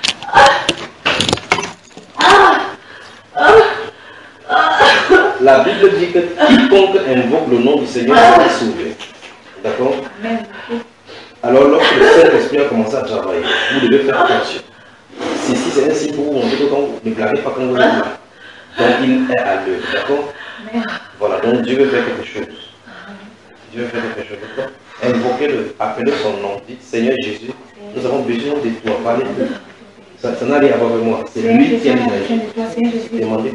[SPEAKER 1] La Bible dit que quiconque invoque le nom du Seigneur sera sauvé. D'accord? Alors, lorsque le Saint-Esprit a commencé à travailler, vous devez faire attention. Ceci, c'est un signe pour vous montrer que quand vous ne pleurez pas quand vous êtes là. Donc, il est à l'œuvre. D'accord? Voilà, donc Dieu veut faire quelque chose. Dieu fait quelque chose. Invoquez-le, appelez son nom, dites Seigneur Jésus, nous avons besoin de toi, parlez de toi. Ça, ça n'a rien à voir avec moi, c'est lui qui a dit. Demandez.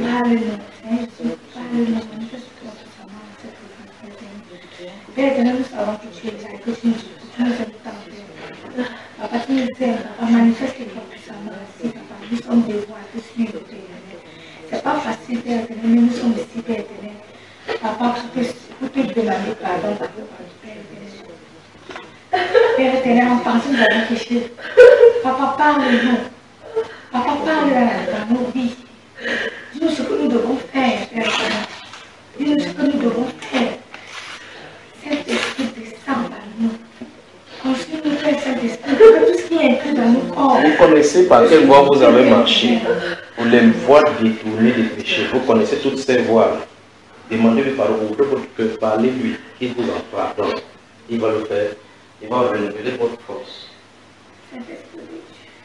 [SPEAKER 3] Père éternel, nous savons que tu es là, que tu nous écoutes, tu nous aimes tant. Papa, tu nous aimes, papa, manifeste-toi puissamment ici, papa. Nous sommes des voix, tous suivre, Père éternel. C'est pas facile, Père éternel, mais nous sommes ici, Père éternel. Papa, pour te, pour te demander pardon, papa, Père éternel. Père éternel, en pensant que nous avons péché. Papa, parle-nous. Papa, parle dans nos vies. Dis-nous ce que nous devons faire, Père éternel. Dis-nous ce que nous devons faire. Saint-Esprit descend dans nous. Construis-nous, Père Saint-Esprit, que tout ce qui est inclus dans nos corps.
[SPEAKER 1] Vous connaissez par quelle voie vous avez marché pour les voies détournées des péchés. Vous connaissez toutes ces voies. Demandez-lui pardon, vous pouvez parler-lui, qu'il vous en pardonne. Il va le faire. Il va renouveler votre force.
[SPEAKER 3] Saint-Esprit de Dieu.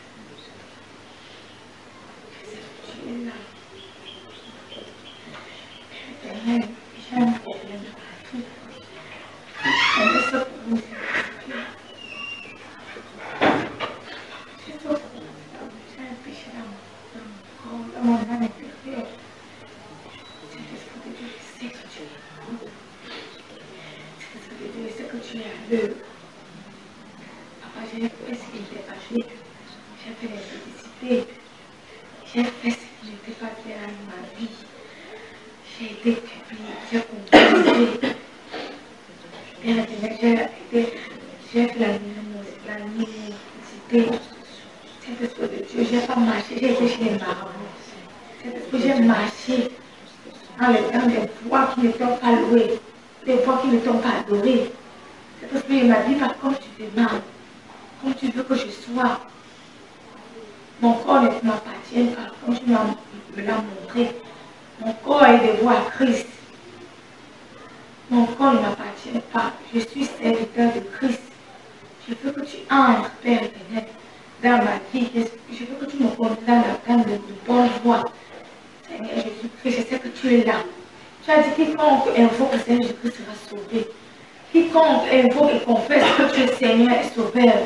[SPEAKER 3] Tu es là. Éternel, j'ai un problème dans la vie. J'aimerais ça pour vous. J'ai trop j'ai un péché dans mon corps, dans mon âme intérieure. Saint-Esprit de Dieu, je sais que tu es là. Saint-Esprit de Dieu, je sais que tu es à l'œuvre. Papa, j'ai fait ce qui n'était pas fait. J'ai fait l'impudicité. J'ai fait ce qui n'était pas fait dans ma vie. J'ai été publié, j'ai compris. Père éternel, j'ai fait la nudité. Saint-Esprit de Dieu, j'ai pas marché, j'ai été chez les marabouts. Saint-Esprit, j'ai marché dans les dans des voies qui ne t'ont pas loué, des voies qui ne t'ont pas adoré. Saint-Esprit, il m'a dit, pas comme tu demandes, comme tu veux que je sois. Mon corps ne m'appartient pas, comme tu me l'as montré. Mon corps est dévoué à Christ. Mon corps ne m'appartient pas. Je suis serviteur de Christ. Je veux que tu entres, Père éternel, dans ma vie. Je veux que tu me conduises dans la gamme de, de bonne voie. Seigneur Jésus-Christ, je sais que tu es là. Tu as dit quiconque invoque le Seigneur Jésus-Christ sera sauvé. Quiconque invoque et confesse que tu es Seigneur et Sauveur.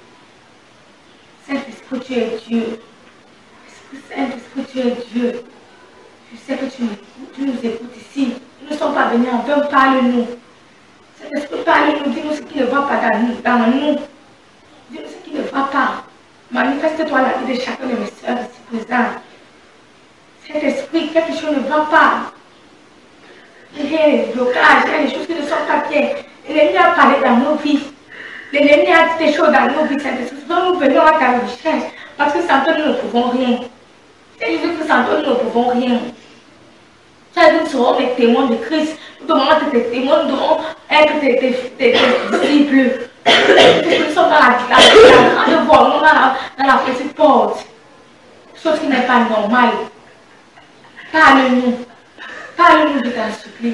[SPEAKER 3] Saint-Esprit, tu es Dieu. Saint-Esprit, tu es Dieu. Je sais que tu, tu nous écoutes ici. Nous ne sommes pas venus en vain, parle-nous. Saint-Esprit, parle-nous, dis-nous ce qui ne va pas dans nous. Dans nous. Dis-nous ce qui ne va pas. Manifeste-toi la vie de chacun de mes soeurs ici présentes. Saint-Esprit, quelque chose ne va pas. Il y a des blocages, il y a des choses qui ne sont pas bien. L'ennemi a parlé dans nos vies. L'ennemi a dit des choses dans nos vies. Saint-Esprit, nous venons à ta recherche. Parce que sans toi, nous ne pouvons rien. C'est juste que sans toi, nous ne pouvons rien. Tu as dit, nous serons les témoins de Christ. Nous devons être tes témoins, nous devons être tes, tes, tes, tes disciples. Nous sommes dans la, la, la grande voie, nous sommes dans la, dans la petite porte. Chose qui n'est pas normale. Parle-nous. Parle-nous, je t'en supplie.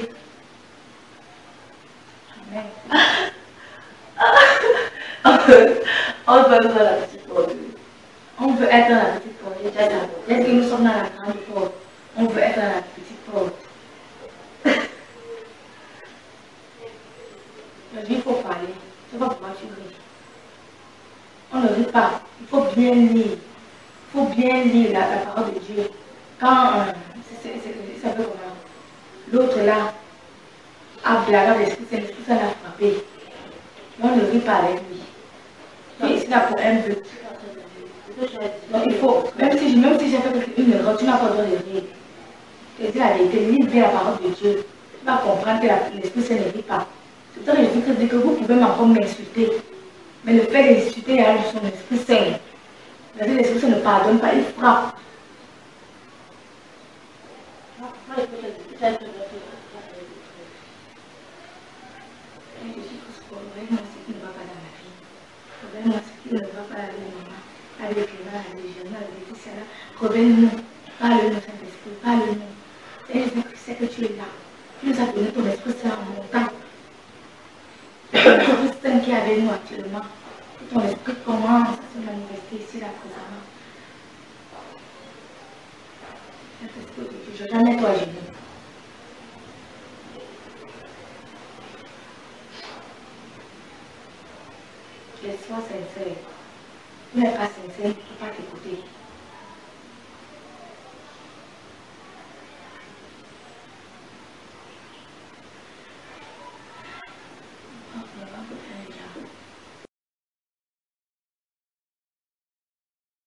[SPEAKER 3] Amen.
[SPEAKER 5] On veut être dans la petite porte.
[SPEAKER 3] On veut être dans la petite porte. Est-ce que nous sommes dans la grande porte? On veut être dans la petite porte. Il faut parler. C'est pas pourquoi tu ris. On ne rit pas. Il faut bien lire. Il faut bien lire la, la parole de Dieu. Quand, euh, c'est un peu comment l'autre là a blagué l'esprit, c'est l'esprit ça l'a frappé. On ne rit pas avec lui. Donc ici là pour un but. Donc il faut, même si, même si j'ai fait une erreur, tu n'as pas le droit de rire. Je te dis la vérité, lis bien la parole de Dieu. Tu vas comprendre que l'esprit ça ne rit pas. C'est pour ça que Jésus dit que vous pouvez encore m'insulter. Mais le fait d'insulter, il y a son esprit saint. L'esprit saint ne pardonne pas, il frappe. Révèle-moi ce qui ne va pas dans ma vie. Révèle-moi ce qui ne va pas avec maman, avec les mains, avec les genoux, avec tout cela. Révèle-nous. Parle-nous, Saint-Esprit, parle-nous. Saint-Esprit, c'est que tu es là. Tu nous as donné ton esprit saint en montant. L'esprit saint qui est avec nous actuellement. Que ton esprit commence à se manifester ici, là, présentement. Saint-Esprit, je ne jamais toi à genoux. qu'elle soit sincère. Mais pas sincère, il ne peut pas t'écouter.